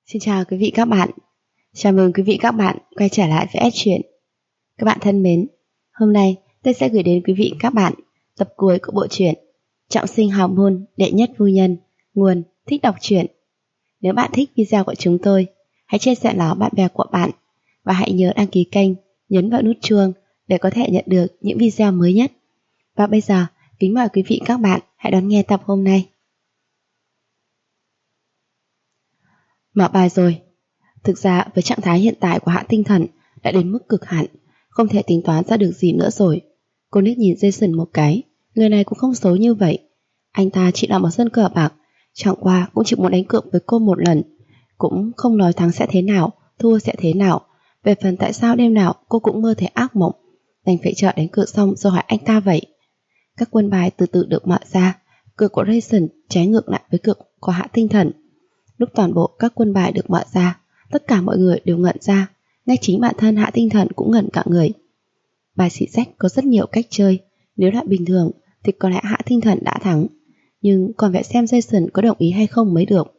Xin chào quý vị các bạn. Chào mừng quý vị các bạn quay trở lại với S Truyện. Các bạn thân mến, hôm nay tôi sẽ gửi đến quý vị các bạn tập cuối của bộ truyện Trọng sinh hào môn đệ nhất phu nhân, nguồn Thích đọc truyện. Nếu bạn thích video của chúng tôi, hãy chia sẻ nó bạn bè của bạn và hãy nhớ đăng ký kênh, nhấn vào nút chuông để có thể nhận được những video mới nhất. Và bây giờ, kính mời quý vị các bạn hãy đón nghe tập hôm nay. Mở bài rồi. Thực ra với trạng thái hiện tại của Hạ Tinh Thần đã đến mức cực hạn, không thể tính toán ra được gì nữa rồi. Cô liếc nhìn Jason một cái, người này cũng không xấu như vậy. Anh ta chỉ là một dân cờ bạc, chẳng qua cũng chỉ muốn đánh cược với cô một lần, cũng không nói thắng sẽ thế nào, thua sẽ thế nào. Về phần tại sao đêm nào cô cũng mơ thấy ác mộng, đành phải chờ đánh cược xong rồi hỏi anh ta vậy. Các quân bài từ từ được mở ra, cược của Jason trái ngược lại với cược của Hạ Tinh Thần. Lúc toàn bộ các quân bài được mở ra, tất cả mọi người đều ngẩn ra, ngay chính bản thân Hạ Tinh Thần cũng ngẩn cả người. Bài xì rách có rất nhiều cách chơi, nếu là bình thường thì có lẽ Hạ Tinh Thần đã thắng, nhưng còn phải xem Jason có đồng ý hay không mới được.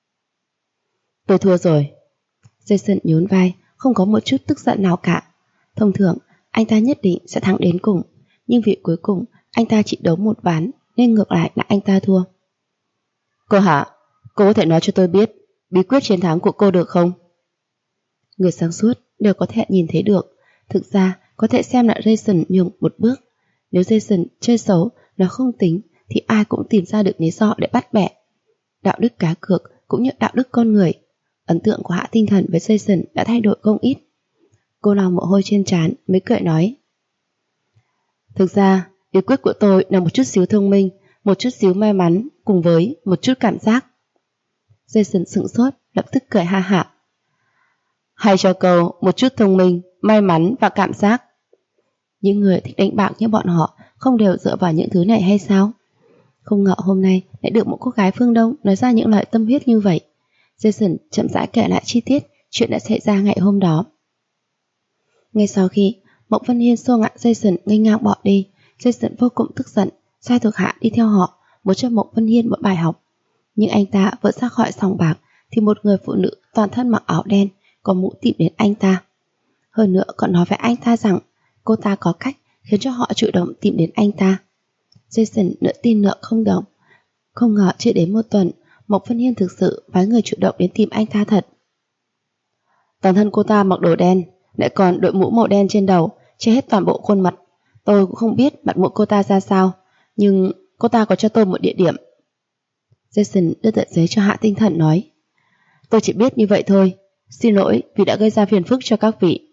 Tôi thua rồi. Jason nhún vai, không có một chút tức giận nào cả. Thông thường anh ta nhất định sẽ thắng đến cùng, nhưng vì cuối cùng anh ta chỉ đấu một ván nên ngược lại là anh ta thua. Cô Hạ, cô có thể nói cho tôi biết bí quyết chiến thắng của cô được không? Người sáng suốt đều có thể nhìn thấy được. Thực ra có thể xem lại Jason nhường một bước. Nếu Jason chơi xấu, nó không tính, thì ai cũng tìm ra được lý do để bắt bẻ. Đạo đức cá cược cũng như đạo đức con người. Ấn tượng của Hạ Tinh Thần với Jason đã thay đổi không ít. Cô lau mồ hôi trên trán mới cười nói: Thực ra bí quyết của tôi là một chút xíu thông minh, một chút xíu may mắn cùng với một chút cảm giác. Jason sững sốt, lập tức cười ha hả. Hay cho câu một chút thông minh, may mắn và cảm giác. Những người thích đánh bạc như bọn họ không đều dựa vào những thứ này hay sao? Không ngờ hôm nay lại được một cô gái phương Đông nói ra những lời tâm huyết như vậy. Jason chậm rãi kể lại chi tiết chuyện đã xảy ra ngày hôm đó. Ngay sau khi Mộng Vân Hiên xô ngã Jason nghênh ngang bỏ đi, Jason vô cùng tức giận, sai thuộc hạ đi theo họ, muốn cho Mộng Vân Hiên một bài học. Nhưng anh ta vừa ra khỏi sòng bạc thì một người phụ nữ toàn thân mặc áo đen có mũ tìm đến anh ta. Hơn nữa còn nói với anh ta rằng cô ta có cách khiến cho họ chủ động tìm đến anh ta. Jason nửa tin nửa không động. Không ngờ chưa đến một tuần, Mộc Vân Hiên thực sự phái người chủ động đến tìm anh ta thật. Toàn thân cô ta mặc đồ đen, lại còn đội mũ màu đen trên đầu, che hết toàn bộ khuôn mặt. Tôi cũng không biết mặt mũi cô ta ra sao, nhưng cô ta có cho tôi một địa điểm. Jason đưa tờ giấy cho Hạ Tinh Thần nói: Tôi chỉ biết như vậy thôi, xin lỗi vì đã gây ra phiền phức cho các vị.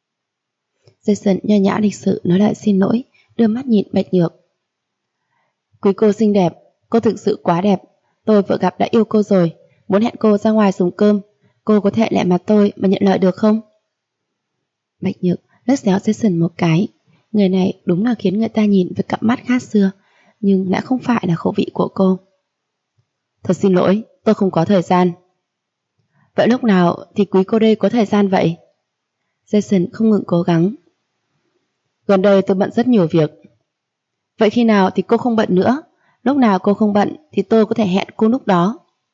Jason nho nhã lịch sự nói lại xin lỗi, đưa mắt nhìn Bạch Nhược. Quý cô xinh đẹp, cô thực sự quá đẹp, tôi vừa gặp đã yêu cô rồi, muốn hẹn cô ra ngoài dùng cơm, cô có thể lẹ mặt tôi mà nhận lời được không? Bạch Nhược lướt xéo Jason một cái, người này đúng là khiến người ta nhìn với cặp mắt khác xưa, nhưng lại không phải là khẩu vị của cô. Thật xin lỗi, tôi không có thời gian. Vậy lúc nào thì quý cô đây có thời gian vậy? Jason không ngừng cố gắng. Gần đây tôi bận rất nhiều việc. Vậy khi nào thì cô không bận nữa? Lúc nào cô không bận thì tôi có thể hẹn cô lúc đó.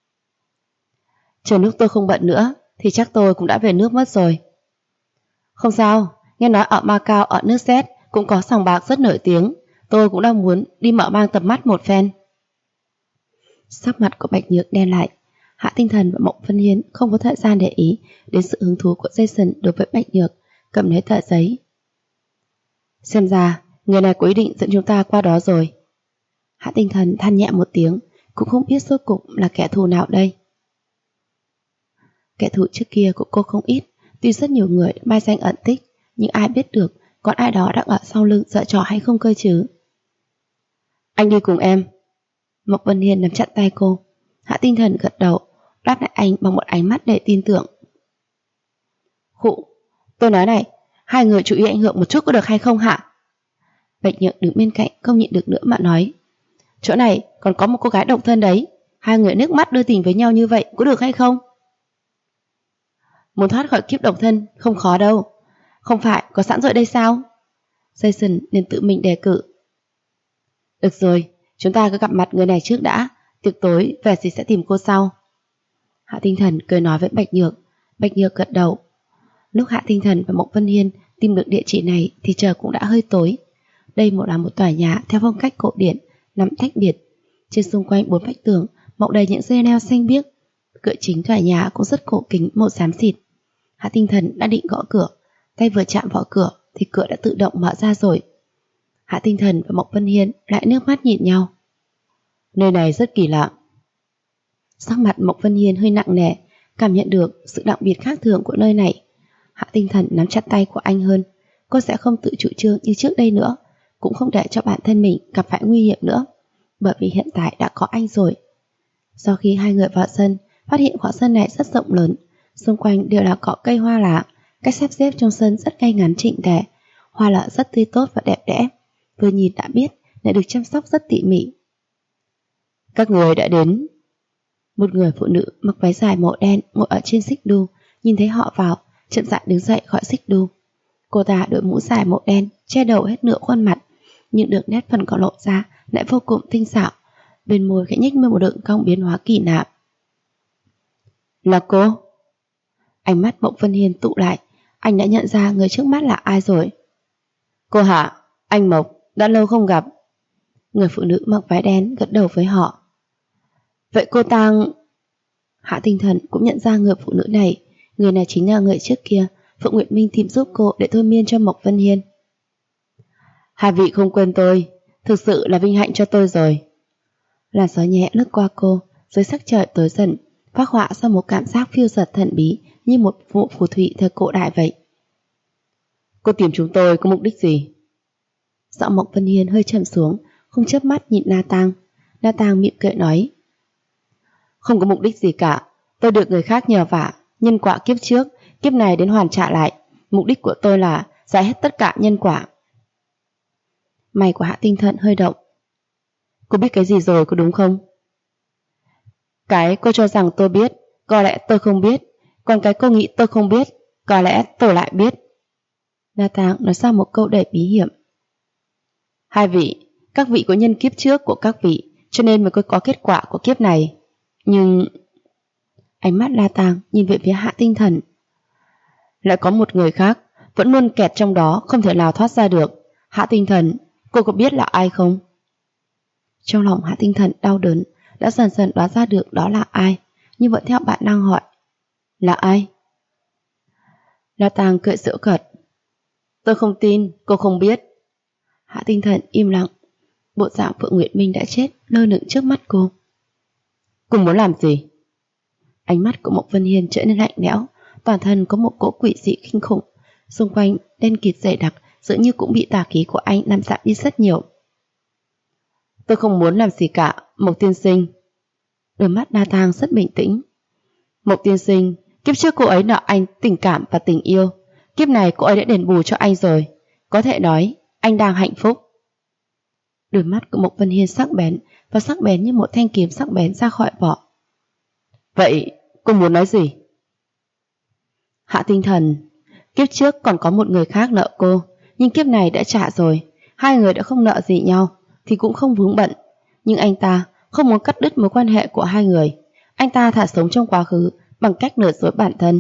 Chờ lúc tôi không bận nữa thì chắc tôi cũng đã về nước mất rồi. Không sao, nghe nói ở Macau ở nước Z cũng có sòng bạc rất nổi tiếng, tôi cũng đang muốn đi mở mang tầm mắt một phen. Sắc mặt của Bạch Nhược đen lại. Hạ Tinh Thần và Mộng Vân Hiên không có thời gian để ý đến sự hứng thú của Jason đối với Bạch Nhược, cầm lấy tờ giấy. Xem ra người này có ý định dẫn chúng ta qua đó rồi. Hạ Tinh Thần than nhẹ một tiếng, cũng không biết rốt cục là kẻ thù nào đây. Kẻ thù trước kia của cô không ít, tuy rất nhiều người mai danh ẩn tích, nhưng ai biết được còn ai đó đang ở sau lưng giở trò hay không cơ chứ. Anh đi cùng em. Mộc Vân Hiên nắm chặt tay cô. Hạ Tinh Thần gật đầu, đáp lại anh bằng một ánh mắt đầy tin tưởng. Khụ, tôi nói này, hai người chú ý ảnh hưởng một chút có được hay không hả? Bạch Nhược đứng bên cạnh không nhịn được nữa mà nói. Chỗ này còn có một cô gái độc thân đấy, hai người nước mắt đưa tình với nhau như vậy có được hay không? Muốn thoát khỏi kiếp độc thân không khó đâu, không phải có sẵn rồi đây sao? Jason nên tự mình đề cử. Được rồi, chúng ta cứ gặp mặt người này trước đã, tiệc tối về thì sẽ tìm cô sau. Hạ Tinh Thần cười nói với Bạch Nhược. Bạch Nhược gật đầu. Lúc Hạ Tinh Thần và Mộc Vân Hiên tìm được địa chỉ này thì trời cũng đã hơi tối. Đây là một tòa nhà theo phong cách cổ điển, nằm tách biệt. Trên xung quanh 4 vách tường mọc đầy những dây leo xanh biếc. Cửa chính tòa nhà cũng rất cổ kính, màu xám xịt. Hạ Tinh Thần đã định gõ cửa, tay vừa chạm vào cửa thì cửa đã tự động mở ra rồi. Hạ Tinh Thần và Mộc Vân Hiên lại nước mắt nhìn nhau. Nơi này rất kỳ lạ. Sắc mặt Mộc Vân Hiên hơi nặng nề, cảm nhận được sự đặc biệt khác thường của nơi này. Hạ Tinh Thần nắm chặt tay của anh hơn. Cô sẽ không tự chủ trương như trước đây nữa, cũng không để cho bản thân mình gặp phải nguy hiểm nữa, bởi vì hiện tại đã có anh rồi. Sau khi hai người vào sân, phát hiện khoảng sân này rất rộng lớn, xung quanh đều là cỏ cây hoa lạ, cách sắp xếp trong sân rất ngay ngắn chỉnh tề, hoa lạ rất tươi tốt và đẹp đẽ, vừa nhìn đã biết lại được chăm sóc rất tỉ mỉ. Các người đã đến. Một người phụ nữ mặc váy dài màu đen ngồi ở trên xích đu, nhìn thấy họ vào, chậm rãi đứng dậy khỏi xích đu. Cô ta đội mũ dài màu đen che đầu hết nửa khuôn mặt, nhưng đường nét phần còn lộ ra lại vô cùng tinh xảo, bên môi khẽ nhếch lên một đường cong biến hóa kỳ lạ. Là cô? Ánh mắt Mộc Vân Hiên tụ lại, anh đã nhận ra người trước mắt là ai rồi. Cô Hạ, anh Mộc, đã lâu không gặp. Người phụ nữ mặc váy đen gật đầu với họ. Vậy cô Tang... Hạ Tinh Thần cũng nhận ra người phụ nữ này. Người này chính là người trước kia Phượng Nguyệt Minh tìm giúp cô để thôi miên cho Mộc Vân Hiên. Hai vị không quên tôi, thực sự là vinh hạnh cho tôi rồi. Làn gió nhẹ lướt qua cô, dưới sắc trời tối dần, phác họa ra một cảm giác phiêu dật thần bí như một vụ phù thủy thời cổ đại vậy. Cô tìm chúng tôi có mục đích gì? Giọng Mộc Vân Hiên hơi trầm xuống, không chớp mắt nhìn Na Tang. Na Tang mỉm cười nói. Không có mục đích gì cả, tôi được người khác nhờ vả, nhân quả kiếp trước, kiếp này đến hoàn trả lại. Mục đích của tôi là giải hết tất cả nhân quả. Mày của Hạ Tinh Thần hơi động. Cô biết cái gì rồi có đúng không? Cái cô cho rằng tôi biết, có lẽ tôi không biết. Còn cái cô nghĩ tôi không biết, có lẽ tôi lại biết. Na Tang nói ra một câu đầy bí hiểm. Hai vị, các vị có nhân kiếp trước của các vị, cho nên mới có kết quả của kiếp này. Nhưng... Ánh mắt La Tang nhìn về phía Hạ Tinh Thần. Lại có một người khác vẫn luôn kẹt trong đó, không thể nào thoát ra được. Hạ Tinh Thần, cô có biết là ai không? Trong lòng Hạ Tinh Thần đau đớn, đã dần dần đoán ra được đó là ai, nhưng vẫn theo bản năng hỏi. Là ai? La Tang cười giễu cợt. Tôi không tin, cô không biết. Hạ Tinh Thần im lặng. Bộ dạng Phượng Nguyệt Minh đã chết lơ lửng trước mắt cô. Cô muốn làm gì? Ánh mắt của Mộc Vân Hiên trở nên lạnh lẽo, toàn thân có một cỗ quỷ dị kinh khủng, xung quanh đen kịt dày đặc, dường như cũng bị tà khí của anh làm giảm đi rất nhiều. Tôi không muốn làm gì cả, Mộc tiên sinh. Đôi mắt Na Tang rất bình tĩnh. Mộc tiên sinh, kiếp trước cô ấy nợ anh tình cảm và tình yêu, kiếp này cô ấy đã đền bù cho anh rồi, có thể nói anh đang hạnh phúc. Đôi mắt của Mộc Vân Hiên sắc bén, và sắc bén như một thanh kiếm sắc bén ra khỏi vỏ. Vậy cô muốn nói gì? Hạ Tinh Thần, kiếp trước còn có một người khác nợ cô, nhưng kiếp này đã trả rồi. Hai người đã không nợ gì nhau thì cũng không vướng bận, nhưng anh ta không muốn cắt đứt mối quan hệ của hai người. Anh ta thả sống trong quá khứ bằng cách lừa dối bản thân.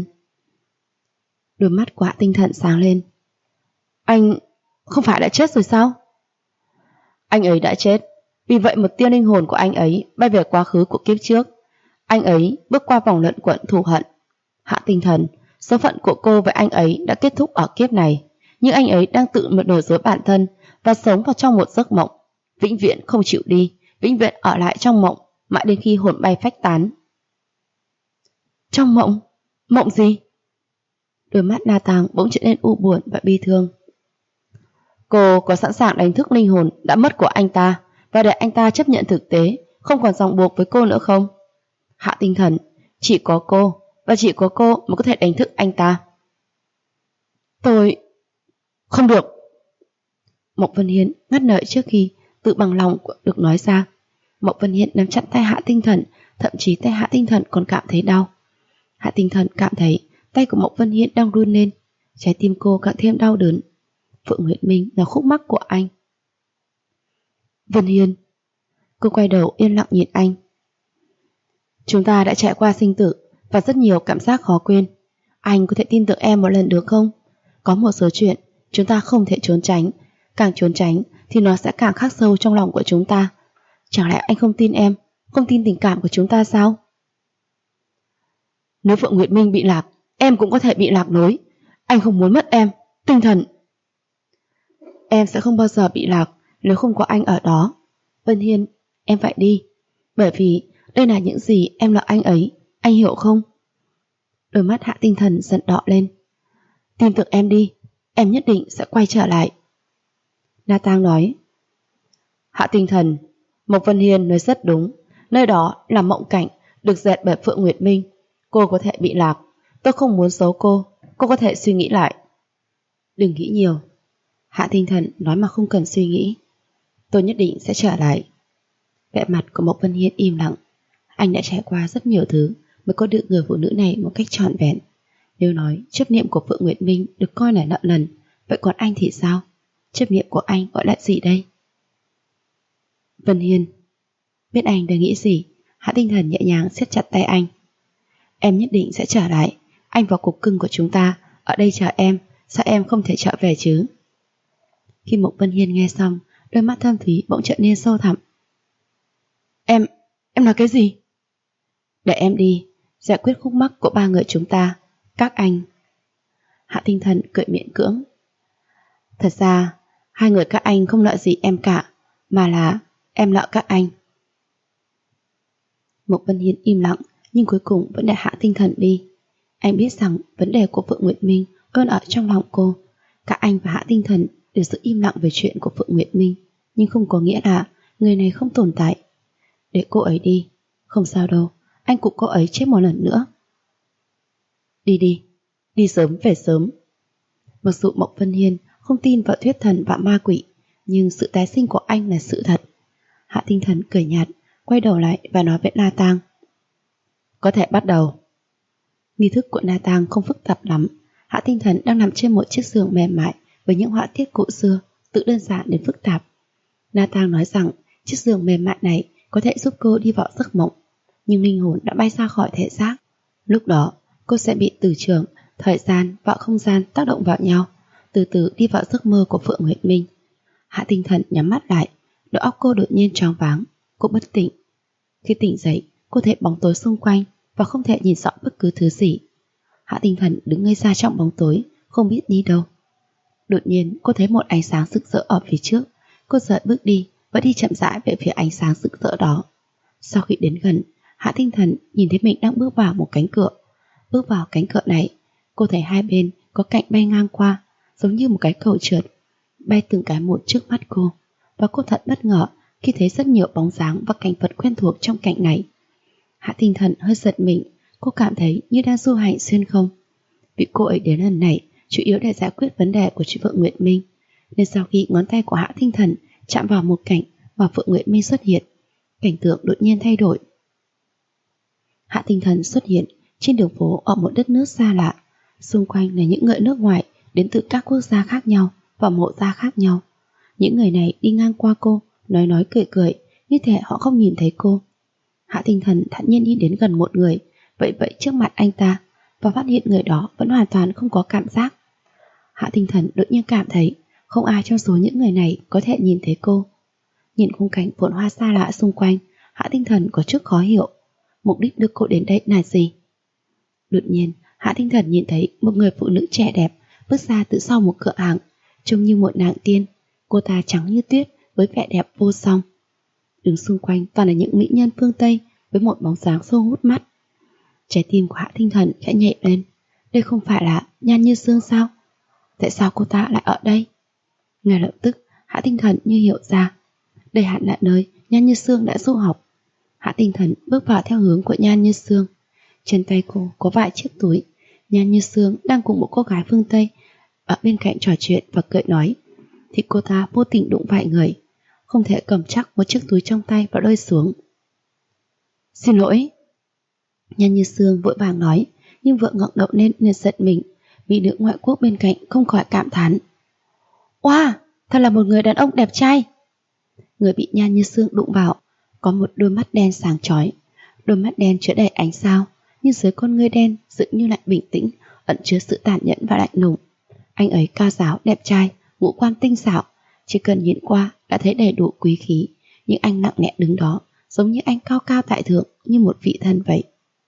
Đôi mắt của Hạ Tinh Thần sáng lên. Anh không phải đã chết rồi sao? Anh ấy đã chết, vì vậy một tia linh hồn của anh ấy bay về quá khứ của kiếp trước. Anh ấy bước qua vòng luẩn quẩn thù hận. Hạ Tinh Thần, số phận của cô với anh ấy đã kết thúc ở kiếp này, nhưng anh ấy đang tự lừa dối bản thân và sống vào trong một giấc mộng, vĩnh viễn không chịu đi, vĩnh viễn ở lại trong mộng, mãi đến khi hồn bay phách tán. Trong mộng? Mộng gì? Đôi mắt Na Tang bỗng trở nên u buồn và bi thương. Cô có sẵn sàng đánh thức linh hồn đã mất của anh ta và để anh ta chấp nhận thực tế, không còn ràng buộc với cô nữa không? Hạ Tinh Thần, chỉ có cô và chỉ có cô mới có thể đánh thức anh ta. Tôi... Không được. Mộc Vân Hiên ngắt lời trước khi tự bằng lòng được nói ra. Mộc Vân Hiên nắm chặt tay Hạ Tinh Thần, thậm chí tay Hạ Tinh Thần còn cảm thấy đau. Hạ Tinh Thần cảm thấy tay của Mộc Vân Hiên đang run lên, trái tim cô càng thêm đau đớn. Phượng Nguyệt Minh là khúc mắc của anh. Vân Hiên. Cô quay đầu yên lặng nhìn anh. Chúng ta đã trải qua sinh tử, và rất nhiều cảm giác khó quên. Anh có thể tin tưởng em một lần được không? Có một số chuyện chúng ta không thể trốn tránh, càng trốn tránh thì nó sẽ càng khắc sâu trong lòng của chúng ta. Chẳng lẽ anh không tin em, không tin tình cảm của chúng ta sao? Nếu Phượng Nguyệt Minh bị lạc, em cũng có thể bị lạc lối. Anh không muốn mất em, tinh thần. Em sẽ không bao giờ bị lạc nếu không có anh ở đó. Vân Hiên, em phải đi. Bởi vì đây là những gì em nợ anh ấy, anh hiểu không? Đôi mắt Hạ Tinh Thần giận đỏ lên. Tin tưởng em đi, em nhất định sẽ quay trở lại. Na Tang nói. Hạ Tinh Thần, Mộc Vân Hiên nói rất đúng. Nơi đó là mộng cảnh được dệt bởi Phượng Nguyệt Minh. Cô có thể bị lạc. Tôi không muốn giấu cô có thể suy nghĩ lại. Đừng nghĩ nhiều. Hạ Tinh Thần nói mà không cần suy nghĩ. Tôi nhất định sẽ trở lại. Vẻ mặt của Mộc Vân Hiên im lặng. Anh đã trải qua rất nhiều thứ mới có được người phụ nữ này một cách trọn vẹn. Nếu nói chấp niệm của Phượng Nguyệt Minh được coi là nợ nần, vậy còn anh thì sao? Chấp niệm của anh gọi là gì đây? Vân Hiên, biết anh đang nghĩ gì, Hạ Tinh Thần nhẹ nhàng siết chặt tay anh. Em nhất định sẽ trở lại. Anh và cục cưng của chúng ta ở đây chờ em. Sao em không thể trở về chứ? Khi Mộc Vân Hiên nghe xong, đôi mắt thâm thúy bỗng trở nên sâu thẳm. Em nói cái gì? Để em đi, giải quyết khúc mắc của ba người chúng ta. Các anh. Hạ Tinh Thần cười miễn cưỡng. Thật ra, hai người các anh không nợ gì em cả, mà là em nợ các anh. Mộc Vân Hiên im lặng, nhưng cuối cùng vẫn để Hạ Tinh Thần đi. Anh biết rằng vấn đề của Phượng Nguyệt Minh luôn ở trong lòng cô. Cả anh và Hạ Tinh Thần đều giữ im lặng về chuyện của Phượng Nguyệt Minh, nhưng không có nghĩa là người này không tồn tại. Để cô ấy đi. Không sao đâu, anh cùng cô ấy chết một lần nữa. Đi đi, đi sớm về sớm. Mặc dù Mộc Vân Hiên không tin vào thuyết thần và ma quỷ, nhưng sự tái sinh của anh là sự thật. Hạ Tinh Thần cười nhạt, quay đầu lại và nói với Na Tang. Có thể bắt đầu. Nghi thức của Na Tang không phức tạp lắm. Hạ Tinh Thần đang nằm trên một chiếc giường mềm mại với những họa tiết cũ xưa, từ đơn giản đến phức tạp. Na Tang nói rằng chiếc giường mềm mại này có thể giúp cô đi vào giấc mộng, nhưng linh hồn đã bay ra khỏi thể xác. Lúc đó, cô sẽ bị từ trường, thời gian và không gian tác động vào nhau, từ từ đi vào giấc mơ của Phượng Nguyệt Minh. Hạ Tinh Thần nhắm mắt lại, đầu óc cô đột nhiên choáng váng, cô bất tỉnh. Khi tỉnh dậy, cô thấy bóng tối xung quanh và không thể nhìn rõ bất cứ thứ gì. Hạ Tinh Thần đứng ngây ra trong bóng tối, không biết đi đâu. Đột nhiên cô thấy một ánh sáng rực rỡ ở phía trước. Cô dời bước đi và đi chậm rãi về phía ánh sáng rực rỡ đó. Sau khi đến gần, Hạ Tinh Thần nhìn thấy mình đang bước vào một cánh cửa. Bước vào cánh cửa này, cô thấy hai bên có cạnh bay ngang qua, giống như một cái cầu trượt, bay từng cái một trước mắt cô. Và cô thật bất ngờ khi thấy rất nhiều bóng dáng và cảnh vật quen thuộc trong cạnh này. Hạ Tinh Thần hơi giật mình, cô cảm thấy như đang du hành xuyên không. Vì cô ấy đến lần này chủ yếu để giải quyết vấn đề của chị Phượng Nguyệt Minh, nên sau khi ngón tay của Hạ Tinh Thần chạm vào một cảnh và Phượng Nguyệt Minh xuất hiện, cảnh tượng đột nhiên thay đổi. Hạ Tinh Thần xuất hiện trên đường phố ở một đất nước xa lạ. Xung quanh là những người nước ngoài đến từ các quốc gia khác nhau và mộ gia khác nhau. Những người này đi ngang qua cô, nói cười cười, như thể họ không nhìn thấy cô. Hạ Tinh Thần thản nhiên đi đến gần một người, vậy trước mặt anh ta, và phát hiện người đó vẫn hoàn toàn không có cảm giác. Hạ Tinh Thần đột nhiên cảm thấy không ai trong số những người này có thể nhìn thấy cô. Nhìn khung cảnh phồn hoa xa lạ xung quanh, Hạ Tinh Thần có chút khó hiểu. Mục đích đưa cô đến đây là gì? Đột nhiên, Hạ Tinh Thần nhìn thấy một người phụ nữ trẻ đẹp bước ra từ sau một cửa hàng, trông như một nàng tiên. Cô ta trắng như tuyết với vẻ đẹp vô song. Đứng xung quanh toàn là những mỹ nhân phương Tây với một bóng dáng sâu hút mắt. Trái tim của Hạ Tinh Thần khẽ nhảy lên. Đây không phải là Nhan Như Sương sao? Tại sao cô ta lại ở đây? Ngay lập tức, Hạ Tinh Thần như hiểu ra. Đây hẳn là nơi Nhan Như Sương đã du học. Hạ Tinh Thần bước vào theo hướng của Nhan Như Sương. Trên tay cô có vài chiếc túi. Nhan Như Sương đang cùng một cô gái phương Tây ở bên cạnh trò chuyện và cười nói. Thì cô ta vô tình đụng phải người, không thể cầm chắc một chiếc túi trong tay và rơi xuống. Xin lỗi. Nhan Như Sương vội vàng nói, nhưng vừa ngẩng đầu lên liền giật mình. Mỹ nữ ngoại quốc bên cạnh không khỏi cảm thán. Wow, thật là một người đàn ông đẹp trai. Người bị Nhan Như Sương đụng vào có một đôi mắt đen sáng chói. Đôi mắt đen chứa đầy ánh sao, nhưng dưới con ngươi đen dường như lại bình tĩnh, ẩn chứa sự tàn nhẫn và lạnh lùng. Anh ấy cao ráo, đẹp trai, ngũ quan tinh xảo, chỉ cần nhìn qua đã thấy đầy đủ quý khí, nhưng anh nặng nề đứng đó, giống như anh cao cao tại thượng như một vị thần vậy.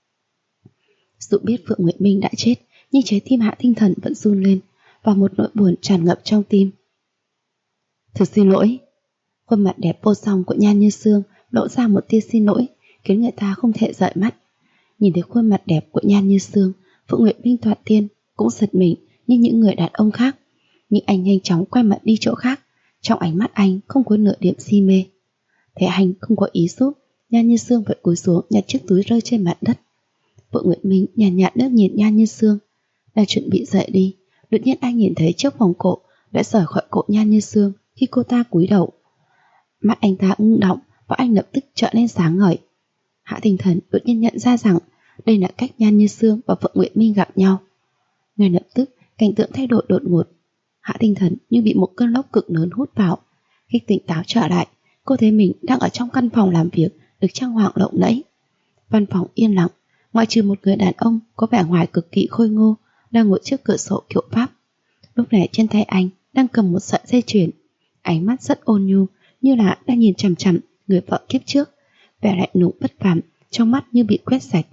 Dù biết Phượng Nguyệt Minh đã chết, nhưng trái tim Hạ Tinh Thần vẫn run lên, và một nỗi buồn tràn ngập trong tim. Thật xin lỗi. Khuôn mặt đẹp vô song của Nhan Như Sương lộ ra một tia xin lỗi, khiến người ta không thể rời mắt. Nhìn thấy khuôn mặt đẹp của Nhan Như Sương, Phượng Nguyệt Minh thoạt tiên cũng giật mình như những người đàn ông khác, nhưng anh nhanh chóng quay mặt đi chỗ khác. Trong ánh mắt anh không có nửa điểm si mê. Thấy anh không có ý giúp, Nhan Như Sương phải cúi xuống nhặt chiếc túi rơi trên mặt đất. Phượng Nguyệt Minh nhàn nhạt nước nhìn Nhan Như Sương, đang chuẩn bị dậy đi, đột nhiên anh nhìn thấy chiếc vòng cổ đã rời khỏi cổ Nhan Như Sương khi cô ta cúi đầu. Mắt anh ta ngưng động và anh lập tức trở nên sáng ngời. Hạ Tinh Thần đột nhiên nhận ra rằng đây là cách Nhan Như Sương và Phượng Nguyệt Minh gặp nhau. Ngay lập tức cảnh tượng thay đổi đột ngột. Hạ Tinh Thần như bị một cơn lốc cực lớn hút vào. Khi tỉnh táo trở lại, cô thấy mình đang ở trong căn phòng làm việc được trang hoàng lộng lẫy. Văn phòng yên lặng, ngoại trừ một người đàn ông có vẻ ngoài cực kỳ khôi ngô đang ngồi trước cửa sổ kiểu Pháp. Lúc này trên tay anh đang cầm một sợi dây chuyền, ánh mắt rất ôn nhu, như là đang nhìn chằm chằm người vợ kiếp trước, vẻ lạnh lùng bất phàm trong mắt như bị quét sạch.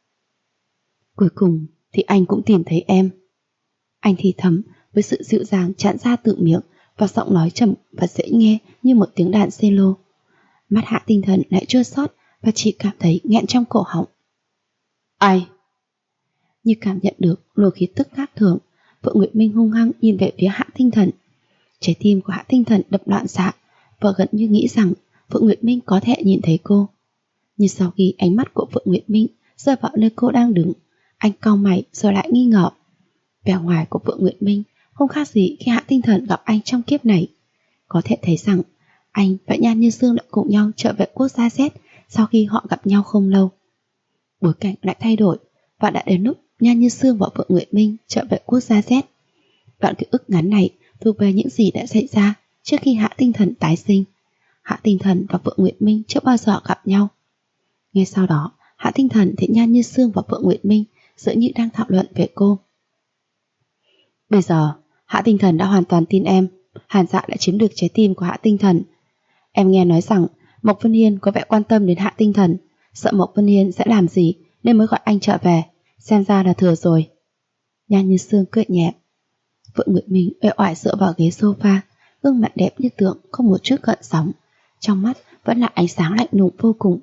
Cuối cùng thì anh cũng tìm thấy em. Anh thì thầm với sự dịu dàng tràn ra từ miệng và giọng nói trầm và dễ nghe như một tiếng đàn cello. Mắt Hạ Tinh Thần lại chua xót và chỉ cảm thấy nghẹn trong cổ họng. Ai? Như cảm nhận được luồng khí tức khác thường, Phượng Nguyệt Minh hung hăng nhìn về phía Hạ Tinh Thần. Trái tim của Hạ Tinh Thần đập loạn xạ và gần như nghĩ rằng Phượng Nguyệt Minh có thể nhìn thấy cô. Nhưng sau khi ánh mắt của Phượng Nguyệt Minh rơi vào nơi cô đang đứng, anh cau mày rồi lại nghi ngờ. Vẻ ngoài của Phượng Nguyệt Minh không khác gì khi Hạ Tinh Thần gặp anh trong kiếp này. Có thể thấy rằng anh và Nhan Như Sương đã cùng nhau trở về quốc gia Z sau khi họ gặp nhau không lâu. Bối cảnh lại thay đổi và đã đến lúc Nhan Như Sương và Phượng Nguyệt Minh trở về quốc gia Z. Đoạn ký ức ngắn này thuộc về những gì đã xảy ra trước khi Hạ Tinh Thần tái sinh. Hạ Tinh Thần và Phượng Nguyệt Minh chưa bao giờ gặp nhau. Ngay sau đó, Hạ Tinh Thần thấy Nhan Như Sương và Phượng Nguyệt Minh dường như đang thảo luận về cô. Bây giờ, Hạ Tinh Thần đã hoàn toàn tin em. Hàn Dạ đã chiếm được trái tim của Hạ Tinh Thần. Em nghe nói rằng Mộc Vân Hiên có vẻ quan tâm đến Hạ Tinh Thần, sợ Mộc Vân Hiên sẽ làm gì nên mới gọi anh trở về. Xem ra là thừa rồi. Nhan Như Sương cười nhẹ. Phượng Nguyệt Minh uể oải dựa vào ghế sofa, gương mặt đẹp như tượng, không một chút gợn sóng, trong mắt vẫn là ánh sáng lạnh lùng vô cùng.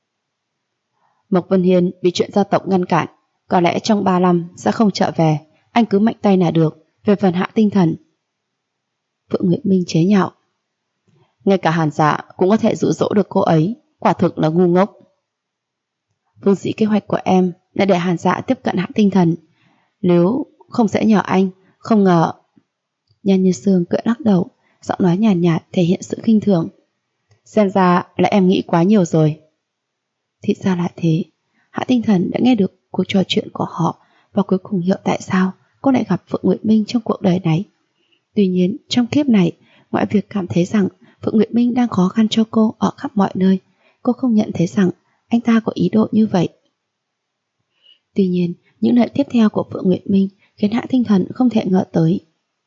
Mộc Vân Hiên bị chuyện gia tộc ngăn cản, có lẽ trong 3 năm sẽ không trở về. Anh cứ mạnh tay là được. Về phần Hạ Tinh Thần, Phượng Nguyệt Minh chế nhạo. Ngay cả Hàn Dạ cũng có thể dụ dỗ được cô ấy, quả thực là ngu ngốc. Vốn dĩ kế hoạch của em là để Hàn Dạ tiếp cận Hạ Tinh Thần, nếu không sẽ nhờ anh. Không ngờ. Nhan Như Sương cười lắc đầu, giọng nói nhàn nhạt thể hiện sự khinh thường. Xem ra là em nghĩ quá nhiều rồi. Thì ra là thế. Hạ Tinh Thần đã nghe được cuộc trò chuyện của họ và cuối cùng hiểu tại sao cô lại gặp Phượng Nguyệt Minh trong cuộc đời này. Tuy nhiên trong kiếp này, ngoại việc cảm thấy rằng Phượng Nguyệt Minh đang khó khăn cho cô ở khắp mọi nơi, cô không nhận thấy rằng anh ta có ý đồ như vậy. Tuy nhiên, những lời tiếp theo của Phượng Nguyệt Minh khiến Hạ Tinh Thần không thể ngờ tới.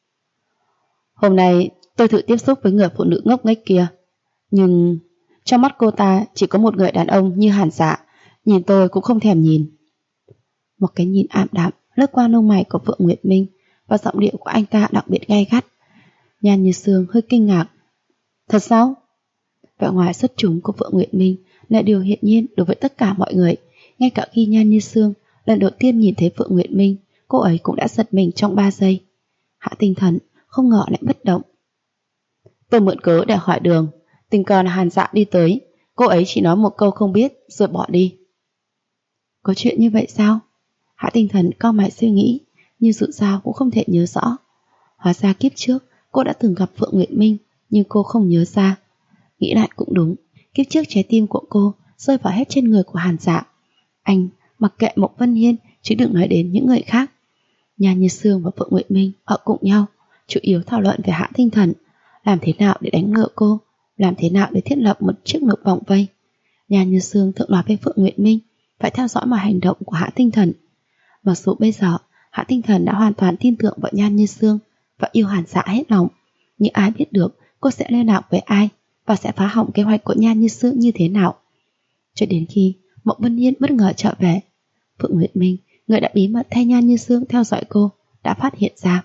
Hôm nay tôi thử tiếp xúc với người phụ nữ ngốc nghếch kia, nhưng trong mắt cô ta chỉ có một người đàn ông như Hàn Dạ, nhìn tôi cũng không thèm nhìn. Một cái nhìn ảm đạm lướt qua lông mày của Phượng Nguyệt Minh và giọng điệu của anh ta đặc biệt gay gắt. Nhan Như Sương hơi kinh ngạc. Thật sao? Vẻ ngoài xuất chúng của Phượng Nguyệt Minh là điều hiển nhiên đối với tất cả mọi người. Ngay cả khi Nhan Như Sương lần đầu tiên nhìn thấy Phượng Nguyệt Minh, cô ấy cũng đã giật mình trong 3 giây. Hạ Tinh Thần không ngờ lại bất động. Tôi mượn cớ để hỏi đường, tình cờ là Hàn Dạ đi tới, cô ấy chỉ nói một câu không biết rồi bỏ đi. Có chuyện như vậy sao? Hạ Tinh Thần cau mày suy nghĩ, nhưng dù sao cũng không thể nhớ rõ. Hóa ra kiếp trước cô đã từng gặp Phượng Nguyệt Minh, nhưng cô không nhớ ra. Nghĩ lại cũng đúng, kiếp trước trái tim của cô rơi vào hết trên người của Hàn Dạ. Anh mặc kệ Mộc Vân Hiên, chứ đừng nói đến những người khác. Nhan Như Sương và Phượng Nguyệt Minh ở cùng nhau, chủ yếu thảo luận về Hạ Tinh Thần, làm thế nào để đánh ngựa cô, làm thế nào để thiết lập một chiếc ngực vòng vây. Nhan Như Sương thường nói với Phượng Nguyệt Minh, phải theo dõi mọi hành động của Hạ Tinh Thần. Mặc dù bây giờ Hạ Tinh Thần đã hoàn toàn tin tưởng vào Nhan Như Sương và yêu Hàn Dạ hết lòng, nhưng ai biết được cô sẽ liên lạc với ai và sẽ phá hỏng kế hoạch của Nhan Như Sương như thế nào. Cho đến khi Mộng Vân Yên bất ngờ trở về, Phượng Nguyệt Minh, người đã bí mật thay Nhan Như Sương theo dõi cô, đã phát hiện ra.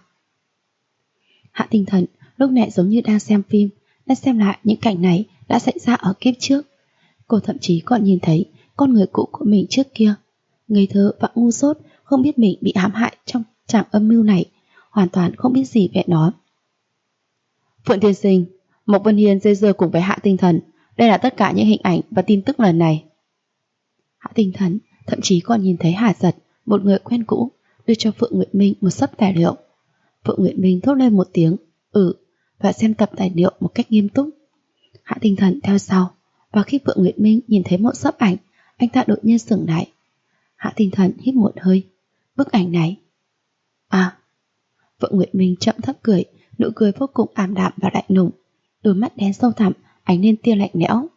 Hạ Tinh Thần lúc này giống như đang xem phim, đang xem lại những cảnh này đã xảy ra ở kiếp trước. Cô thậm chí còn nhìn thấy con người cũ của mình trước kia, ngây thơ và ngu dốt, không biết mình bị hãm hại trong tràng âm mưu này, hoàn toàn không biết gì về nó. Phượng tiên sinh, Mộc Vân Hiên dây dưa cùng với Hạ Tinh Thần, đây là tất cả những hình ảnh và tin tức lần này. Hạ Tinh Thần thậm chí còn nhìn thấy Hà Giật, một người quen cũ, đưa cho Phượng Nguyệt Minh một xấp tài liệu. Phượng Nguyệt Minh thốt lên một tiếng và xem tập tài liệu một cách nghiêm túc. Hạ Tinh Thần theo sau, và khi Phượng Nguyệt Minh nhìn thấy một xấp ảnh, anh ta đột nhiên sững lại. Hạ Tinh Thần hít một hơi. Bức ảnh này. Phượng Nguyệt Minh chậm thấp cười, nụ cười vô cùng ảm đạm và lạnh lùng, đôi mắt đen sâu thẳm ánh lên tia lạnh lẽo.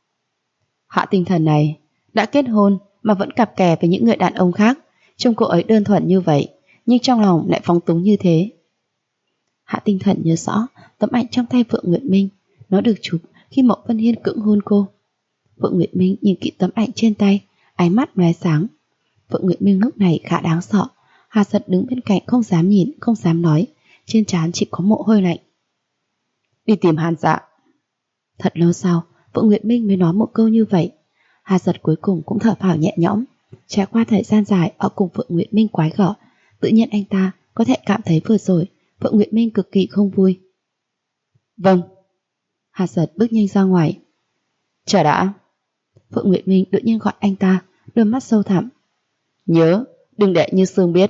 Hạ Tinh Thần này đã kết hôn mà vẫn cặp kè với những người đàn ông khác, trông cô ấy đơn thuần như vậy, nhưng trong lòng lại phóng túng như thế. Hạ Tinh Thần nhớ rõ tấm ảnh trong tay Phượng Nguyệt Minh, nó được chụp khi Mộng Vân Hiên cưỡng hôn cô. Phượng Nguyệt Minh nhìn kỹ tấm ảnh trên tay, ánh mắt lóe sáng. Phượng Nguyệt Minh lúc này khá đáng sợ. Hà Giật đứng bên cạnh không dám nhìn, không dám nói, trên trán chỉ có mồ hôi lạnh. Đi tìm Hàn Dạ. Thật lâu sau, Phượng Nguyệt Minh mới nói một câu như vậy. Hà Giật cuối cùng cũng thở phào nhẹ nhõm. Trải qua thời gian dài ở cùng Phượng Nguyệt Minh quái gở, tự nhiên anh ta có thể cảm thấy vừa rồi Phượng Nguyệt Minh cực kỳ không vui. Vâng. Hà Giật bước nhanh ra ngoài. Chờ đã. Phượng Nguyệt Minh đột nhiên gọi anh ta, đôi mắt sâu thẳm. Nhớ, đừng để Như Sương biết.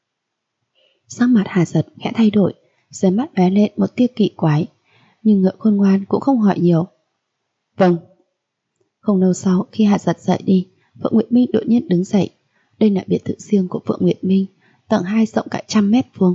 Sắc mặt Hà Giật khẽ thay đổi, dưới mắt lóe lên một tia kỳ quái, nhưng Ngựa khôn ngoan cũng không hỏi nhiều. Vâng. Không lâu sau khi Hà Giật dậy đi, Phượng Nguyệt Minh đột nhiên đứng dậy. Đây là biệt thự riêng của Phượng Nguyệt Minh, tầng 2 rộng cả 100 m².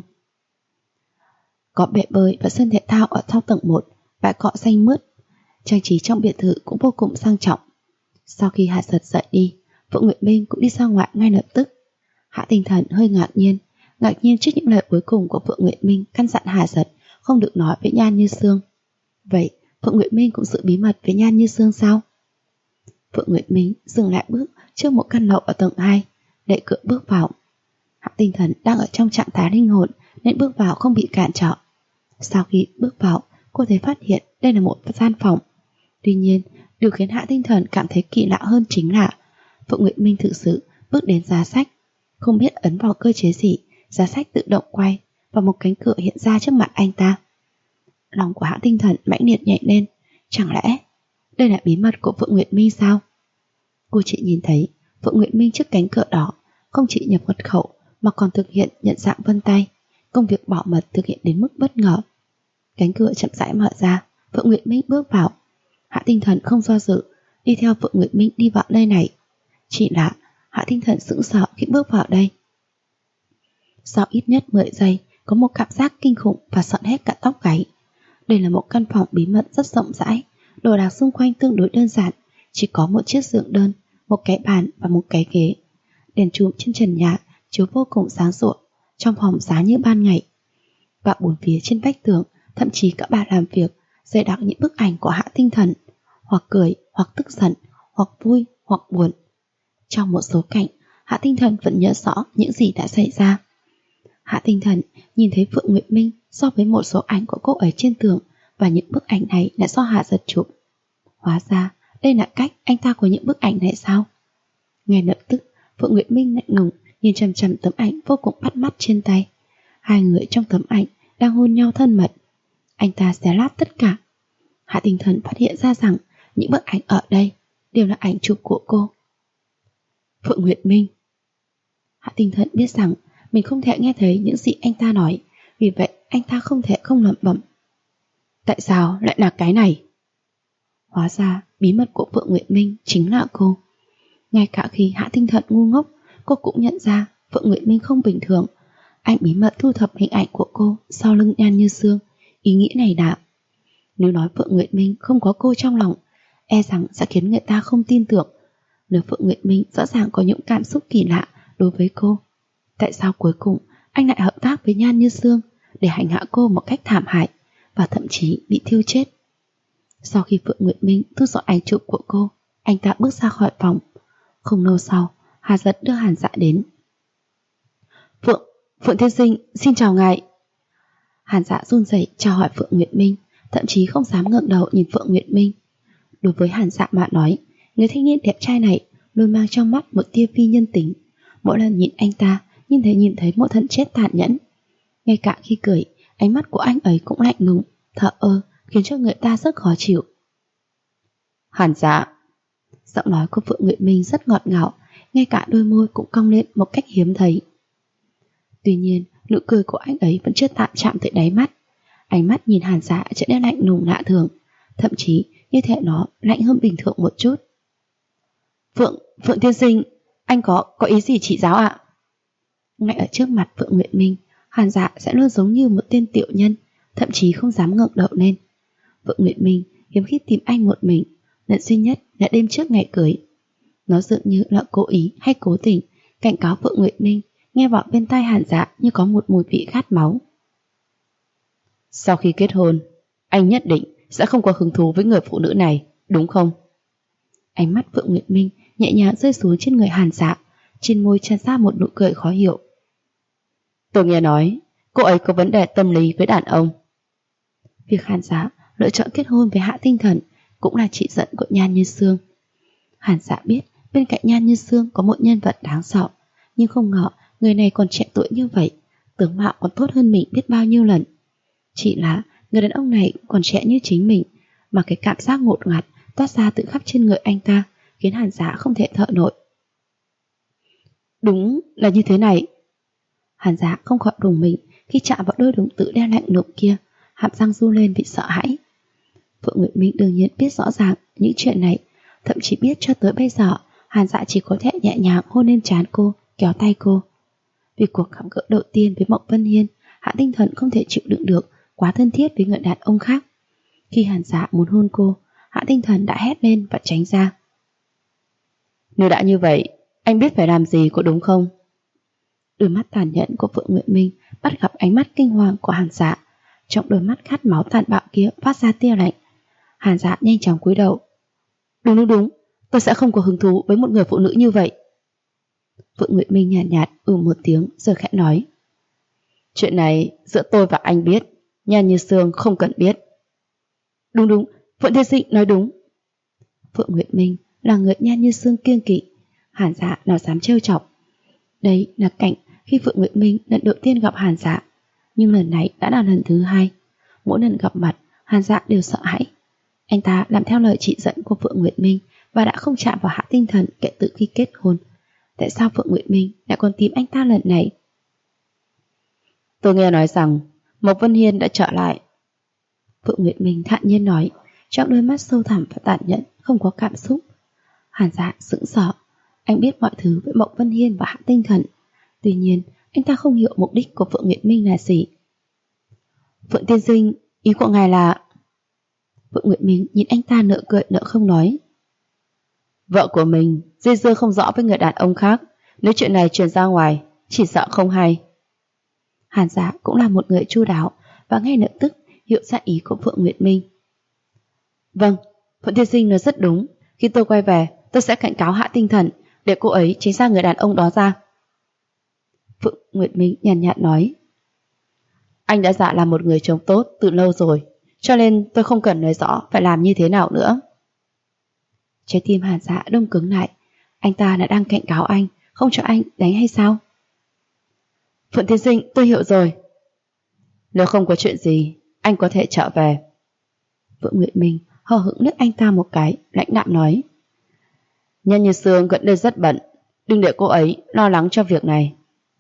Có bể bơi và sân thể thao ở sau tầng 1, bãi cỏ xanh mướt. Trang trí trong biệt thự cũng vô cùng sang trọng. Sau khi Hà Giật dậy đi, Phượng Nguyệt Minh cũng đi ra ngoài ngay lập tức. Hạ Tinh Thần hơi ngạc nhiên trước những lời cuối cùng của Phượng Nguyệt Minh căn dặn Hà Giật không được nói với Nhan Như Sương. Vậy Phượng Nguyệt Minh cũng giữ bí mật với Nhan Như Sương sao? Phượng Nguyệt Minh dừng lại bước trước một căn lầu ở tầng 2, đẩy cửa bước vào. Hạ Tinh Thần đang ở trong trạng thái linh hồn nên bước vào không bị cản trở. Sau khi bước vào, cô thấy phát hiện đây là một gian phòng. Tuy nhiên, điều khiến Hạ Tinh Thần cảm thấy kỳ lạ hơn chính là Phượng Nguyệt Minh thực sự bước đến giá sách. Không biết ấn vào cơ chế gì, giá sách tự động quay và một cánh cửa hiện ra trước mặt anh ta. Lòng của Hạ Tinh Thần mãnh liệt nhảy lên. Chẳng lẽ đây là bí mật của Phượng Nguyệt Minh sao? Cô chỉ nhìn thấy Phượng Nguyệt Minh trước cánh cửa đó không chỉ nhập mật khẩu mà còn thực hiện nhận dạng vân tay. Công việc bảo mật thực hiện đến mức bất ngờ. Cánh cửa chậm rãi mở ra, Phượng Nguyệt Minh bước vào. Hạ Tinh Thần không do dự, đi theo Phượng Nguyệt Minh đi vào nơi này. Chỉ là Hạ Tinh Thần sững sờ khi bước vào đây. Sau ít nhất 10 giây, có một cảm giác kinh khủng và sợn hết cả tóc gáy. Đây là một căn phòng bí mật rất rộng rãi, đồ đạc xung quanh tương đối đơn giản, chỉ có một chiếc giường đơn, một cái bàn và một cái ghế. Đèn chùm trên trần nhà chiếu vô cùng sáng sủa, trong phòng sáng như ban ngày. Và bốn phía trên vách tường, thậm chí cả bàn làm việc, dày đặc những bức ảnh của Hạ Tinh Thần, hoặc cười, hoặc tức giận, hoặc vui, hoặc buồn. Trong một số cảnh, Hạ Tinh Thần vẫn nhớ rõ những gì đã xảy ra. Hạ Tinh Thần nhìn thấy Phượng Nguyệt Minh so với một số ảnh của cô ấy trên tường, và những bức ảnh này là do Hạ Giật chụp. Hóa ra đây là cách anh ta có những bức ảnh này sao? Ngay lập tức Phượng Nguyệt Minh lạnh lùng nhìn chằm chằm tấm ảnh vô cùng bắt mắt trên tay. Hai người trong tấm ảnh đang hôn nhau thân mật. Anh ta xé lát tất cả. Hạ Tinh Thần phát hiện ra rằng những bức ảnh ở đây đều là ảnh chụp của cô. Phượng Nguyệt Minh. Hạ Tinh Thần biết rằng mình không thể nghe thấy những gì anh ta nói, vì vậy anh ta không thể không lẩm bẩm. Tại sao lại là cái này? Hóa ra bí mật của Phượng Nguyệt Minh chính là cô. Ngay cả khi Hạ Tinh Thần ngu ngốc, cô cũng nhận ra Phượng Nguyệt Minh không bình thường. Anh bí mật thu thập hình ảnh của cô sau lưng Nhan Như Sương. Ý nghĩ này đã. Nếu nói Phượng Nguyệt Minh không có cô trong lòng, e rằng sẽ khiến người ta không tin tưởng. Nếu Phượng Nguyệt Minh rõ ràng có những cảm xúc kỳ lạ đối với cô, tại sao cuối cùng anh lại hợp tác với Nhan Như Sương để hành hạ cô một cách thảm hại và thậm chí bị thiêu chết? Sau khi Phượng Nguyệt Minh thu dọn ảnh chụp của cô, anh ta bước ra khỏi phòng. Không lâu sau, Hà Giật đưa Hàn Dạ đến. Phượng Tiên Sinh, xin chào ngài. Hàn Dạ run rẩy chào hỏi Phượng Nguyệt Minh, thậm chí không dám ngẩng đầu nhìn Phượng Nguyệt Minh. Đối với Hàn Dạ mà nói, người thanh niên đẹp trai này luôn mang trong mắt một tia phi nhân tính. Mỗi lần nhìn anh ta, nhìn thấy một thân chết tàn nhẫn. Ngay cả khi cười, ánh mắt của anh ấy cũng lạnh lùng, thờ ơ, khiến cho người ta rất khó chịu. Hàn Dạ. Giọng nói của Phượng Nguyệt Minh rất ngọt ngào, ngay cả đôi môi cũng cong lên một cách hiếm thấy. Tuy nhiên, nụ cười của anh ấy vẫn chưa tạm chạm tới đáy mắt. Ánh mắt nhìn Hàn Dạ trở nên lạnh lùng lạ thường, thậm chí như thể nó lạnh hơn bình thường một chút. Phượng Tiên Sinh, anh có ý gì chỉ giáo ạ? Ngay ở trước mặt Phượng Nguyệt Minh, Hàn Dạ sẽ luôn giống như một tên tiểu nhân, thậm chí không dám ngẩng đầu lên. Phượng Nguyệt Minh hiếm khi tìm anh một mình, lần duy nhất là đêm trước ngày cưới. Nó dường như là cố ý hay cố tình cảnh cáo Phượng Nguyệt Minh, nghe vào bên tai Hàn Dạ như có một mùi vị khát máu. Sau khi kết hôn, anh nhất định sẽ không có hứng thú với người phụ nữ này, đúng không? Ánh mắt Phượng Nguyệt Minh nhẹ nhàng rơi xuống trên người Hàn Dạ, trên môi tràn ra một nụ cười khó hiểu. Tôi nghe nói cô ấy có vấn đề tâm lý với đàn ông. Việc Hàn Dạ lựa chọn kết hôn với Hạ Tinh Thần cũng là chỉ dẫn của Nhan Như Sương. Hàn Dạ biết bên cạnh Nhan Như Sương có một nhân vật đáng sợ, nhưng không ngờ người này còn trẻ tuổi như vậy, tướng mạo còn tốt hơn mình biết bao nhiêu lần. Chỉ là người đàn ông này còn trẻ như chính mình, mà cái cảm giác ngột ngạt toát ra từ khắp trên người anh ta khiến Hàn Dạ không thể thở nổi. Đúng là như thế này. Hàn Dạ không khỏi rùng mình khi chạm vào đôi đồng tử đen lạnh lùng kia, hàm răng run lên vì sợ hãi. Phượng Nguyệt Minh đương nhiên biết rõ ràng những chuyện này, thậm chí biết cho tới bây giờ Hàn Dạ chỉ có thể nhẹ nhàng hôn lên trán cô, kéo tay cô. Vì cuộc gặp gỡ đầu tiên với Mộc Vân Hiên, Hạ Tinh Thần không thể chịu đựng được quá thân thiết với người đàn ông khác. Khi Hàn Dạ muốn hôn cô, Hạ Tinh Thần đã hét lên và tránh ra. Nếu đã như vậy, anh biết phải làm gì có đúng không? Đôi mắt tàn nhẫn của Phượng Nguyệt Minh bắt gặp ánh mắt kinh hoàng của Hàn Dạ. Trong đôi mắt khát máu tàn bạo kia phát ra tia lạnh. Hàn Dạ nhanh chóng cúi đầu. Đúng, tôi sẽ không có hứng thú với một người phụ nữ như vậy. Phượng Nguyệt Minh nhàn nhạt một tiếng rồi khẽ nói. Chuyện này giữa tôi và anh biết, Nhan Như Sương không cần biết. Đúng, Phượng Tiên Sinh nói đúng. Phượng Nguyệt Minh là người Nhan Như Sương kiêng kỵ, Hàn Dạ nào dám trêu chọc. Đây là cảnh khi Phượng Nguyệt Minh lần đầu tiên gặp Hàn Dạ, nhưng lần này đã là lần thứ hai. Mỗi lần gặp mặt, Hàn Dạ đều sợ hãi. Anh ta làm theo lời chỉ dẫn của Phượng Nguyệt Minh và đã không chạm vào Hạ Tinh Thần kể từ khi kết hôn. Tại sao Phượng Nguyệt Minh lại còn tìm anh ta lần này? Tôi nghe nói rằng Mộc Vân Hiên đã trở lại. Phượng Nguyệt Minh thản nhiên nói, trong đôi mắt sâu thẳm và tàn nhẫn, không có cảm xúc. Hàn Dạ sững sờ. Anh biết mọi thứ với Mộc Vân Hiên và Hạ Tinh Thần. Tuy nhiên, anh ta không hiểu mục đích của Phượng Nguyệt Minh là gì. Phượng Tiên Sinh, ý của ngài là... Phượng Nguyệt Minh nhìn anh ta nợ cười nợ không nói. Vợ của mình dây dưa không rõ với người đàn ông khác, nếu chuyện này truyền ra ngoài, chỉ sợ không hay. Hàn Dạ cũng là một người chu đáo và ngay lập tức hiểu ra ý của Phượng Nguyệt Minh. Vâng, Phượng Tiên Sinh nói rất đúng. Khi tôi quay về, tôi sẽ cảnh cáo Hạ Tinh Thần để cô ấy tránh xa người đàn ông đó ra. Phượng Nguyệt Minh nhàn nhạt nói. Anh đã giả làm một người chồng tốt từ lâu rồi, cho nên tôi không cần nói rõ phải làm như thế nào nữa. Trái tim Hàn Dạ đông cứng lại. Anh ta đã đang cảnh cáo anh, không cho anh đánh hay sao? Phượng Tiên Sinh, tôi hiểu rồi. Nếu không có chuyện gì, anh có thể trở về. Phượng Nguyệt Minh hờ hững liếc anh ta một cái, lãnh đạm nói. Nhan Như Sương gần đây rất bận, đừng để cô ấy lo lắng cho việc này.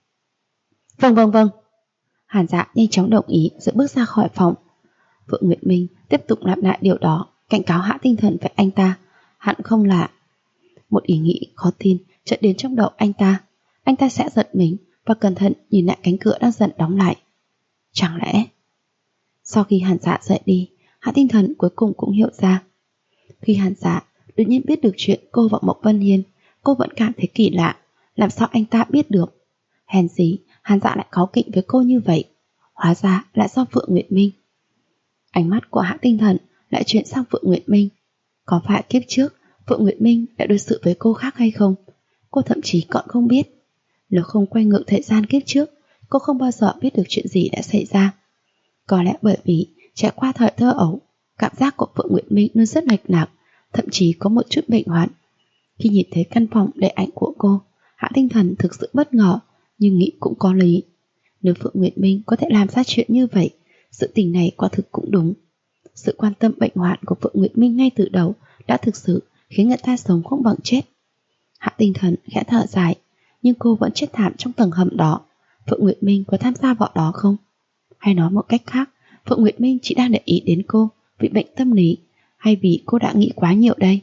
Vâng. Hàn Dạ nhanh chóng đồng ý rồi bước ra khỏi phòng. Phượng Nguyệt Minh tiếp tục lặp lại điều đó, cảnh cáo Hạ Tinh Thần với anh ta. Hẳn không lạ. Một ý nghĩ khó tin chợt đến trong đầu anh ta. Anh ta sẽ giật mình và cẩn thận nhìn lại cánh cửa đang dần đóng lại. Chẳng lẽ... Sau khi Hàn Dạ rời đi, Hạ Tinh Thần cuối cùng cũng hiểu ra. Khi Hàn Dạ đột nhiên biết được chuyện cô và Mộc Vân Hiên, cô vẫn cảm thấy kỳ lạ. Làm sao anh ta biết được? Hèn gì Hàn Dạ lại cáu kỉnh với cô như vậy? Hóa ra lại do Phượng Nguyệt Minh. Ánh mắt của Hạ Tinh Thần lại chuyển sang Phượng Nguyệt Minh. Có phải kiếp trước Phượng Nguyệt Minh đã đối xử với cô khác hay không? Cô thậm chí còn không biết. Nếu không quay ngược thời gian kiếp trước, cô không bao giờ biết được chuyện gì đã xảy ra. Có lẽ bởi vì trải qua thời thơ ấu, cảm giác của Phượng Nguyệt Minh luôn rất mạch lạc, thậm chí có một chút bệnh hoạn. Khi nhìn thấy căn phòng đầy ảnh của cô, Hạ Tinh Thần thực sự bất ngờ, nhưng nghĩ cũng có lý. Nếu Phượng Nguyệt Minh có thể làm ra chuyện như vậy, sự tình này quả thực cũng đúng. Sự quan tâm bệnh hoạn của Phượng Nguyệt Minh ngay từ đầu đã thực sự khiến người ta sống không bằng chết. Hạ Tinh Thần khẽ thở dài, nhưng cô vẫn chết thảm trong tầng hầm đó. Phượng Nguyệt Minh có tham gia vào đó không? Hay nói một cách khác, Phượng Nguyệt Minh chỉ đang để ý đến cô vì bệnh tâm lý, hay vì cô đã nghĩ quá nhiều đây?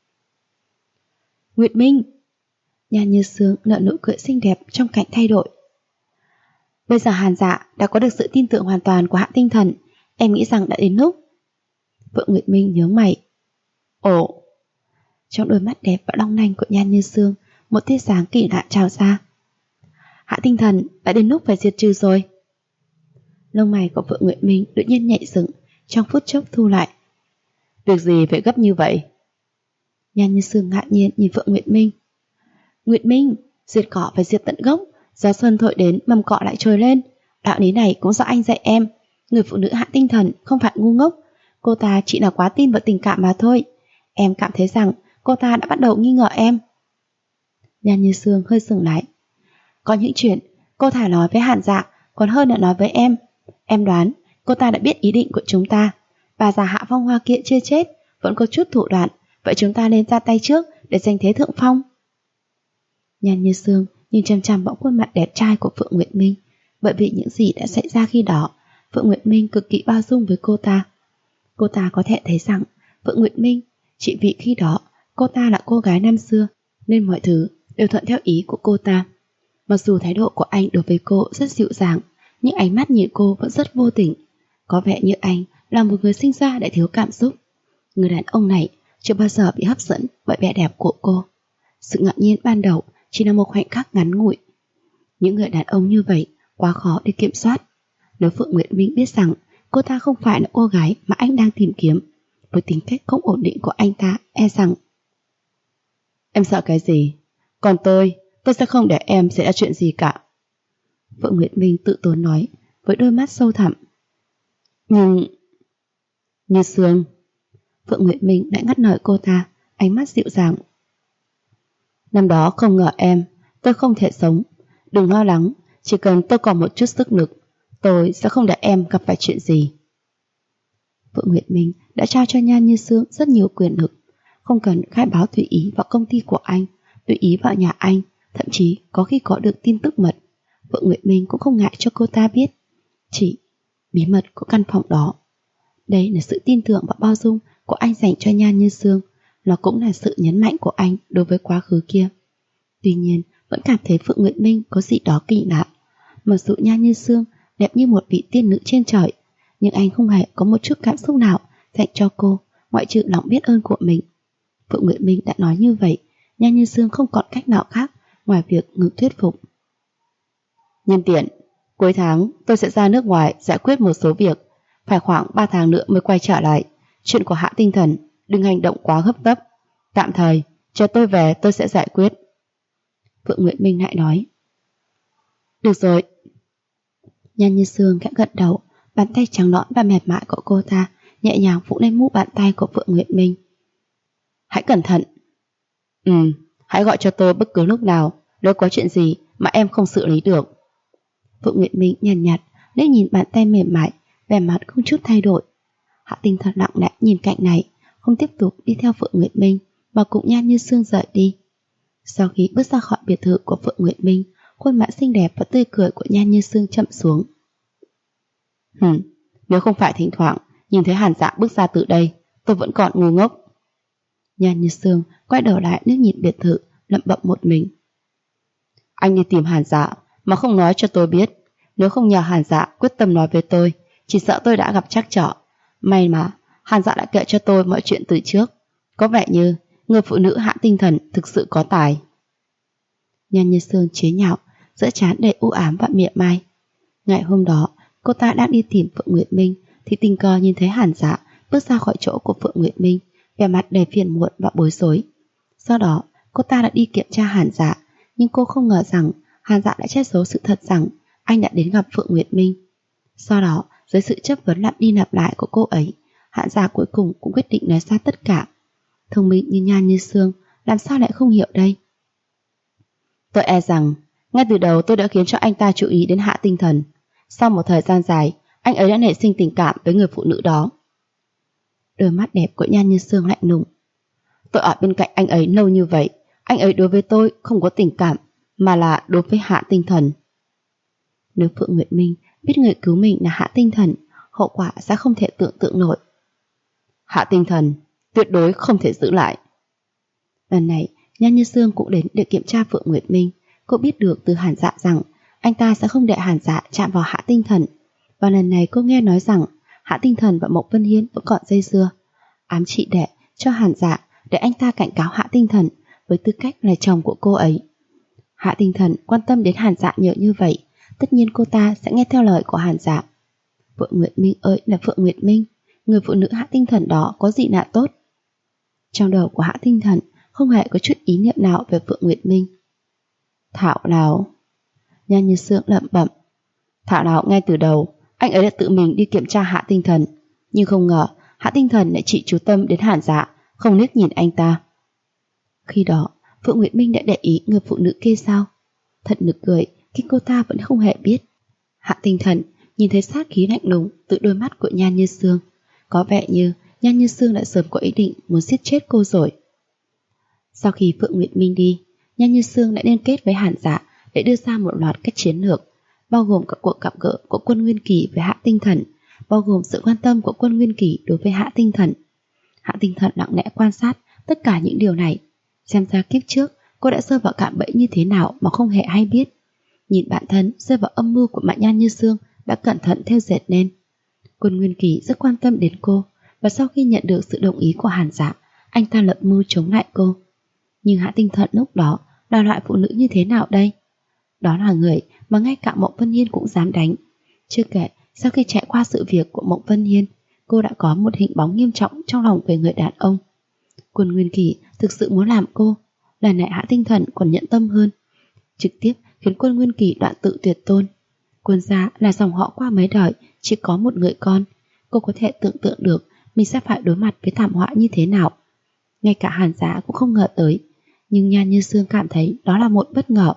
Nguyệt Minh! Nhan Như Sương nở nụ cười xinh đẹp trong cảnh thay đổi. Bây giờ Hàn Dạ đã có được sự tin tưởng hoàn toàn của Hạ Tinh Thần, em nghĩ rằng đã đến lúc. Phượng Nguyệt Minh nhướng mày. Ồ! Trong đôi mắt đẹp và long lanh của Nhan Như Sương, một tia sáng kỳ lạ trào ra. Hạ Tinh Thần, đã đến lúc phải diệt trừ rồi. Lông mày của Phượng Nguyệt Minh tự nhiên nhảy dựng, trong phút chốc thu lại. Việc gì phải gấp như vậy? Nhan Như Sương ngạc nhiên nhìn Phượng Nguyệt Minh. Nguyệt Minh, diệt cỏ phải diệt tận gốc, gió xuân thổi đến mầm cỏ lại trồi lên. Đạo lý này cũng do anh dạy em. Người phụ nữ Hạ Tinh Thần không phải ngu ngốc, cô ta chỉ là quá tin vào tình cảm mà thôi. Em cảm thấy rằng cô ta đã bắt đầu nghi ngờ em. Nhan Như Sương hơi dừng lại. Có những chuyện cô thả nói với Hàn Dạ còn hơn là nói với em. Em đoán cô ta đã biết ý định của chúng ta. Bà già Hạ Phong Hoa kia chưa chết, vẫn có chút thủ đoạn. Vậy chúng ta nên ra tay trước để giành thế thượng phong. Nhan Như Sương nhìn chằm chằm bỗng khuôn mặt đẹp trai của Phượng Nguyệt Minh. Bởi vì những gì đã xảy ra khi đó, Phượng Nguyệt Minh cực kỳ bao dung với cô ta. Cô ta có thể thấy rằng Phượng Nguyệt Minh chỉ vì khi đó cô ta là cô gái năm xưa, nên mọi thứ đều thuận theo ý của cô ta. Mặc dù thái độ của anh đối với cô rất dịu dàng, nhưng ánh mắt nhìn cô vẫn rất vô tình. Có vẻ như anh là một người sinh ra để thiếu cảm xúc. Người đàn ông này chưa bao giờ bị hấp dẫn bởi vẻ đẹp của cô. Sự ngạc nhiên ban đầu chỉ là một khoảnh khắc ngắn ngủi. Những người đàn ông như vậy quá khó để kiểm soát. Nếu Phượng Nguyệt Minh biết rằng cô ta không phải là cô gái mà anh đang tìm kiếm, với tính cách không ổn định của anh ta, e rằng... Em sợ cái gì? Còn tôi sẽ không để em xảy ra chuyện gì cả. Phượng Nguyệt Minh tự tốn nói, với đôi mắt sâu thẳm. Nhưng... Như Sương... Phượng Nguyệt Minh đã ngắt lời cô ta, ánh mắt dịu dàng. Năm đó không ngờ em, tôi không thể sống. Đừng lo lắng, chỉ cần tôi còn một chút sức lực, tôi sẽ không để em gặp phải chuyện gì. Phượng Nguyệt Minh đã trao cho Nhan Như Sương rất nhiều quyền lực, không cần khai báo tùy ý vào công ty của anh, tùy ý vào nhà anh, thậm chí có khi có được tin tức mật. Phượng Nguyệt Minh cũng không ngại cho cô ta biết chỉ bí mật của căn phòng đó. Đây là sự tin tưởng và bao dung của anh dành cho Nhan Như Sương. Nó cũng là sự nhấn mạnh của anh đối với quá khứ kia. Tuy nhiên vẫn cảm thấy Phượng Nguyệt Minh có gì đó kỳ lạ. Mặc dù Nhan Như Sương đẹp như một vị tiên nữ trên trời, nhưng anh không hề có một chút cảm xúc nào dành cho cô, ngoại trừ lòng biết ơn của mình. Phượng Nguyệt Minh đã nói như vậy, Nhan Như Sương không còn cách nào khác ngoài việc ngừng thuyết phục. Nhân tiện, cuối tháng tôi sẽ ra nước ngoài giải quyết một số việc, phải khoảng 3 tháng nữa mới quay trở lại. Chuyện của Hạ Tinh Thần đừng hành động quá hấp tấp. Tạm thời, chờ tôi về tôi sẽ giải quyết. Phượng Nguyệt Minh lại nói. Được rồi. Nhan Như Sương khẽ gật đầu, bàn tay trắng nõn và mềm mại của cô ta nhẹ nhàng phủ lên mu bàn tay của Phượng Nguyệt Minh. Hãy cẩn thận. Hãy gọi cho tôi bất cứ lúc nào nếu có chuyện gì mà em không xử lý được. Phượng Nguyệt Minh nhàn nhạt liếc nhìn bàn tay mềm mại, vẻ mặt không chút thay đổi. Hạ Tinh Thần lặng lẽ nhìn cảnh này, không tiếp tục đi theo Phượng Nguyệt Minh mà cùng Nhan Như Sương rời đi. Sau khi bước ra khỏi biệt thự của Phượng Nguyệt Minh, khuôn mặt xinh đẹp và tươi cười của Nhan Như Sương chậm xuống. Nếu không phải thỉnh thoảng nhìn thấy Hàn Dạ bước ra từ đây, tôi vẫn còn ngu ngốc. Nhan Như Sương quay đầu lại liếc nhìn biệt thự, lẩm bẩm một mình. Anh đi tìm Hàn Dạ mà không nói cho tôi biết. Nếu không nhờ Hàn Dạ quyết tâm nói với tôi, chỉ sợ tôi đã gặp trắc trở. May mà Hàn Dạ đã kể cho tôi mọi chuyện từ trước. Có vẻ như người phụ nữ Hạ Tinh Thần thực sự có tài. Nhan Như Sương chế nhạo, giữa trán đầy u ám và mỉa mai. Ngày hôm đó, cô ta đang đi tìm Phượng Nguyệt Minh thì tình cờ nhìn thấy Hàn Dạ bước ra khỏi chỗ của Phượng Nguyệt Minh, vẻ mặt đầy phiền muộn và bối rối. Sau đó, cô ta đã đi kiểm tra Hàn Dạ, nhưng cô không ngờ rằng Hàn Dạ đã che giấu sự thật rằng anh đã đến gặp Phượng Nguyệt Minh. Sau đó, dưới sự chất vấn lặp đi lặp lại của cô ấy, Hàn Dạ cuối cùng cũng quyết định nói ra tất cả. Thông minh như Nhan Như Sương, làm sao lại không hiểu đây? Tôi e rằng ngay từ đầu tôi đã khiến cho anh ta chú ý đến Hạ Tinh Thần. Sau một thời gian dài, anh ấy đã nảy sinh tình cảm với người phụ nữ đó. Đôi mắt đẹp của Nhan Như Sương lạnh lùng. Tôi ở bên cạnh anh ấy lâu như vậy, anh ấy đối với tôi không có tình cảm, mà là đối với Hạ Tinh Thần. Nếu Phượng Nguyệt Minh biết người cứu mình là Hạ Tinh Thần, hậu quả sẽ không thể tưởng tượng nổi. Hạ Tinh Thần tuyệt đối không thể giữ lại. Lần này, Nhan Như Sương cũng đến để kiểm tra Phượng Nguyệt Minh. Cô biết được từ Hàn Dạ rằng anh ta sẽ không để Hàn Dạ chạm vào Hạ Tinh Thần. Và lần này cô nghe nói rằng Hạ Tinh Thần và Mộc Vân Hiên vẫn còn dây dưa, ám chỉ để cho Hàn Dạ để anh ta cảnh cáo Hạ Tinh Thần với tư cách là chồng của cô ấy. Hạ Tinh Thần quan tâm đến Hàn Dạ nhiều như vậy, tất nhiên cô ta sẽ nghe theo lời của Hàn Dạ. Phượng Nguyệt Minh ơi là Phượng Nguyệt Minh, người phụ nữ Hạ Tinh Thần đó có gì lạ tốt? Trong đầu của Hạ Tinh Thần không hề có chút ý niệm nào về Phượng Nguyệt Minh. Thảo nào? Nhan Như Sương lẩm bẩm. Thảo nào ngay từ đầu anh ấy đã tự mình đi kiểm tra Hạ Tinh Thần, nhưng không ngờ Hạ Tinh Thần lại chỉ chú tâm đến Hàn Dạ, không liếc nhìn anh ta. Khi đó Phượng Nguyệt Minh đã để ý người phụ nữ kia sao? Thật nực cười khi cô ta vẫn không hề biết. Hạ Tinh Thần nhìn thấy sát khí lạnh lùng từ đôi mắt của Nhan Như Sương, có vẻ như Nhan Như Sương đã sớm có ý định muốn giết chết cô rồi. Sau khi Phượng Nguyệt Minh đi, Nhan Như Sương đã liên kết với Hàn Dạ để đưa ra một loạt các chiến lược, bao gồm các cuộc gặp gỡ của Quân Nguyên Kỳ với Hạ Tinh Thần, bao gồm sự quan tâm của Quân Nguyên Kỳ đối với Hạ Tinh Thần. Hạ Tinh Thần lặng lẽ quan sát tất cả những điều này, xem ra kiếp trước cô đã rơi vào cạm bẫy như thế nào mà không hề hay biết. Nhìn bản thân rơi vào âm mưu của Nhan Như Sương đã cẩn thận theo dệt nên. Quân Nguyên Kỳ rất quan tâm đến cô, và sau khi nhận được sự đồng ý của Hàn Dạ, anh ta lập mưu chống lại cô. Nhưng Hạ Tinh Thần lúc đó là loại phụ nữ như thế nào đây? Đó là người mà ngay cả Mộc Vân Hiên cũng dám đánh. Chưa kể, sau khi trải qua sự việc của Mộc Vân Hiên, cô đã có một hình bóng nghiêm trọng trong lòng về người đàn ông. Quân Nguyên Kỳ thực sự muốn làm cô. Lần này Hạ Tinh Thần còn nhận tâm hơn, trực tiếp khiến Quân Nguyên Kỳ đoạn tự tuyệt tôn. Quân gia là dòng họ qua mấy đời chỉ có một người con. Cô có thể tưởng tượng được mình sẽ phải đối mặt với thảm họa như thế nào. Ngay cả Hàn Dạ cũng không ngờ tới, nhưng Nhan Như Sương cảm thấy đó là một bất ngờ.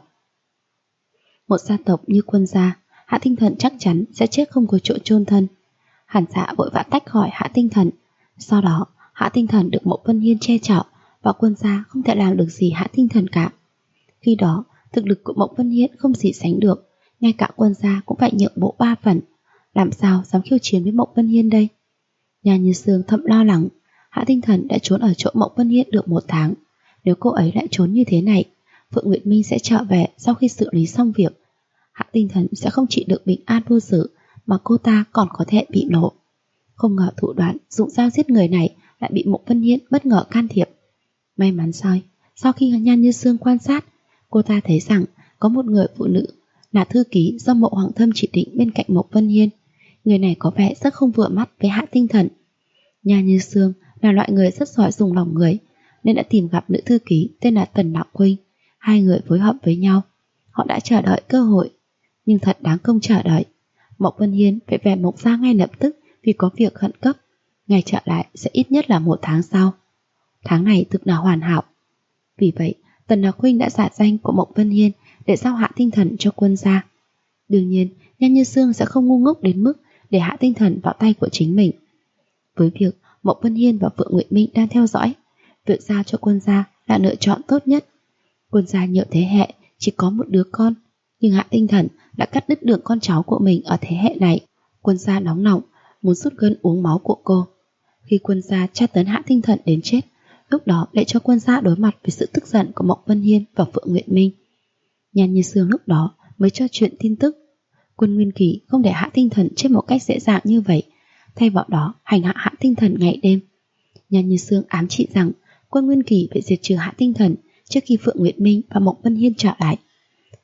Một gia tộc như Quân gia, Hạ Tinh Thần chắc chắn sẽ chết không có chỗ chôn thân. Hàn Dạ vội vã tách khỏi Hạ Tinh Thần. Sau đó Hạ Tinh Thần được Mộc Vân Hiên che chở, và Quân gia không thể làm được gì Hạ Tinh Thần cả. Khi đó thực lực của Mộc Vân Hiên không gì sánh được, ngay cả Quân gia cũng phải nhượng bộ 3 phần. Làm sao dám khiêu chiến với Mộc Vân Hiên đây? Nhan Như Sương thầm lo lắng. Hạ Tinh Thần đã trốn ở chỗ Mộc Vân Hiên được 1 tháng. Nếu cô ấy lại trốn như thế này, Phượng Nguyệt Minh sẽ trở về sau khi xử lý xong việc. Hạ Tinh Thần sẽ không chỉ được bình an vô sự, mà cô ta còn có thể bị lộ. Không ngờ thủ đoạn dụng dao giết người này lại bị Mộc Vân Hiên bất ngờ can thiệp. May mắn sao, sau khi Nhan Như Sương quan sát, cô ta thấy rằng có một người phụ nữ là thư ký do Mộ Hoàng Thâm chỉ định bên cạnh Mộc Vân Hiên. Người này có vẻ rất không vừa mắt với Hạ Tinh Thần. Nhan Như Sương là loại người rất giỏi dùng lòng người, nên đã tìm gặp nữ thư ký tên là Tần Đạo Khuynh. Hai người phối hợp với nhau. Họ đã chờ đợi cơ hội, nhưng thật đáng công chờ đợi. Mộc Vân Hiên phải về Mộc gia ngay lập tức vì có việc khẩn cấp. Ngày trở lại sẽ ít nhất là 1 tháng sau. Tháng này thực là hoàn hảo. Vì vậy Tần Đạo Khuynh đã giả danh của Mộc Vân Hiên để giao Hạ Tinh Thần cho Quân gia. Đương nhiên Nhan Như Sương sẽ không ngu ngốc đến mức để Hạ Tinh Thần vào tay của chính mình. Với việc Mộc Vân Hiên và Phượng Nguyệt Minh đang theo dõi, việc giao cho Quân gia là lựa chọn tốt nhất. Quân gia nhiều thế hệ chỉ có một đứa con, nhưng Hạ Tinh Thần đã cắt đứt đường con cháu của mình ở thế hệ này. Quân gia nóng lòng muốn rút gân uống máu của cô. Khi Quân gia tra tấn Hạ Tinh Thần đến chết, lúc đó lại cho Quân gia đối mặt với sự tức giận của Mộc Vân Hiên và Phượng Nguyệt Minh. Nhan Như Sương lúc đó mới cho chuyện tin tức. Quân Nguyên Kỳ không để Hạ Tinh Thần chết một cách dễ dàng như vậy, thay vào đó hành hạ Hạ Tinh Thần ngày đêm. Nhan Như Sương ám chỉ rằng Quân Nguyên Kỳ phải diệt trừ Hạ Tinh Thần trước khi Phượng Nguyệt Minh và Mộc Vân Hiên trở lại.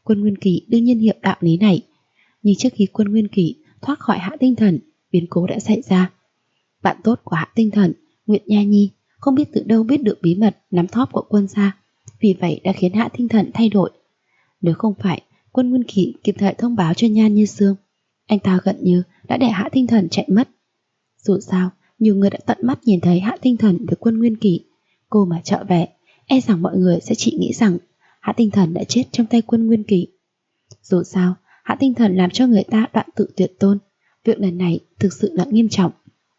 Quân Nguyên Kỳ đương nhiên hiểu đạo lý này. Nhưng trước khi Quân Nguyên Kỳ thoát khỏi Hạ Tinh Thần, biến cố đã xảy ra. Bạn tốt của Hạ Tinh Thần, Nguyệt Nha Nhi, không biết từ đâu biết được bí mật nắm thóp của Quân gia, vì vậy đã khiến Hạ Tinh Thần thay đổi. Nếu không phải Quân Nguyên Kỳ kịp thời thông báo cho Nhan Như Sương, anh ta gần như đã để Hạ Tinh Thần chạy mất. Dù sao, nhiều người đã tận mắt nhìn thấy Hạ Tinh Thần với Quân Nguyên Kỳ. Cô mà trở về, e rằng mọi người sẽ chỉ nghĩ rằng Hạ Tinh Thần đã chết trong tay Quân Nguyên Kỳ. Dù sao, Hạ Tinh Thần làm cho người ta đoạn tự tuyệt tôn. Việc lần này thực sự là nghiêm trọng.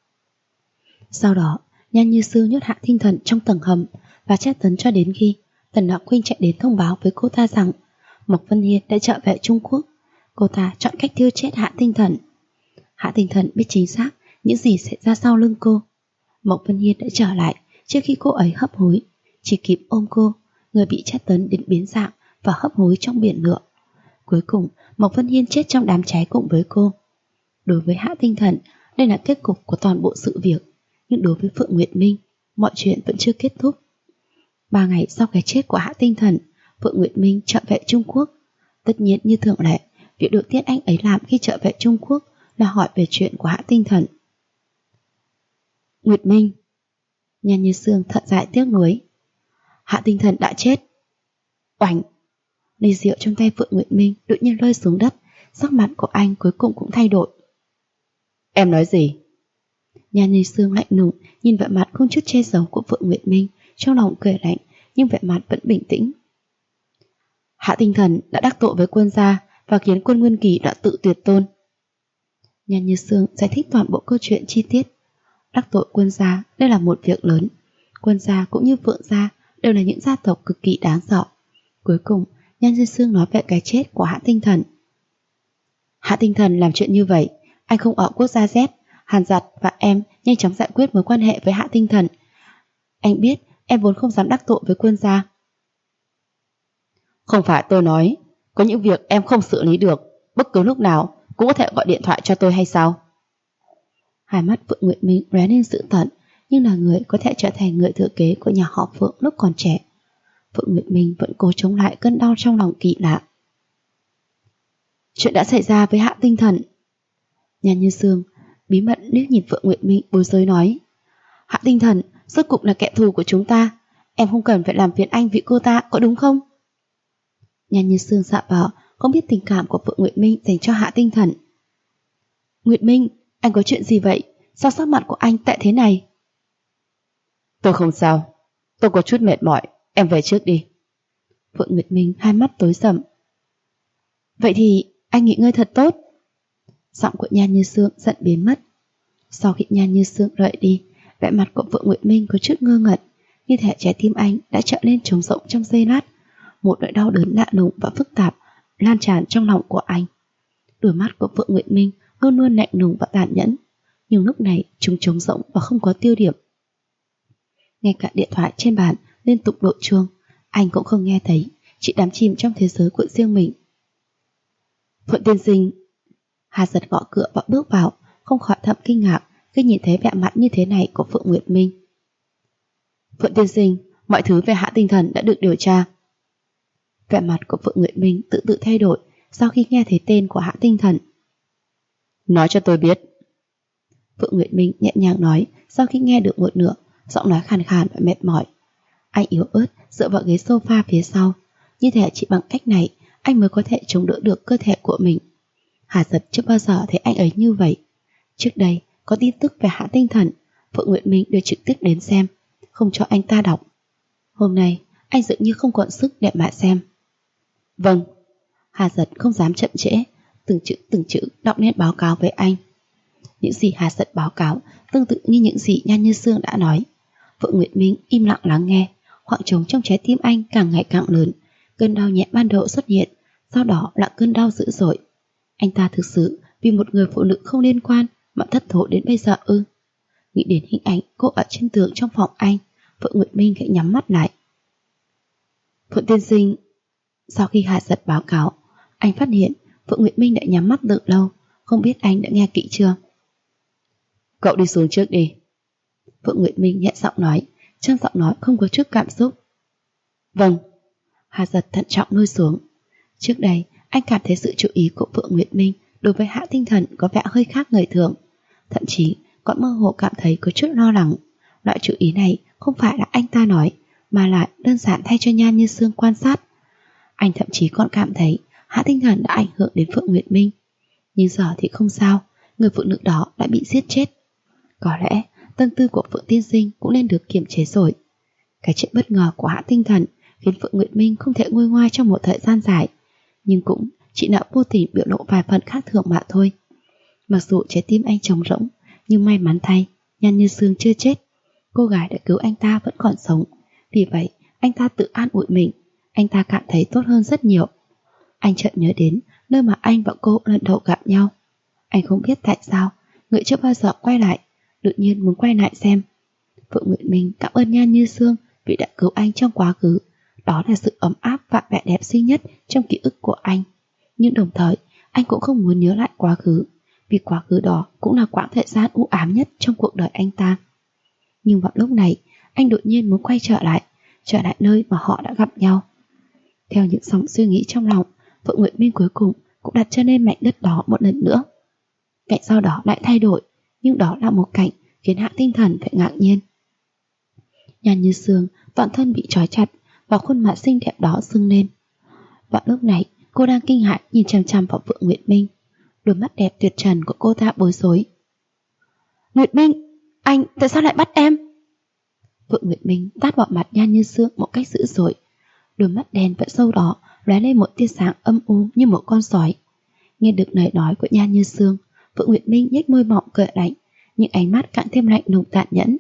Sau đó, Nhan Như Sương nhốt Hạ Tinh Thần trong tầng hầm và tra tấn cho đến khi Tần Đạo Khuynh chạy đến thông báo với cô ta rằng Mộc Vân Hiên đã trở về Trung Quốc. Cô ta chọn cách thiêu chết Hạ Tinh Thần. Hạ Tinh Thần biết chính xác những gì xảy ra sau lưng cô. Mộc Vân Hiên đã trở lại trước khi cô ấy hấp hối, chỉ kịp ôm cô, người bị tra tấn đến biến dạng và hấp hối trong biển lửa. Cuối cùng, Mộc Vân Hiên chết trong đám cháy cùng với cô. Đối với Hạ Tinh Thần, đây là kết cục của toàn bộ sự việc. Nhưng đối với Phượng Nguyệt Minh, mọi chuyện vẫn chưa kết thúc. 3 ngày sau cái chết của Hạ Tinh Thần, Phượng Nguyệt Minh trở về Trung Quốc. Tất nhiên như thường lệ, việc đầu tiên anh ấy làm khi trở về Trung Quốc là hỏi về chuyện của Hạ Tinh Thần. Nguyệt Minh, Nhan Như Sương thở dài tiếc nuối. Hạ Tinh Thần đã chết. Oành! Ly rượu trong tay Phượng Nguyệt Minh đột nhiên rơi xuống đất, sắc mặt của anh cuối cùng cũng thay đổi. Em nói gì? Nhan Như Sương lạnh lùng nhìn vẻ mặt không chút che giấu của Phượng Nguyệt Minh, trong lòng cười lạnh nhưng vẻ mặt vẫn bình tĩnh. Hạ Tinh Thần đã đắc tội với Quân gia và khiến Quân Nguyên Kỳ đã tự tuyệt tôn. Nhan Như Sương giải thích toàn bộ câu chuyện chi tiết. Đắc tội Quân gia đây là một việc lớn. Quân gia cũng như Phượng gia đều là những gia tộc cực kỳ đáng sợ. Cuối cùng, Nhan Như Sương nói về cái chết của Hạ Tinh Thần. Hạ Tinh Thần làm chuyện như vậy, anh không ở quốc gia Z. Hàn Giật và em nhanh chóng giải quyết mối quan hệ với Hạ Tinh Thần. Anh biết em vốn không dám đắc tội với Quân gia. Không phải tôi nói, có những việc em không xử lý được, bất cứ lúc nào cũng có thể gọi điện thoại cho tôi hay sao? Hai mắt Phượng Nguyệt Minh lóe lên dữ tợn, nhưng là người có thể trở thành người thừa kế của nhà họ Phượng lúc còn trẻ. Phượng Nguyệt Minh vẫn cố chống lại cơn đau trong lòng kỳ lạ. Chuyện đã xảy ra với Hạ Tinh Thần. Nhan Như Sương bí mật liếc nhìn Phượng Nguyệt Minh bối rối nói. Hạ Tinh Thần rốt cục là kẻ thù của chúng ta. Em không cần phải làm phiền anh vì cô ta, có đúng không? Nhan Như Sương dạ bảo không biết tình cảm của Phượng Nguyệt Minh dành cho Hạ Tinh Thần. Nguyệt Minh, anh có chuyện gì vậy? Sao sắc mặt của anh tệ thế này? Tôi không sao, tôi có chút mệt mỏi, em về trước đi. Phượng Nguyệt Minh hai mắt tối sầm. Vậy thì anh nghỉ ngơi thật tốt. Giọng của Nhan Như Sương giận biến mất. Sau khi Nhan Như Sương rời đi, vẻ mặt của Phượng Nguyệt Minh có chút ngơ ngẩn, như thể trái tim anh đã trở nên trống rỗng trong giây lát. Một nỗi đau đớn lạ lùng và phức tạp lan tràn trong lòng của anh. Đôi mắt của Phượng Nguyệt Minh luôn luôn lạnh lùng và tàn nhẫn, nhưng lúc này chúng trống rỗng và không có tiêu điểm. Ngay cả điện thoại trên bàn liên tục đổ chuông, anh cũng không nghe thấy, chỉ đắm chìm trong thế giới của riêng mình. Phượng tiên sinh. Hà Giật gõ cửa và bước vào, không khỏi thầm kinh ngạc khi nhìn thấy vẻ mặt như thế này của Phượng Nguyệt Minh. Phượng tiên sinh, mọi thứ về Hạ Tinh Thần đã được điều tra. Vẻ mặt của Phượng Nguyệt Minh tự thay đổi sau khi nghe thấy tên của Hạ Tinh Thần. Nói cho tôi biết. Phượng Nguyệt Minh nhẹ nhàng nói sau khi nghe được một nửa, giọng nói khàn khàn và mệt mỏi. Anh yếu ớt dựa vào ghế sofa phía sau, như thể chỉ bằng cách này anh mới có thể chống đỡ được cơ thể của mình. Hà Giật chưa bao giờ thấy anh ấy như vậy. Trước đây có tin tức về Hạ Tinh Thần, Phượng Nguyệt Minh đều trực tiếp đến xem, không cho anh ta đọc. Hôm nay anh dường như không còn sức để mà xem. Vâng. Hà Giật không dám chậm trễ, từng chữ đọc lên báo cáo với anh. Những gì Hà Giật báo cáo tương tự như những gì Nhan Như Sương đã nói. Phượng Nguyệt Minh im lặng lắng nghe, khoảng trống trong trái tim anh càng ngày càng lớn. Cơn đau nhẹ ban đầu xuất hiện, sau đó là cơn đau dữ dội. Anh ta thực sự vì một người phụ nữ không liên quan mà thất thố đến bây giờ ư? Nghĩ đến hình ảnh cô ở trên tường trong phòng anh, Phượng Nguyệt Minh khẽ nhắm mắt lại. Phượng tiên sinh. Sau khi Hà Giật báo cáo, anh phát hiện Phượng Nguyệt Minh đã nhắm mắt từ lâu, không biết anh đã nghe kỹ chưa. Cậu đi xuống trước đi. Phượng Nguyệt Minh nhẹ giọng nói, trong giọng nói không có chút cảm xúc. Vâng. Hà Giật thận trọng nuôi xuống. Trước đây, anh cảm thấy sự chú ý của Phượng Nguyệt Minh đối với Hạ Tinh Thần có vẻ hơi khác người thường. Thậm chí, còn mơ hồ cảm thấy có chút lo lắng. Loại chú ý này không phải là anh ta nói, mà lại đơn giản thay cho Nhan Như Sương quan sát. Anh thậm chí còn cảm thấy Hạ Tinh Thần đã ảnh hưởng đến Phượng Nguyệt Minh. Nhưng giờ thì không sao, người phụ nữ đó đã bị giết chết. Có lẽ tâm tư của Phượng Tiên Sinh cũng nên được kiềm chế rồi. Cái chuyện bất ngờ của Hạ Tinh Thần khiến Phượng Nguyệt Minh không thể nguôi ngoai trong một thời gian dài, nhưng cũng chỉ đã vô tình biểu lộ vài phần khác thường mà thôi. Mặc dù trái tim anh trống rỗng, nhưng may mắn thay, Nhan Như Sương chưa chết. Cô gái đã cứu anh ta vẫn còn sống. Vì vậy, anh ta tự an ủi mình. Anh ta cảm thấy tốt hơn rất nhiều. Anh chợt nhớ đến nơi mà anh và cô lần đầu gặp nhau. Anh không biết tại sao người chưa bao giờ quay lại, tự nhiên muốn quay lại xem. Phượng Nguyệt Minh cảm ơn Nhan Như Sương vì đã cứu anh trong quá khứ. Đó là sự ấm áp và vẻ đẹp duy nhất trong ký ức của anh. Nhưng đồng thời, anh cũng không muốn nhớ lại quá khứ, vì quá khứ đó cũng là quãng thời gian u ám nhất trong cuộc đời anh ta. Nhưng vào lúc này, anh đột nhiên muốn quay trở lại nơi mà họ đã gặp nhau. Theo những dòng suy nghĩ trong lòng, Phượng Nguyệt Minh cuối cùng cũng đặt chân lên mảnh đất đó một lần nữa. Cảnh sau đó lại thay đổi, nhưng đó là một cảnh khiến Hạ Tinh Thần phải ngạc nhiên. Nhan Như Sương toàn thân bị trói chặt và khuôn mặt xinh đẹp đó sưng lên. Vào lúc này, cô đang kinh hãi nhìn chằm chằm vào Phượng Nguyệt Minh. Đôi mắt đẹp tuyệt trần của cô ta bối rối. Nguyệt Minh, anh tại sao lại bắt em? Phượng Nguyệt Minh tát vào mặt Nhan Như Sương một cách dữ dội. Đôi mắt đen vẫn sâu đó lóe lên một tia sáng âm u như một con sói. Nghe được lời nói của Nhan Như Sương, Phượng Nguyệt Minh nhếch môi mỏng cười lạnh, nhưng ánh mắt càng thêm lạnh lùng tàn nhẫn.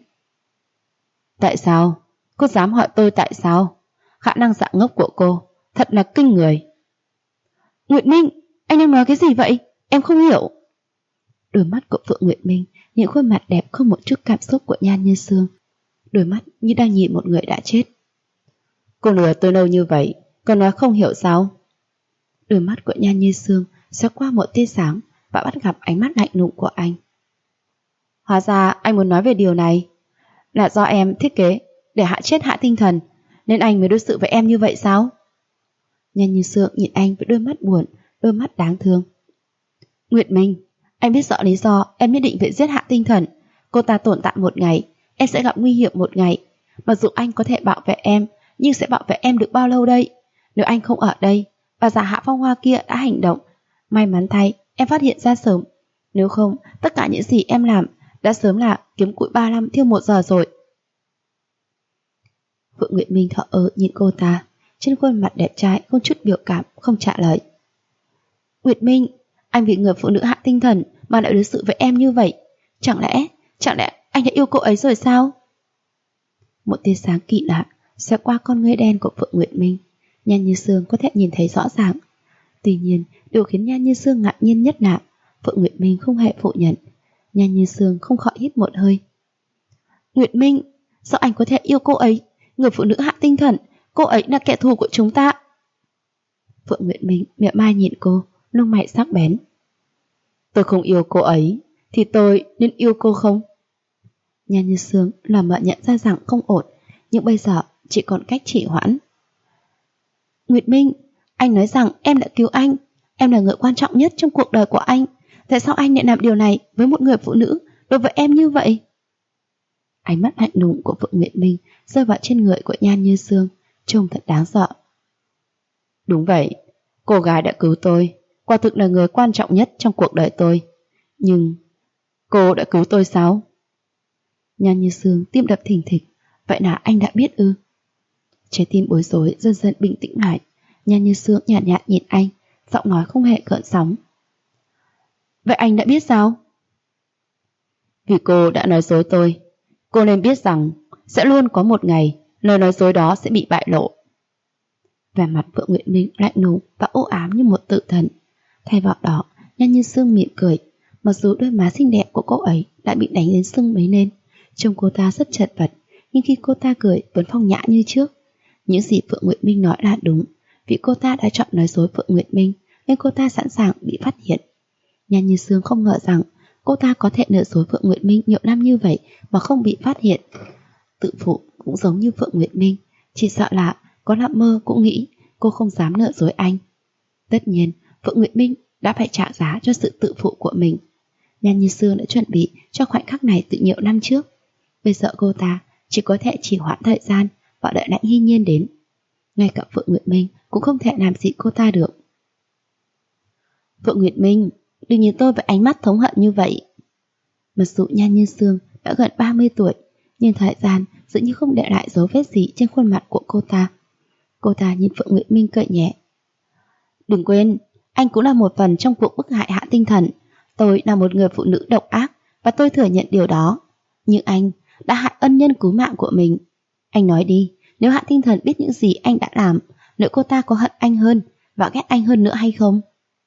Tại sao? Cô dám hỏi tôi tại sao? Khả năng dạ ngốc của cô thật là kinh người. Nguyệt Minh, anh đang nói cái gì vậy? Em không hiểu. Đôi mắt của Phượng Nguyệt Minh, những khuôn mặt đẹp không một chút cảm xúc của Nhan Như Sương. Đôi mắt như đang nhìn một người đã chết. Cô lừa tôi lâu như vậy, còn nói không hiểu sao? Đôi mắt của Nhan Như Sương xéo qua một tia sáng và bắt gặp ánh mắt lạnh lùng của anh. Hóa ra anh muốn nói về điều này. Là do em thiết kế để hạ chết Hạ Tinh Thần, nên anh mới đối xử với em như vậy sao? Nhan Như Sương nhìn anh với đôi mắt buồn, đôi mắt đáng thương. Nguyệt Minh, anh biết rõ lý do em nhất định phải giết Hạ Tinh Thần. Cô ta tồn tại một ngày, em sẽ gặp nguy hiểm một ngày. Mặc dù anh có thể bảo vệ em, nhưng sẽ bảo vệ em được bao lâu đây? Nếu anh không ở đây và giả Hạ Phong Hoa kia đã hành động, may mắn thay em phát hiện ra sớm. Nếu không, tất cả những gì em làm đã sớm là kiếm củi 3 năm thiêu 1 giờ rồi. Phượng Nguyệt Minh thở ơ nhìn cô ta, trên khuôn mặt đẹp trai không chút biểu cảm, không trả lời. Nguyệt Minh, anh vì người phụ nữ Hạ Tinh Thần mà lại đối xử với em như vậy. Chẳng lẽ anh đã yêu cô ấy rồi sao? Một tia sáng kỳ lạ sẽ qua con ngươi đen của Phượng Nguyệt Minh. Nhan Như Sương có thể nhìn thấy rõ ràng. Tuy nhiên, điều khiến Nhan Như Sương ngạc nhiên nhất là Phượng Nguyệt Minh không hề phủ nhận. Nhan Như Sương không khỏi hít một hơi. Nguyệt Minh, sao anh có thể yêu cô ấy? Người phụ nữ Hạ Tinh Thần, cô ấy là kẻ thù của chúng ta. Phượng Nguyệt Minh mỉa mai nhìn cô, lông mày sắc bén. Tôi không yêu cô ấy, thì tôi nên yêu cô không? Nhan Như Sương là mợ nhận ra rằng không ổn, nhưng bây giờ chỉ còn cách trì hoãn. Nguyệt Minh, anh nói rằng em đã cứu anh, em là người quan trọng nhất trong cuộc đời của anh. Tại sao anh lại làm điều này với một người phụ nữ đối với em như vậy? Ánh mắt lạnh lùng của Phượng Nguyệt Minh rơi vào trên người của Nhan Như Sương, trông thật đáng sợ. Đúng vậy, cô gái đã cứu tôi, quả thực là người quan trọng nhất trong cuộc đời tôi. Nhưng cô đã cứu tôi sao? Nhan Như Sương tim đập thình thịch. Vậy là anh đã biết ư? Trái tim bối rối dần dần bình tĩnh lại. Nhan Như Sương nhạt nhạt nhìn anh, giọng nói không hề gợn sóng. Vậy anh đã biết sao? Vì cô đã nói dối tôi. Cô nên biết rằng sẽ luôn có một ngày lời nói dối đó sẽ bị bại lộ. Vẻ mặt Phượng Nguyệt Minh lạnh lùng và u ám như một tự thần. Thay vào đó, Nhan Như Sương mỉm cười. Mặc dù đôi má xinh đẹp của cô ấy đã bị đánh đến sưng mấy lên, trông cô ta rất chật vật, nhưng khi cô ta cười vẫn phong nhã như trước. Những gì Phượng Nguyệt Minh nói là đúng, vì cô ta đã chọn nói dối Phượng Nguyệt Minh, nên cô ta sẵn sàng bị phát hiện. Nhan Như Sương không ngờ rằng cô ta có thể lừa dối Phượng Nguyệt Minh nhiều năm như vậy mà không bị phát hiện. Tự phụ cũng giống như Phượng Nguyệt Minh, chỉ sợ là có nằm mơ cũng nghĩ cô không dám lừa dối anh. Tất nhiên, Phượng Nguyệt Minh đã phải trả giá cho sự tự phụ của mình. Nhan Như Sương đã chuẩn bị cho khoảnh khắc này từ nhiều năm trước. Bây giờ cô ta chỉ có thể trì hoãn thời gian và đợi Lãnh Hy Nhiên đến. Ngay cả Phượng Nguyệt Minh cũng không thể làm gì cô ta được. Phượng Nguyệt Minh, đừng nhìn tôi với ánh mắt thống hận như vậy. Mặc dù Nhan Như Sương đã gần 30 tuổi, nhưng thời gian dường như không để lại dấu vết gì trên khuôn mặt của cô ta. Cô ta nhìn Phượng Nguyệt Minh cười nhẹ. Đừng quên, anh cũng là một phần trong cuộc bức hại Hạ Tinh Thần. Tôi là một người phụ nữ độc ác và tôi thừa nhận điều đó. Nhưng anh đã hại ân nhân cứu mạng của mình. Anh nói đi, nếu Hạ Tinh Thần biết những gì anh đã làm, liệu cô ta có hận anh hơn và ghét anh hơn nữa hay không?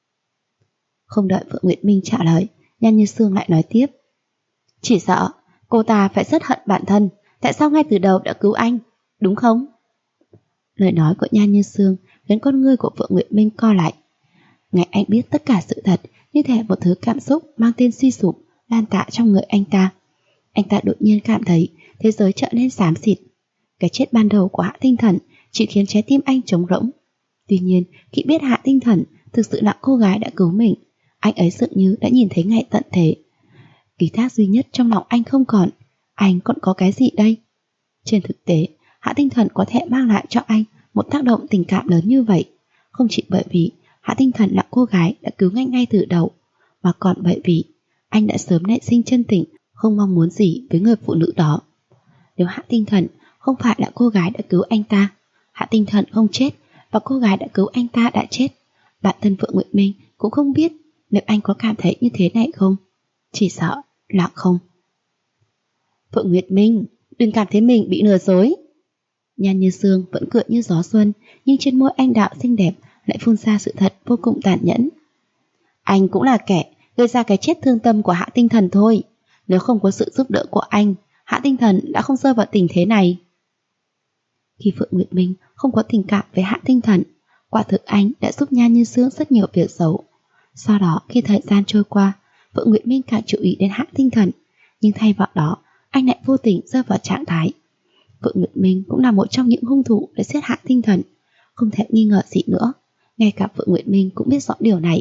Không đợi Phượng Nguyệt Minh trả lời, Nhan Như Sương lại nói tiếp. Chỉ sợ cô ta phải rất hận bản thân. Tại sao ngay từ đầu đã cứu anh, đúng không? Lời nói của Nhan Như Sương khiến con ngươi của Phượng Nguyệt Minh co lại. Ngày anh biết tất cả sự thật, như thể một thứ cảm xúc mang tên suy sụp lan tỏa trong người anh ta. Anh ta đột nhiên cảm thấy thế giới trở nên xám xịt. Cái chết ban đầu của Hạ Tinh Thần chỉ khiến trái tim anh trống rỗng. Tuy nhiên, khi biết Hạ Tinh Thần thực sự là cô gái đã cứu mình, anh ấy dường như đã nhìn thấy ngày tận thế. Ký thác duy nhất trong lòng anh không còn, anh còn có cái gì đây? Trên thực tế, Hạ Tinh Thần có thể mang lại cho anh một tác động tình cảm lớn như vậy, không chỉ bởi vì Hạ Tinh Thần là cô gái đã cứu ngay từ đầu, mà còn bởi vì anh đã sớm nảy sinh chân tình, không mong muốn gì với người phụ nữ đó. Nếu Hạ Tinh Thần không phải là cô gái đã cứu anh ta, Hạ Tinh Thần không chết và cô gái đã cứu anh ta đã chết, bản thân Phượng Nguyệt Minh cũng không biết nếu anh có cảm thấy như thế này không. Chỉ sợ là không. Phượng Nguyệt Minh, đừng cảm thấy mình bị lừa dối. Nhan Như Sương vẫn cười như gió xuân, nhưng trên môi anh đạo xinh đẹp lại phun ra sự thật vô cùng tàn nhẫn. Anh cũng là kẻ gây ra cái chết thương tâm của Hạ Tinh Thần thôi. Nếu không có sự giúp đỡ của anh, Hạ Tinh Thần đã không rơi vào tình thế này. Khi Phượng Nguyệt Minh không có tình cảm với Hạ Tinh Thần, quả thực anh đã giúp Nhan Như Sương rất nhiều việc xấu. Sau đó khi thời gian trôi qua, Phượng Nguyệt Minh càng chú ý đến Hạ Tinh Thần, nhưng thay vào đó anh lại vô tình rơi vào trạng thái. Phượng Nguyệt Minh cũng là một trong những hung thủ để giết Hạ Tinh Thần, không thể nghi ngờ gì nữa. Ngay cả Phượng Nguyệt Minh cũng biết rõ điều này.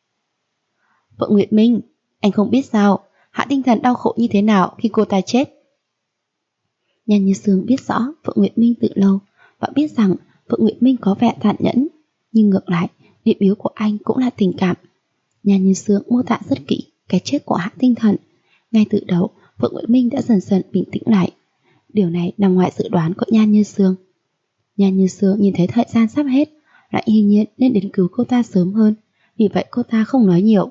Phượng Nguyệt Minh, anh không biết sao Hạ Tinh Thần đau khổ như thế nào khi cô ta chết. Nhan Như Sương biết rõ Phượng Nguyệt Minh từ lâu và biết rằng Phượng Nguyệt Minh có vẻ tàn nhẫn, nhưng ngược lại, điểm yếu của anh cũng là tình cảm. Nhan Như Sương mô tả rất kỹ cái chết của Hạ Tinh Thần. Ngay từ đầu, Phượng Nguyệt Minh đã dần dần bình tĩnh lại. Điều này nằm ngoài dự đoán của Nhan Như Sương. Nhan Như Sương nhìn thấy thời gian sắp hết, lại hiển nhiên nên đến cứu cô ta sớm hơn, vì vậy cô ta không nói nhiều.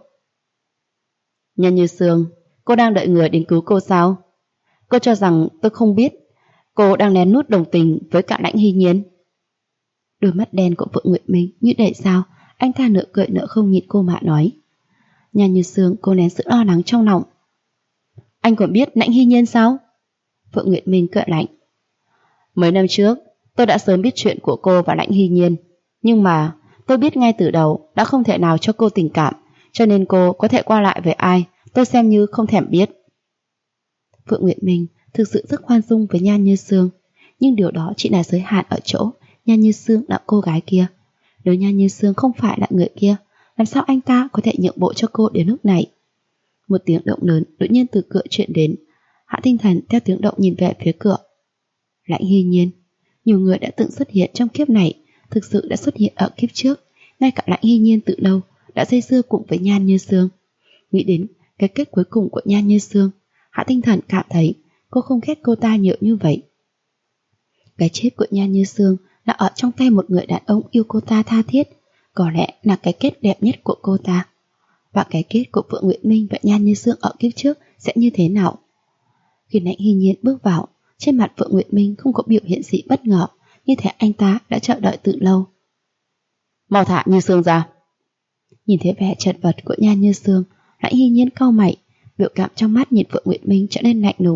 Nhan Như Sương, cô đang đợi người đến cứu cô sao? Cô cho rằng tôi không biết cô đang lén nút đồng tình với cả Lãnh Hy Nhiên. Đôi mắt đen của Phượng Nguyệt Minh như đẩy sao, anh ta nửa cười nửa không nhìn cô mà nói. Nhan Như Sương cô nén sự lo lắng trong lòng. Anh còn biết Lãnh Hy Nhiên sao? Phượng Nguyệt Minh cười lạnh. Mấy năm trước, tôi đã sớm biết chuyện của cô và Lãnh Hy Nhiên, nhưng mà tôi biết ngay từ đầu đã không thể nào cho cô tình cảm, cho nên cô có thể qua lại với ai, tôi xem như không thèm biết. Phượng Nguyệt Minh thực sự rất khoan dung với Nhan Như Sương, nhưng điều đó chỉ là giới hạn ở chỗ Nhan Như Sương là cô gái kia. Nếu Nhan Như Sương không phải là người kia, làm sao anh ta có thể nhượng bộ cho cô đến lúc này? Một tiếng động lớn đột nhiên từ cửa truyền đến. Hạ Tinh Thần theo tiếng động nhìn về phía cửa. Lãnh Hy Nhiên, nhiều người đã từng xuất hiện trong kiếp này, thực sự đã xuất hiện ở kiếp trước. Ngay cả Lãnh Hy Nhiên từ lâu đã dây dưa cùng với Nhan Như Sương. Nghĩ đến cái kết cuối cùng của Nhan Như Sương, Hạ Tinh Thần cảm thấy cô không ghét cô ta nhiều như vậy. Cái chết của Nhan Như Sương là ở trong tay một người đàn ông yêu cô ta tha thiết, có lẽ là cái kết đẹp nhất của cô ta. Và cái kết của Phượng Nguyệt Minh và Nhan Như Sương ở kiếp trước sẽ như thế nào? Khi Lãnh Hy Nhiên bước vào, trên mặt Phượng Nguyệt Minh không có biểu hiện gì bất ngờ, như thể anh ta đã chờ đợi từ lâu. Mau thả Như Sương ra. Nhìn thấy vẻ chật vật của Nhan Như Sương, Lãnh Hy Nhiên cau mày, biểu cảm trong mắt nhìn Phượng Nguyệt Minh trở nên lạnh lùng.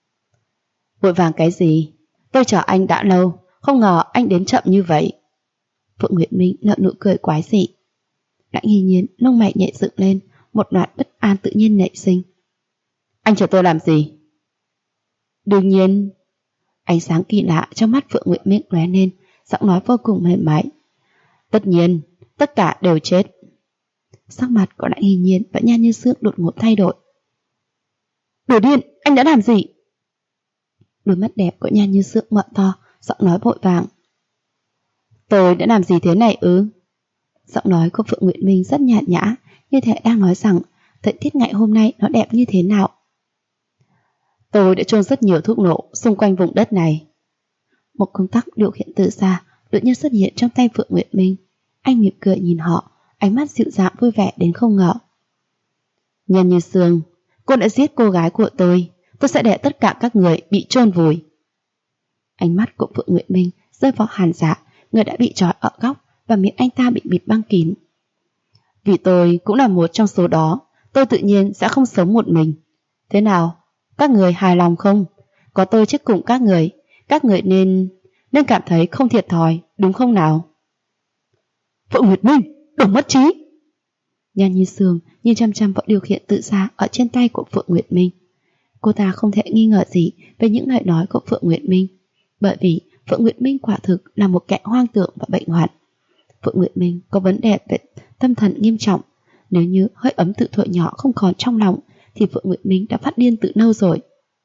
Vội vàng cái gì? Tôi chờ anh đã lâu, không ngờ anh đến chậm như vậy. Phượng Nguyệt Minh nở nụ cười quái dị. Lãnh Hy Nhiên lông mày nhẹ dựng lên, một loạt bất an tự nhiên nảy sinh. Anh chờ tôi làm gì? Đương nhiên. Ánh sáng kỳ lạ trong mắt Phượng Nguyệt Minh lóe lên, giọng nói vô cùng mềm mại. Tất nhiên, tất cả đều chết. Sắc mặt của Đại Hình Nhiên và Nhan Như Sương đột ngột thay đổi. Đồ điên, anh đã làm gì? Đôi mắt đẹp của Nhan Như Sương mở to, giọng nói vội vàng. Tôi đã làm gì thế này ư? Giọng nói của Phượng Nguyệt Minh rất nhạt nhã, như thể đang nói rằng thời tiết ngày hôm nay nó đẹp như thế nào. Tôi đã chôn rất nhiều thuốc nổ xung quanh vùng đất này. Một công tắc điều khiển từ xa đột nhiên xuất hiện trong tay Phượng Nguyệt Minh. Anh mỉm cười nhìn họ, ánh mắt dịu dàng vui vẻ đến không ngờ. Nhan Như Sương, cô đã giết cô gái của tôi sẽ để tất cả các người bị chôn vùi. Ánh mắt của Phượng Nguyệt Minh rơi vào Hàn Dạ, người đã bị trói ở góc và miệng anh ta bị bịt băng kín. Vì tôi cũng là một trong số đó, tôi tự nhiên sẽ không sống một mình. Thế nào, các người hài lòng không? Có tôi chết cùng các người nên cảm thấy không thiệt thòi, đúng không nào? Phượng Nguyệt Minh, đồ mất trí! Nhan Như Sương nhìn chăm chăm vào điều khiển tự xa ở trên tay của Phượng Nguyệt Minh. Cô ta không thể nghi ngờ gì về những lời nói của Phượng Nguyệt Minh, bởi vì Phượng Nguyệt Minh quả thực là một kẻ hoang tưởng và bệnh hoạn. Phượng Nguyệt Minh có vấn đề về tâm thần nghiêm trọng. Nếu như hơi ấm tự thuở nhỏ không còn trong lòng thì Phượng Nguyệt Minh đã phát điên từ lâu rồi.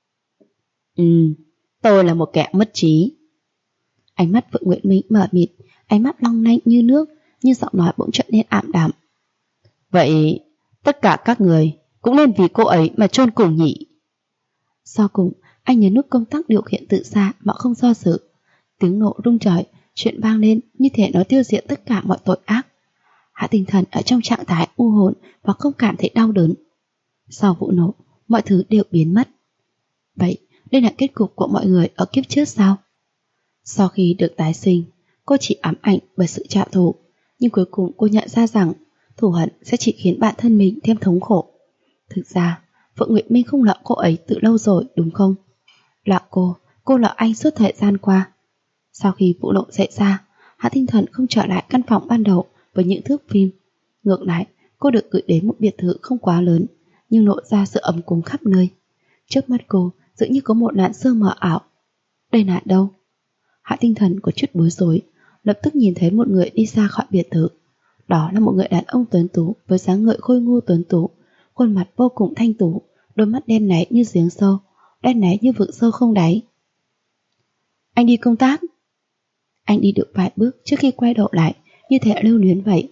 Tôi là một kẻ mất trí. Ánh mắt Phượng Nguyệt Minh mờ mịt, ánh mắt long lanh như nước, nhưng giọng nói bỗng trở nên ảm đạm. Vậy tất cả các người cũng nên vì cô ấy mà chôn cùng nhỉ? Sau cùng, anh nhấn nút công tắc điều khiển từ xa mà không do dự. Tiếng nổ rung trời, chuyện vang lên như thể nó tiêu diệt tất cả mọi tội ác. Hạ Tinh Thần ở trong trạng thái u hồn và không cảm thấy đau đớn. Sau vụ nổ, mọi thứ đều biến mất. Vậy, đây là kết cục của mọi người ở kiếp trước sao? Sau khi được tái sinh, cô chỉ ám ảnh bởi sự trả thù, nhưng cuối cùng cô nhận ra rằng thù hận sẽ chỉ khiến bản thân mình thêm thống khổ. Thực ra, Phượng Nguyệt Minh không lỡ cô ấy từ lâu rồi, đúng không? Lỡ cô lỡ anh suốt thời gian qua. Sau khi vụ nổ xảy ra, Hạ Tinh Thần không trở lại căn phòng ban đầu với những thước phim. Ngược lại, cô được gửi đến một biệt thự không quá lớn, nhưng lộ ra sự ấm cúng khắp nơi. Trước mắt cô dường như có một làn sương mờ ảo. Đây là đâu? Hạ Tinh Thần có chút bối rối, lập tức nhìn thấy một người đi ra khỏi biệt thự. Đó là một người đàn ông tuấn tú với dáng người khôi ngô tuấn tú, khuôn mặt vô cùng thanh tú, đôi mắt đen láy như giếng sâu, đen láy như vực sâu không đáy. Anh đi công tác? Anh đi được vài bước trước khi quay đầu lại, như thể lưu luyến vậy.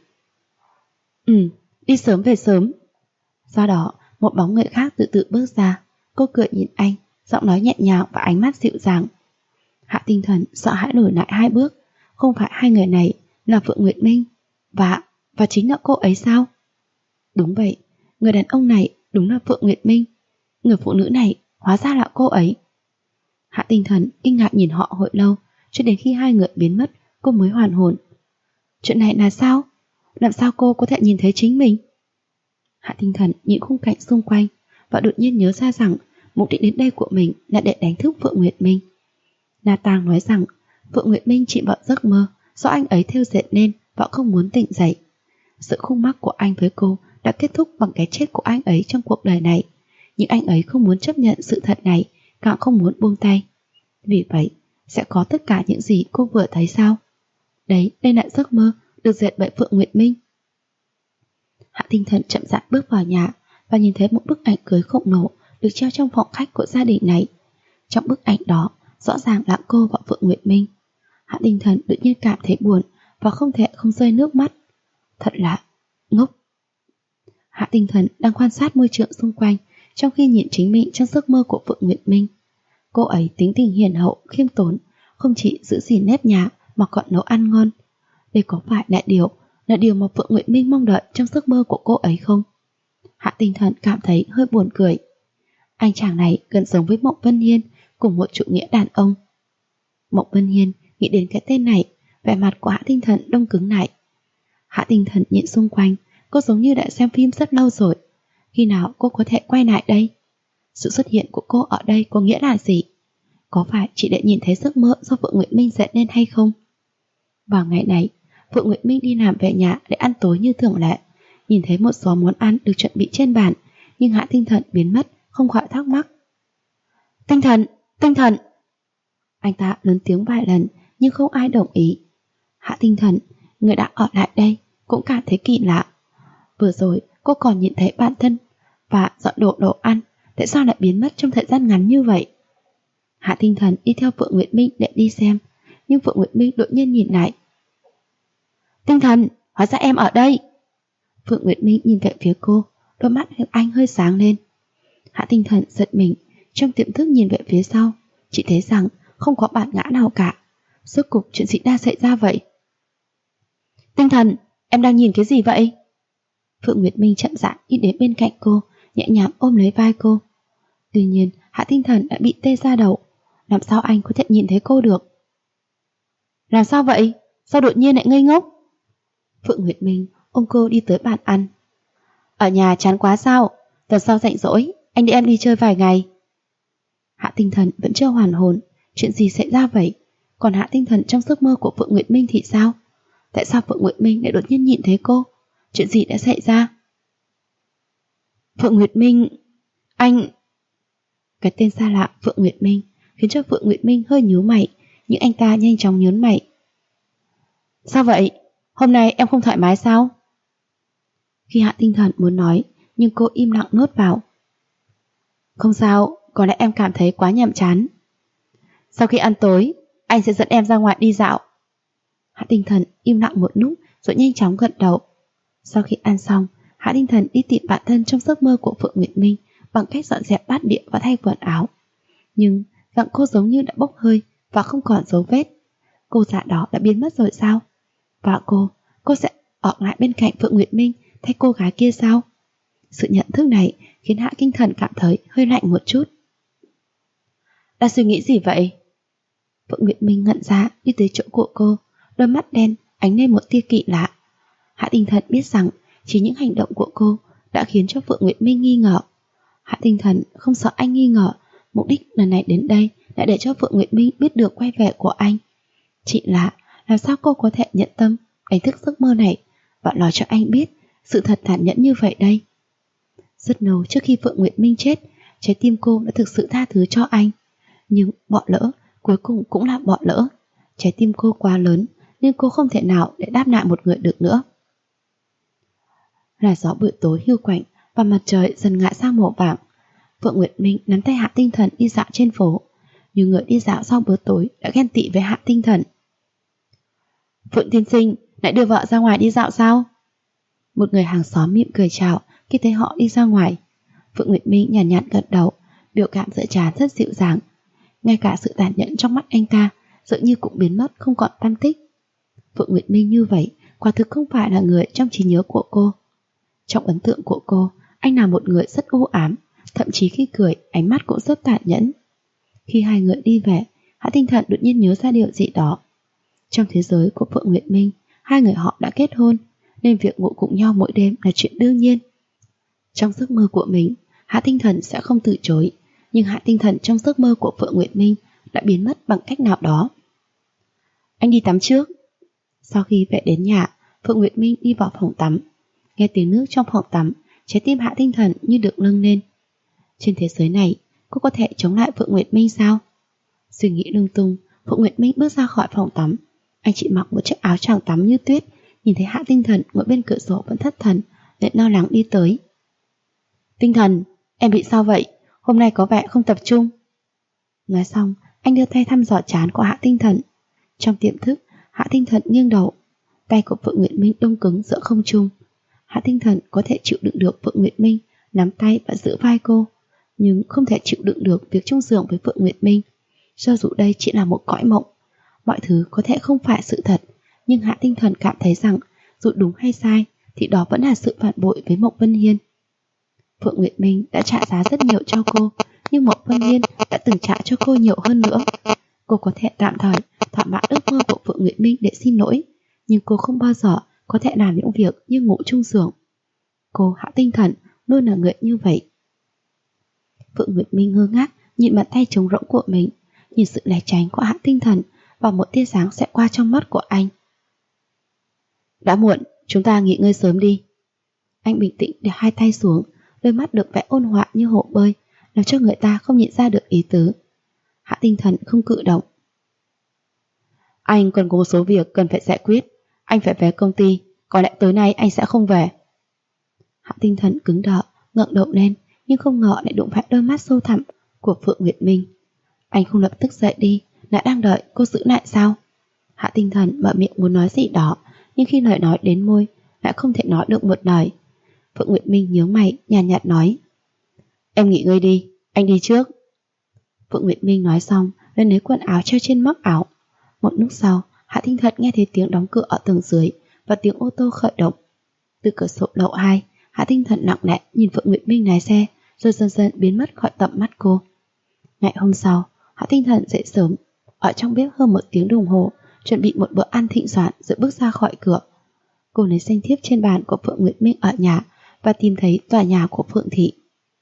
Đi sớm về sớm. Do đó, một bóng người khác tự tự bước ra. Cô cười nhìn anh, giọng nói nhẹ nhàng và ánh mắt dịu dàng. Hạ Tinh Thần sợ hãi lùi lại 2 bước. Không phải hai người này là Phượng Nguyệt Minh và chính là cô ấy sao? Đúng vậy, người đàn ông này đúng là Phượng Nguyệt Minh. Người phụ nữ này hóa ra là cô ấy. Hạ Tinh Thần kinh ngạc nhìn họ hồi lâu, cho đến khi hai người biến mất, cô mới hoàn hồn. Chuyện này là sao? Làm sao cô có thể nhìn thấy chính mình? Hạ Tinh Thần nhìn khung cảnh xung quanh và đột nhiên nhớ ra rằng mục đích đến đây của mình là để đánh thức Phượng Nguyệt Minh. Na Tang nói rằng Phượng Nguyệt Minh chỉ vào giấc mơ do anh ấy thêu dệt nên và không muốn tỉnh dậy. Sự khúc mắc của anh với cô đã kết thúc bằng cái chết của anh ấy trong cuộc đời này, nhưng anh ấy không muốn chấp nhận sự thật này, càng không muốn buông tay. Vì vậy, sẽ có tất cả những gì cô vừa thấy sao? Đây là giấc mơ được dệt bởi Phượng Nguyệt Minh. Hạ Tinh Thần chậm rãi bước vào nhà và nhìn thấy một bức ảnh cưới khổng lồ được treo trong phòng khách của gia đình này. Trong bức ảnh đó, rõ ràng là cô và Phượng Nguyệt Minh. Hạ Tinh Thần tự nhiên cảm thấy buồn và không thể không rơi nước mắt. Thật là ngốc. Hạ Tinh Thần đang quan sát môi trường xung quanh trong khi nhìn chính mình trong giấc mơ của Phượng Nguyệt Minh. Cô ấy tính tình hiền hậu, khiêm tốn, không chỉ giữ gìn nếp nhà mà còn nấu ăn ngon. Đây có phải là điều mà Phượng Nguyệt Minh mong đợi trong giấc mơ của cô ấy không? Hạ Tinh Thần cảm thấy hơi buồn cười. Anh chàng này gần giống với Mộng Vân Hiên cùng một chủ nghĩa đàn ông. Mộng Vân Hiên nghĩ đến cái tên này, vẻ mặt của Hạ Tinh Thần đông cứng lại. Hạ Tinh Thần nhìn xung quanh, cô giống như đã xem phim rất lâu rồi. Khi nào cô có thể quay lại đây? Sự xuất hiện của cô ở đây có nghĩa là gì? Có phải chỉ để nhìn thấy giấc mơ do Phượng Nguyệt Minh dệt nên hay không? Vào ngày này, Phượng Nguyệt Minh đi làm về nhà để ăn tối như thường lệ. Nhìn thấy một số món ăn được chuẩn bị trên bàn, nhưng Hạ Tinh Thần biến mất, không khỏi thắc mắc. Tinh Thần! Anh ta lớn tiếng vài lần, nhưng không ai đồng ý. Hạ Tinh Thần, người đã ở lại đây, cũng cảm thấy kỳ lạ. Vừa rồi cô còn nhìn thấy bản thân và dọn đồ ăn, tại sao lại biến mất trong thời gian ngắn như vậy? Hạ Tinh Thần đi theo Phượng Nguyệt Minh để đi xem, nhưng Phượng Nguyệt Minh đột nhiên nhìn lại. Tinh Thần, hóa ra em ở đây. Phượng Nguyệt Minh nhìn về phía cô, đôi mắt anh hơi sáng lên. Hạ Tinh Thần giật mình, trong tiềm thức nhìn về phía sau, chỉ thấy rằng không có bản ngã nào cả. Rốt cục chuyện gì đã xảy ra vậy? Tinh Thần, em đang nhìn cái gì vậy? Phượng Nguyệt Minh chậm rãi đi đến bên cạnh cô, nhẹ nhàng ôm lấy vai cô. Tuy nhiên, Hạ Tinh Thần đã bị tê da đầu. Làm sao anh có thể nhìn thấy cô được? Làm sao vậy? Sao đột nhiên lại ngây ngốc? Phượng Nguyệt Minh ôm cô đi tới bàn ăn. Ở nhà chán quá sao? Tuần sau rảnh rỗi, anh đi em đi chơi vài ngày. Hạ Tinh Thần vẫn chưa hoàn hồn. Chuyện gì xảy ra vậy? Còn Hạ Tinh Thần trong giấc mơ của Phượng Nguyệt Minh thì sao? Tại sao Phượng Nguyệt Minh lại đột nhiên nhìn thấy cô? Chuyện gì đã xảy ra? Phượng Nguyệt Minh... Anh... Cái tên xa lạ Phượng Nguyệt Minh khiến cho Phượng Nguyệt Minh hơi nhíu mày, nhưng anh ta nhanh chóng nhớn mày. Sao vậy? Hôm nay em không thoải mái sao? Khi Hạ Tinh Thần muốn nói, nhưng cô im lặng nuốt vào. Không sao, có lẽ em cảm thấy quá nhàm chán. Sau khi ăn tối, anh sẽ dẫn em ra ngoài đi dạo. Hạ Tinh Thần im lặng một lúc rồi nhanh chóng gật đầu. Sau khi ăn xong, Hạ Tinh Thần đi tìm bạn thân trong giấc mơ của Phượng Nguyệt Minh bằng cách dọn dẹp bát đĩa và thay quần áo. Nhưng giọng cô giống như đã bốc hơi và không còn dấu vết. Cô già đó đã biến mất rồi sao? Và cô sẽ ở lại bên cạnh Phượng Nguyệt Minh thay cô gái kia sao? Sự nhận thức này khiến Hạ Tinh Thần cảm thấy hơi lạnh một chút. Đã suy nghĩ gì vậy? Phượng Nguyệt Minh ngẩn ra đi tới chỗ của cô, đôi mắt đen ánh lên một tia kỳ lạ. Hạ Tinh Thần biết rằng chỉ những hành động của cô đã khiến cho Phượng Nguyệt Minh nghi ngờ. Hạ Tinh Thần không sợ anh nghi ngờ, mục đích lần này đến đây là để cho Phượng Nguyệt Minh biết được quay về của anh. Chỉ là làm sao cô có thể nhận tâm đánh thức giấc mơ này và nói cho anh biết sự thật tàn nhẫn như vậy đây. Rất lâu trước khi Phượng Nguyệt Minh chết, trái tim cô đã thực sự tha thứ cho anh. Nhưng bỏ lỡ cuối cùng cũng là bỏ lỡ. Trái tim cô quá lớn nên cô không thể nào để đáp lại một người được nữa. Là gió buổi tối hiu quạnh và mặt trời dần ngã sang màu vàng. Phượng Nguyệt Minh nắm tay Hạ Tinh Thần đi dạo trên phố. Nhiều người đi dạo sau bữa tối đã ghen tị với Hạ Tinh Thần. Phượng tiên sinh lại đưa vợ ra ngoài đi dạo sao? Một người hàng xóm mỉm cười chào khi thấy họ đi ra ngoài. Phượng Nguyệt Minh nhàn nhạt gật đầu, biểu cảm giữa trán rất dịu dàng. Ngay cả sự tàn nhẫn trong mắt anh ta dường như cũng biến mất không còn tăm tích. Phượng Nguyệt Minh như vậy quả thực không phải là người trong trí nhớ của cô. Trong ấn tượng của cô, anh là một người rất u ám, thậm chí khi cười ánh mắt cũng rất tàn nhẫn. Khi hai người đi về, Hạ Tinh Thần đột nhiên nhớ ra điều gì đó. Trong thế giới của Phượng Nguyệt Minh, hai người họ đã kết hôn, nên việc ngủ cùng nhau mỗi đêm là chuyện đương nhiên. Trong giấc mơ của mình, Hạ Tinh Thần sẽ không từ chối, nhưng Hạ Tinh Thần trong giấc mơ của Phượng Nguyệt Minh đã biến mất bằng cách nào đó. Anh đi tắm trước. Sau khi về đến nhà, Phượng Nguyệt Minh đi vào phòng tắm. Nghe tiếng nước trong phòng tắm, trái tim Hạ Tinh Thần như được nâng lên. Trên thế giới này, cô có thể chống lại Phượng Nguyệt Minh sao? Suy nghĩ lung tung, Phượng Nguyệt Minh bước ra khỏi phòng tắm. Anh chỉ mặc một chiếc áo choàng tắm như tuyết, nhìn thấy Hạ Tinh Thần ngồi bên cửa sổ vẫn thất thần, lại lo lắng đi tới. Tinh Thần, em bị sao vậy? Hôm nay có vẻ không tập trung. Nói xong, anh đưa tay thăm dò trán của Hạ Tinh Thần. Trong tiềm thức, Hạ Tinh Thần nghiêng đầu. Tay của Phượng Nguyệt Minh đông cứng giữa không trung. Hạ Tinh Thần có thể chịu đựng được Phượng Nguyệt Minh nắm tay và giữ vai cô, nhưng không thể chịu đựng được việc chung giường với Phượng Nguyệt Minh. Cho dù đây chỉ là một cõi mộng, mọi thứ có thể không phải sự thật, nhưng Hạ Tinh Thần cảm thấy rằng dù đúng hay sai thì đó vẫn là sự phản bội với Mộc Vân Hiên. Phượng Nguyệt Minh đã trả giá rất nhiều cho cô, nhưng Mộc Vân Hiên đã từng trả cho cô nhiều hơn nữa. Cô có thể tạm thời thỏa mãn ước mơ của Phượng Nguyệt Minh để xin lỗi, nhưng cô không bao giờ có thể làm những việc như ngủ chung giường. Cô Hạ Tinh Thần luôn là người như vậy. Phượng Nguyệt Minh ngơ ngác nhìn bàn tay trống rỗng của mình, nhìn sự né tránh của Hạ Tinh Thần và một tia sáng sẽ qua trong mắt của anh. Đã muộn, chúng ta nghỉ ngơi sớm đi. Anh bình tĩnh để hai tay xuống, đôi mắt được vẽ ôn hòa như hồ bơi, làm cho người ta không nhận ra được ý tứ. Hạ Tinh Thần không cử động. Anh còn có một số việc cần phải giải quyết. Anh phải về công ty, có lẽ tối nay anh sẽ không về. Hạ Tinh Thần cứng đờ, ngẩng đầu lên, nhưng không ngờ lại đụng phải đôi mắt sâu thẳm của Phượng Nguyệt Minh. Anh không lập tức dậy đi, lại đang đợi cô giữ lại sao? Hạ Tinh Thần mở miệng muốn nói gì đó, nhưng khi lời nói đến môi, lại không thể nói được một lời. Phượng Nguyệt Minh nhướng mày, nhàn nhạt nói: Em nghỉ ngơi đi, anh đi trước. Phượng Nguyệt Minh nói xong, lên lấy quần áo treo trên móc áo. Một lúc sau, Hạ Tinh Thần nghe thấy tiếng đóng cửa ở tầng dưới và tiếng ô tô khởi động. Từ cửa sổ lầu 2, Hạ Tinh Thần lặng lẽ nhìn Phượng Nguyệt Minh lái xe, rồi dần dần biến mất khỏi tầm mắt cô. Ngày hôm sau, Hạ Tinh Thần dậy sớm, ở trong bếp hơn 1 tiếng đồng hồ, chuẩn bị một bữa ăn thịnh soạn rồi bước ra khỏi cửa. Cô lấy danh thiếp trên bàn của Phượng Nguyệt Minh ở nhà và tìm thấy tòa nhà của Phượng Thị.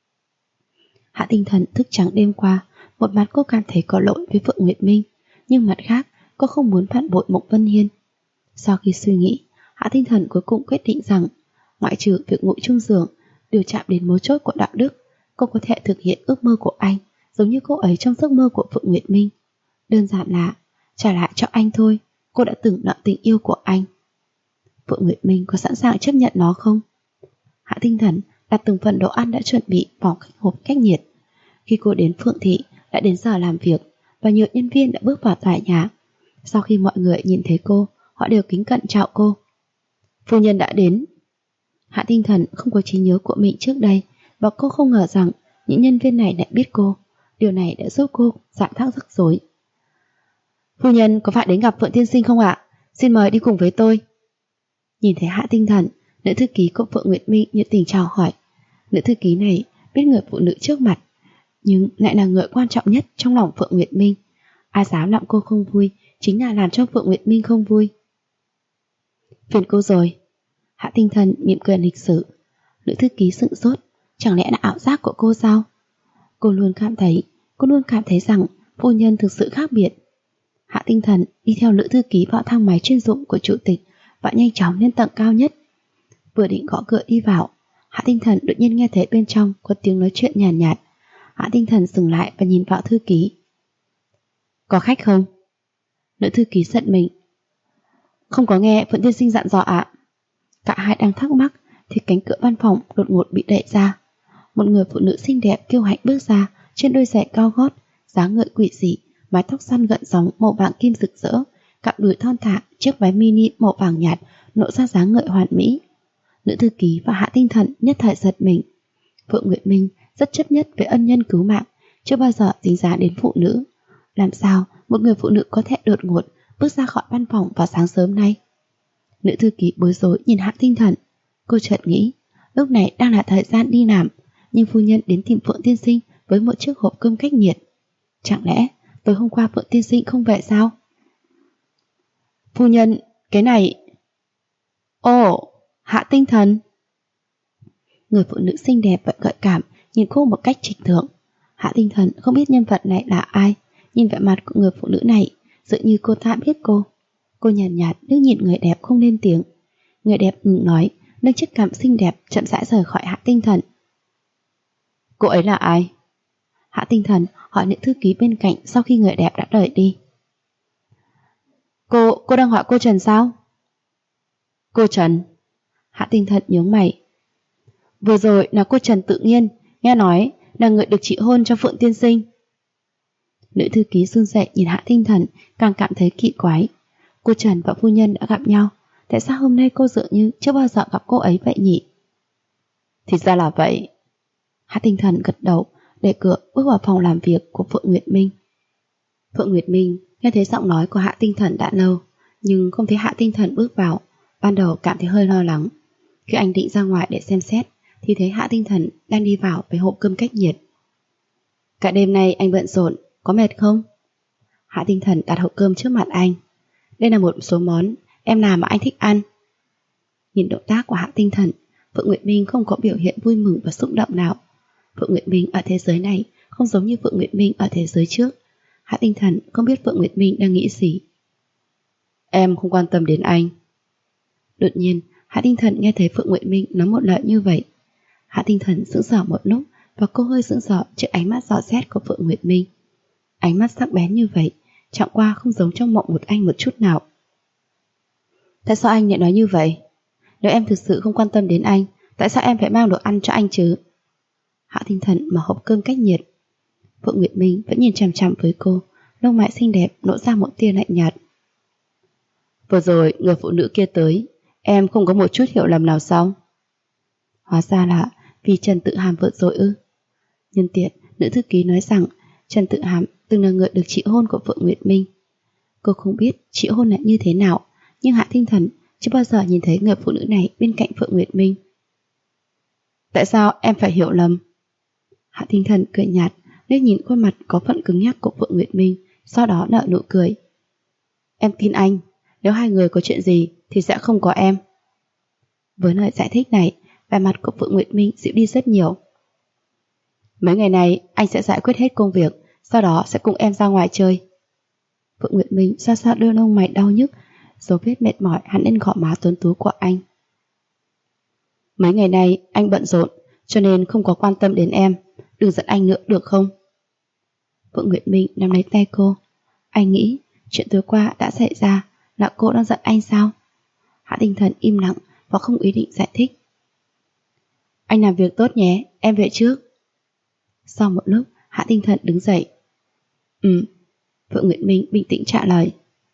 Hạ Tinh Thần thức trắng đêm qua, một mặt cô cảm thấy có lỗi với Phượng Nguyệt Minh, nhưng mặt khác cô không muốn phản bội Mộng Vân Hiên. Sau khi suy nghĩ, Hạ Tinh Thần cuối cùng quyết định rằng, ngoại trừ việc ngủ chung giường, điều chạm đến mấu chốt của đạo đức, cô có thể thực hiện ước mơ của anh, giống như cô ấy trong giấc mơ của Phượng Nguyệt Minh. Đơn giản là trả lại cho anh thôi, cô đã từng nợ tình yêu của anh. Phượng Nguyệt Minh có sẵn sàng chấp nhận nó không? Hạ Tinh Thần đặt từng phần đồ ăn đã chuẩn bị vào hộp cách nhiệt. Khi cô đến Phượng Thị, đã đến giờ làm việc và nhiều nhân viên đã bước vào tòa nhà. Sau khi mọi người nhìn thấy cô, họ đều kính cẩn chào cô. Phu nhân đã đến. Hạ Tinh Thần không có trí nhớ của mình trước đây, và cô không ngờ rằng những nhân viên này lại biết cô. Điều này đã giúp cô giảm thắc rắc rối. Phu nhân có phải đến gặp Phượng tiên sinh không ạ? Xin mời đi cùng với tôi. Nhìn thấy Hạ Tinh Thần, nữ thư ký của Phượng Nguyệt Minh nhiệt tình chào hỏi. Nữ thư ký này biết người phụ nữ trước mặt, nhưng lại là người quan trọng nhất trong lòng Phượng Nguyệt Minh. Ai dám làm cô không vui chính là làm cho Phượng Nguyệt Minh không vui. Phiền cô rồi. Hạ Tinh Thần mỉm cười lịch sự. Nữ thư ký sững sốt, chẳng lẽ là ảo giác của cô sao? Cô luôn cảm thấy rằng phu nhân thực sự khác biệt. Hạ Tinh Thần đi theo nữ thư ký vào thang máy chuyên dụng của chủ tịch và nhanh chóng lên tầng cao nhất. Vừa định gõ cửa đi vào, Hạ Tinh Thần đột nhiên nghe thấy bên trong có tiếng nói chuyện nhàn nhạt. Hạ Tinh Thần dừng lại và nhìn vào thư ký. Có khách không? Nữ thư ký giận mình. Không có nghe Phượng tiên sinh dặn dò ạ. Cả hai đang thắc mắc thì cánh cửa văn phòng đột ngột bị đẩy ra. Một người phụ nữ xinh đẹp kiêu hãnh bước ra, trên đôi giày cao gót, dáng người quỷ dị, mái tóc xoăn gợn sóng màu vàng kim rực rỡ, cặp đùi thon thả, chiếc váy mini màu vàng nhạt lộ ra dáng người hoàn mỹ. Nữ thư ký và Hạ Tinh Thần nhất thời giật mình. Phượng Nguyệt Minh rất chấp nhất với ân nhân cứu mạng, chưa bao giờ dính dáng đến phụ nữ. Làm sao một người phụ nữ có thể đột ngột bước ra khỏi văn phòng vào sáng sớm nay? Nữ thư ký bối rối nhìn Hạ Tinh Thần. Cô chợt nghĩ, lúc này đang là thời gian đi làm, nhưng phu nhân đến tìm Phượng tiên sinh với một chiếc hộp cơm cách nhiệt. Chẳng lẽ tối hôm qua Phượng tiên sinh không về sao? Phu nhân, cái này... Ồ, Hạ Tinh Thần. Người phụ nữ xinh đẹp và gợi cảm nhìn cô một cách trịch thượng. Hạ Tinh Thần không biết nhân vật này là ai, nhìn vẻ mặt của người phụ nữ này dường như cô ta biết cô. Cô nhàn nhạt nước nhìn người đẹp không lên tiếng. Người đẹp ngừng nói, nâng chiếc cằm xinh đẹp chậm rãi rời khỏi Hạ Tinh Thần. Cô ấy là ai? Hạ Tinh Thần hỏi nữ thư ký bên cạnh sau khi người đẹp đã rời đi. Cô đang hỏi cô Trần sao? Cô Trần? Hạ Tinh Thần nhướng mày. Vừa rồi là cô Trần Tự Nhiên, nghe nói là người được chị hôn cho Phượng tiên sinh. Nữ thư ký run rẩy nhìn Hạ Tinh Thần, càng cảm thấy kỳ quái. Cô Trần và phu nhân đã gặp nhau, tại sao hôm nay cô dường như chưa bao giờ gặp cô ấy vậy nhỉ? Thì ra là vậy. Hạ Tinh Thần gật đầu, đẩy cửa bước vào phòng làm việc của Phượng Nguyệt Minh. Phượng Nguyệt Minh nghe thấy giọng nói của Hạ Tinh Thần đã lâu, nhưng không thấy Hạ Tinh Thần bước vào. Ban đầu cảm thấy hơi lo lắng. Khi anh định ra ngoài để xem xét thì thấy Hạ Tinh Thần đang đi vào với hộp cơm cách nhiệt. Cả đêm nay anh bận rộn, có mệt không? Hạ Tinh Thần đặt hộp cơm trước mặt anh. Đây là một số món em làm mà anh thích ăn. Nhìn động tác của Hạ Tinh Thần, Phượng Nguyệt Minh không có biểu hiện vui mừng và xúc động nào. Phượng Nguyệt Minh ở thế giới này không giống như Phượng Nguyệt Minh ở thế giới trước. Hạ Tinh Thần không biết Phượng Nguyệt Minh đang nghĩ gì. Em không quan tâm đến anh. Đột nhiên Hạ Tinh Thần nghe thấy Phượng Nguyệt Minh nói một lời như vậy. Hạ Tinh Thần sững sờ một lúc, và cô hơi sững sờ trước ánh mắt dò xét của Phượng Nguyệt Minh. Ánh mắt sắc bén như vậy, chẳng qua không giống trong mộng một anh một chút nào. Tại sao anh lại nói như vậy? Nếu em thực sự không quan tâm đến anh, tại sao em phải mang đồ ăn cho anh chứ? Hạ Tinh Thần mở hộp cơm cách nhiệt. Phượng Nguyệt Minh vẫn nhìn chằm chằm với cô, lông mày xinh đẹp nổ ra một tia lạnh nhạt. Vừa rồi người phụ nữ kia tới, em không có một chút hiểu lầm nào sao? Hóa ra là vì Trần Tự Hàm vợ rồi ư? Nhân tiện, nữ thư ký nói rằng Trần Tự Hàm từng là người được chị hôn của Phượng Nguyệt Minh. Cô không biết chị hôn là như thế nào, nhưng Hạ Tinh Thần chưa bao giờ nhìn thấy người phụ nữ này bên cạnh Phượng Nguyệt Minh. Tại sao em phải hiểu lầm? Hạ Tinh Thần cười nhạt, liếc nhìn khuôn mặt có phận cứng nhắc của Phượng Nguyệt Minh, sau đó nở nụ cười. Em tin anh, nếu hai người có chuyện gì thì sẽ không có em. Với lời giải thích này, vẻ mặt của Phượng Nguyệt Minh dịu đi rất nhiều. Mấy ngày này anh sẽ giải quyết hết công việc, sau đó sẽ cùng em ra ngoài chơi. Phượng Nguyệt Minh xa xa đưa lông mày đau nhức, dấu vết mệt mỏi hẳn lên gò má tuấn tú của anh. Mấy ngày nay anh bận rộn, cho nên không có quan tâm đến em. Đừng giận anh nữa được không? Phượng Nguyệt Minh nắm lấy tay cô. Anh nghĩ chuyện tối qua đã xảy ra là cô đang giận anh sao? Hạ Tinh Thần im lặng và không ý định giải thích. Anh làm việc tốt nhé, em về trước. Sau một lúc, Hạ Tinh Thần đứng dậy. Phượng Nguyệt Minh bình tĩnh trả lời.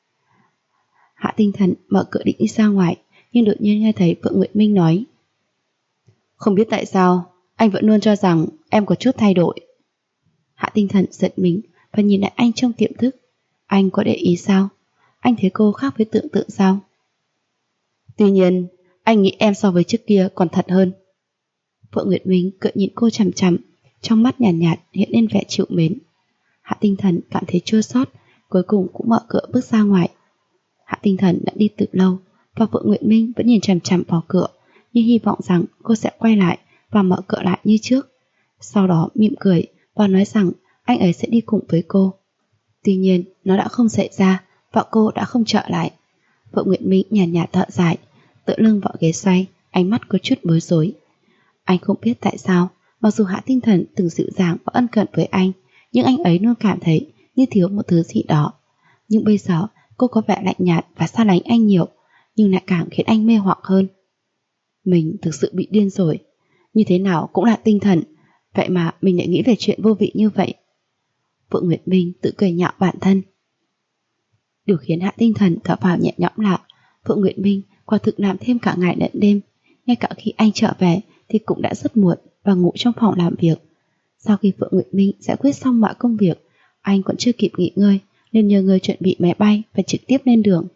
Hạ Tinh Thần mở cửa định đi ra ngoài, nhưng đột nhiên nghe thấy Phượng Nguyệt Minh nói. Không biết tại sao, anh vẫn luôn cho rằng em có chút thay đổi. Hạ Tinh Thần giật mình và nhìn lại anh trong tiềm thức. Anh có để ý sao? Anh thấy cô khác với tưởng tượng sao? Tuy nhiên, anh nghĩ em so với trước kia còn thật hơn. Phượng Nguyệt Minh cựa nhìn cô chằm chằm, trong mắt nhàn nhạt hiện lên vẻ chịu mến. Hạ Tinh Thần cảm thấy chua xót, cuối cùng cũng mở cửa bước ra ngoài. Hạ Tinh Thần đã đi từ lâu và Phượng Nguyệt Minh vẫn nhìn chằm chằm vào cửa, như hy vọng rằng cô sẽ quay lại và mở cửa lại như trước. Sau đó mỉm cười và nói rằng anh ấy sẽ đi cùng với cô. Tuy nhiên, nó đã không xảy ra và cô đã không trở lại. Phượng Nguyệt Minh nhàn nhạt thở dài, tựa lưng vào ghế xoay, ánh mắt có chút bối rối. Anh không biết tại sao, mặc dù Hạ Tinh Thần từng dịu dàng và ân cần với anh, nhưng anh ấy luôn cảm thấy như thiếu một thứ gì đó. Nhưng bây giờ cô có vẻ lạnh nhạt và xa lánh anh nhiều, nhưng lại càng khiến anh mê hoặc hơn. Mình thực sự bị điên rồi. Như thế nào cũng là Tinh Thần, vậy mà mình lại nghĩ về chuyện vô vị như vậy. Phượng Nguyệt Minh tự cười nhạo bản thân. Điều khiến Hạ Tinh Thần thở phào nhẹ nhõm là Phượng Nguyệt Minh quả thực làm thêm cả ngày lẫn đêm. Ngay cả khi anh trở về thì cũng đã rất muộn và ngủ trong phòng làm việc. Sau khi Phượng Nguyệt Minh giải quyết xong mọi công việc, anh còn chưa kịp nghỉ ngơi nên nhờ người chuẩn bị máy bay và trực tiếp lên đường.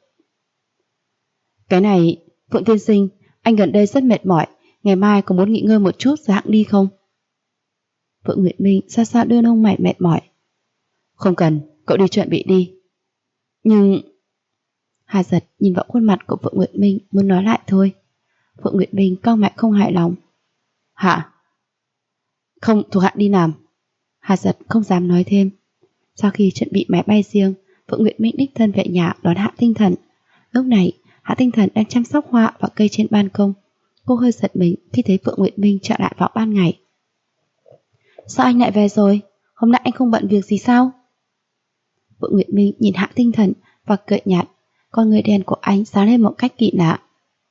Cái này, Phượng tiên sinh, anh gần đây rất mệt mỏi, ngày mai có muốn nghỉ ngơi một chút rồi hẵng đi không? Phượng Nguyệt Minh xa xa đưa lông mày mệt mỏi. Không cần, cậu đi chuẩn bị đi. Nhưng... Hà Giật nhìn vào khuôn mặt của Phượng Nguyệt Minh muốn nói lại thôi. Phượng Nguyệt Minh cau mày không hài lòng. Hả? Không, thuộc hạ đi làm. Hà Giật không dám nói thêm. Sau khi chuẩn bị máy bay riêng, Phượng Nguyệt Minh đích thân về nhà đón Hạ Tinh Thần. Lúc này, Hạ Tinh Thần đang chăm sóc hoa và cây trên ban công. Cô hơi giật mình khi thấy Phượng Nguyệt Minh trở lại vào ban ngày. Sao anh lại về rồi? Hôm nay anh không bận việc gì sao? Phượng Nguyệt Minh nhìn Hạ Tinh Thần và cười nhạt. Con người đen của anh sáng lên một cách kỳ lạ.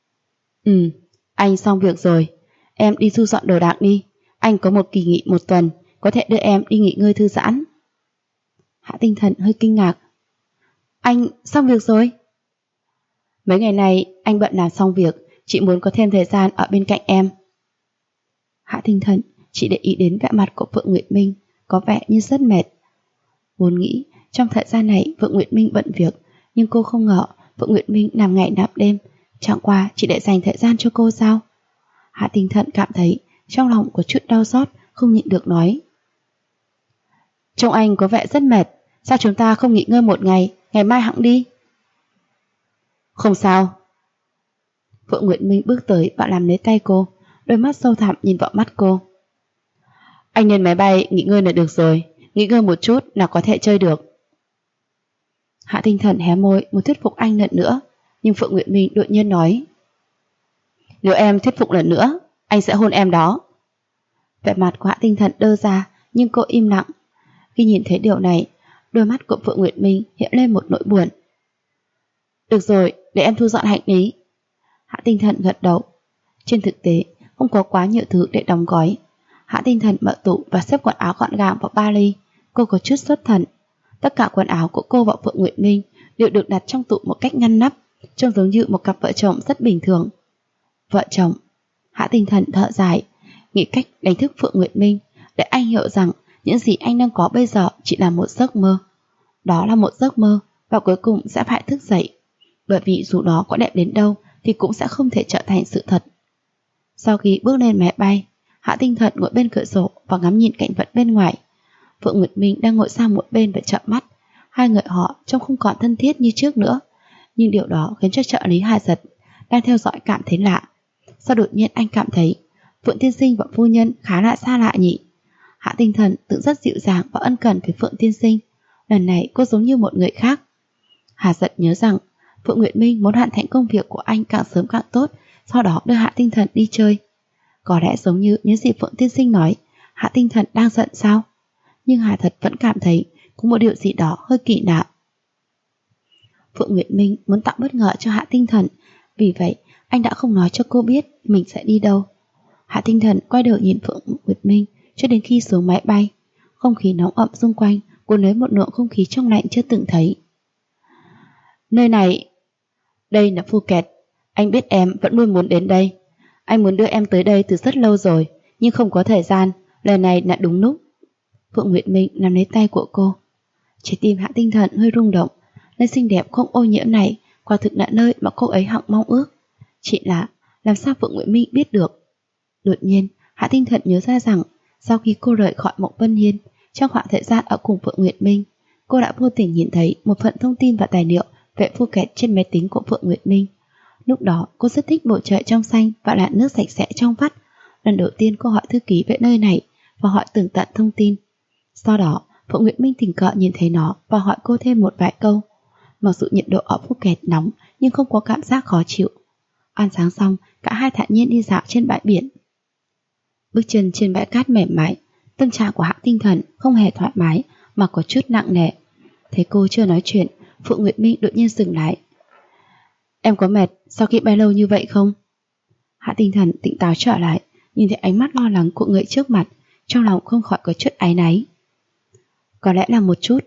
Anh xong việc rồi. Em đi thu dọn đồ đạc đi. Anh có một kỳ nghỉ một tuần, có thể đưa em đi nghỉ ngơi thư giãn. Hạ Tinh Thần hơi kinh ngạc. Anh xong việc rồi? Mấy ngày nay anh bận làm xong việc, chị muốn có thêm thời gian ở bên cạnh em. Hạ Tinh Thần chỉ để ý đến vẻ mặt của Phượng Nguyệt Minh, có vẻ như rất mệt. Vốn nghĩ trong thời gian này Phượng Nguyệt Minh bận việc, nhưng cô không ngờ Phượng Nguyệt Minh làm ngày nạp đêm, chẳng qua chỉ để dành thời gian cho cô sao? Hạ Tinh Thần cảm thấy trong lòng có chút đau xót, không nhịn được nói. Trông anh có vẻ rất mệt, sao chúng ta không nghỉ ngơi một ngày, ngày mai hẵng đi? Không sao. Phượng Nguyệt Minh bước tới và làm lấy tay cô, đôi mắt sâu thẳm nhìn vào mắt cô. Anh lên máy bay nghỉ ngơi là được rồi, nghỉ ngơi một chút là có thể chơi được. Hạ Tinh Thần hé môi muốn thuyết phục anh lần nữa, nhưng Phượng Nguyệt Minh đột nhiên nói. Nếu em thuyết phục lần nữa, anh sẽ hôn em đó. Vẻ mặt của Hạ Tinh Thần đơ ra, nhưng cô im lặng. Khi nhìn thấy điều này, đôi mắt của Phượng Nguyệt Minh hiện lên một nỗi buồn. Được rồi, để em thu dọn hành lý. Hạ Tinh Thần gật đầu. Trên thực tế, không có quá nhiều thứ để đóng gói. Hạ Tinh Thần mở tủ và xếp quần áo gọn gàng vào vali. Cô có chút xuất thần. Tất cả quần áo của cô và Phượng Nguyệt Minh đều được đặt trong tủ một cách ngăn nắp, trông giống như một cặp vợ chồng rất bình thường. Vợ chồng. Hạ Tinh Thần thở dài, nghĩ cách đánh thức Phượng Nguyệt Minh để anh hiểu rằng những gì anh đang có bây giờ chỉ là một giấc mơ. Đó là một giấc mơ và cuối cùng sẽ phải thức dậy, bởi vì dù đó có đẹp đến đâu thì cũng sẽ không thể trở thành sự thật. Sau khi bước lên máy bay, Hạ Tinh Thần ngồi bên cửa sổ và ngắm nhìn cảnh vật bên ngoài. Phượng Nguyệt Minh đang ngồi sang một bên và trợn mắt. Hai người họ trông không còn thân thiết như trước nữa, nhưng điều đó khiến cho trợ lý Hà Giật đang theo dõi cảm thấy lạ. Sao đột nhiên anh cảm thấy Phượng tiên sinh và phu nhân khá là xa lạ nhỉ? Hạ Tinh Thần tự rất dịu dàng và ân cần với Phượng tiên sinh. Lần này cô giống như một người khác. Hà Giật nhớ rằng Phượng Nguyệt Minh muốn hoàn thành công việc của anh càng sớm càng tốt, sau đó đưa Hạ Tinh Thần đi chơi. Có lẽ giống như những gì Phượng tiên sinh nói, Hạ Tinh Thần đang giận sao? Nhưng Hà Thật vẫn cảm thấy có một điều gì đó hơi kỳ lạ. Phượng Nguyệt Minh muốn tạo bất ngờ cho Hạ Tinh Thần, vì vậy anh đã không nói cho cô biết mình sẽ đi đâu. Hạ Tinh Thần quay đầu nhìn Phượng Nguyệt Minh cho đến khi xuống máy bay. Không khí nóng ẩm xung quanh cuốn lấy một lượng không khí trong lạnh chưa từng thấy. Nơi này, đây là Phuket. Anh biết em vẫn luôn muốn đến đây. Anh muốn đưa em tới đây từ rất lâu rồi, nhưng không có thời gian. Lần này là đúng lúc. Phượng Nguyệt Minh nắm lấy tay của cô. Trái tim Hạ Tinh Thần hơi rung động. Nơi xinh đẹp không ô nhiễm này quả thực là nơi mà cô ấy hằng mong ước. Chỉ là làm sao Phượng Nguyệt Minh biết được? Đột nhiên Hạ Tinh Thần nhớ ra rằng sau khi cô rời khỏi Mộng Vân Hiên, trong khoảng thời gian ở cùng Phượng Nguyệt Minh, cô đã vô tình nhìn thấy một phần thông tin và tài liệu về Phuket trên máy tính của Phượng Nguyệt Minh. Lúc đó cô rất thích bầu trời trong xanh và làn nước sạch sẽ trong vắt. Lần đầu tiên cô hỏi thư ký về nơi này và hỏi tường tận thông tin. Sau đó Phượng Nguyệt Minh tình cờ nhìn thấy nó và hỏi cô thêm một vài câu. Mặc dù nhiệt độ ở Phuket nóng nhưng không có cảm giác khó chịu. Ăn sáng xong, cả hai thản nhiên đi dạo trên bãi biển. Bước chân trên bãi cát mềm mại, tâm trạng của Hạ Tinh Thần không hề thoải mái mà có chút nặng nề. Thấy cô chưa nói chuyện, Phượng Nguyệt Minh đột nhiên dừng lại. Em có mệt sau khi bay lâu như vậy không? Hạ Tinh Thần tỉnh táo trở lại, nhìn thấy ánh mắt lo lắng của người trước mặt, trong lòng không khỏi có chút áy náy. Có lẽ là một chút.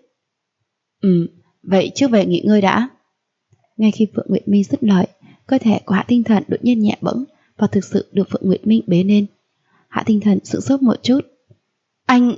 Vậy trước về nghỉ ngơi đã. Ngay khi Phượng Nguyệt Minh dứt lời, cơ thể của Hạ Tinh Thần đột nhiên nhẹ bẫng và thực sự được Phượng Nguyệt Minh bế lên. Hạ Tinh Thần sửng sốt một chút. Anh...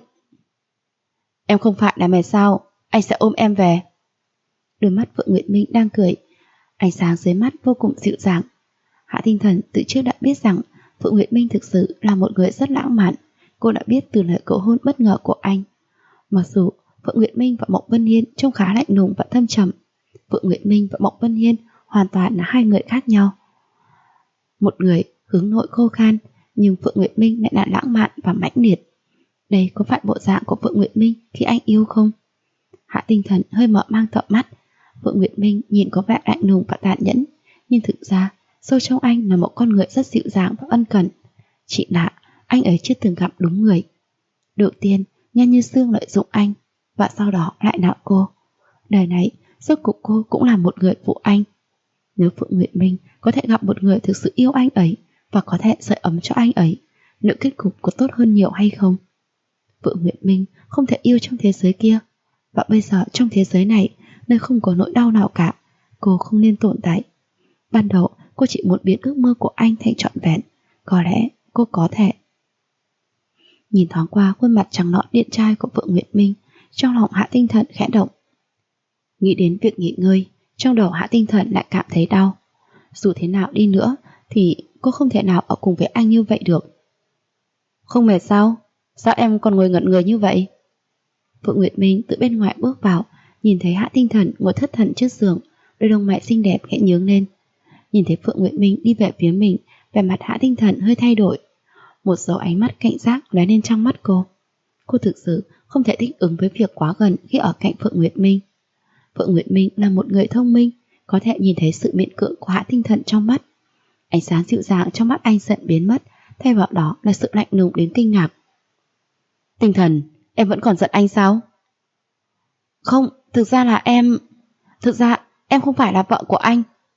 Em không phải là mệt sao? Anh sẽ ôm em về. Đôi mắt Phượng Nguyệt Minh đang cười, ánh sáng dưới mắt vô cùng dịu dàng. Hạ Tinh Thần từ trước đã biết rằng Phượng Nguyệt Minh thực sự là một người rất lãng mạn. Cô đã biết từ lời cầu hôn bất ngờ của anh. Mặc dù Phượng Nguyệt Minh và Mộng Vân Hiên trông khá lạnh lùng và thâm trầm, Phượng Nguyệt Minh và Mộng Vân Hiên hoàn toàn là hai người khác nhau. Một người hướng nội khô khan, nhưng Phượng Nguyệt Minh lại là lãng mạn và mãnh liệt. Đây có phải bộ dạng của Phượng Nguyệt Minh khi anh yêu không? Hạ Tinh Thần hơi mở mang tợ mắt. Phượng Nguyệt Minh nhìn có vẻ lạnh lùng và tàn nhẫn, nhưng thực ra sâu trong anh là một con người rất dịu dàng và ân cần. Chỉ là anh ấy chưa từng gặp đúng người. Đầu tiên Nhan Như Sương lợi dụng anh, và sau đó lại nạo cô. Đời này rốt cuộc cô cũng là một người phụ anh. Nếu Phượng Nguyệt Minh có thể gặp một người thực sự yêu anh ấy và có thể sưởi ấm cho anh ấy, liệu kết cục có tốt hơn nhiều hay không? Phượng Nguyệt Minh không thể yêu trong thế giới kia, và bây giờ trong thế giới này, nơi không có nỗi đau nào cả, cô không nên tồn tại. Ban đầu cô chỉ muốn biến ước mơ của anh thành trọn vẹn. Có lẽ cô có thể. Nhìn thoáng qua khuôn mặt trắng nõn điển trai của Phượng Nguyệt Minh, trong lòng Hạ Tinh Thần khẽ động. Nghĩ đến việc nghỉ ngơi, trong đầu Hạ Tinh Thần lại cảm thấy đau. Dù thế nào đi nữa thì cô không thể nào ở cùng với anh như vậy được. Không mệt sao? Sao em còn ngồi ngẩn người như vậy? Phượng Nguyệt Minh từ bên ngoài bước vào, nhìn thấy Hạ Tinh Thần ngồi thất thần trước giường, đôi lông mày xinh đẹp khẽ nhướng lên. Nhìn thấy Phượng Nguyệt Minh đi về phía mình, vẻ mặt Hạ Tinh Thần hơi thay đổi. Một dấu ánh mắt cảnh giác lóe lên trong mắt cô. Cô thực sự không thể thích ứng với việc quá gần khi ở cạnh Phượng Nguyệt Minh. Phượng Nguyệt Minh là một người thông minh, có thể nhìn thấy sự miễn cưỡng của Hạ Tinh Thần trong mắt. Ánh sáng dịu dàng trong mắt anh dần biến mất, thay vào đó là sự lạnh lùng đến kinh ngạc. Tinh Thần, em vẫn còn giận anh sao? Không, thực ra em không phải là vợ của anh.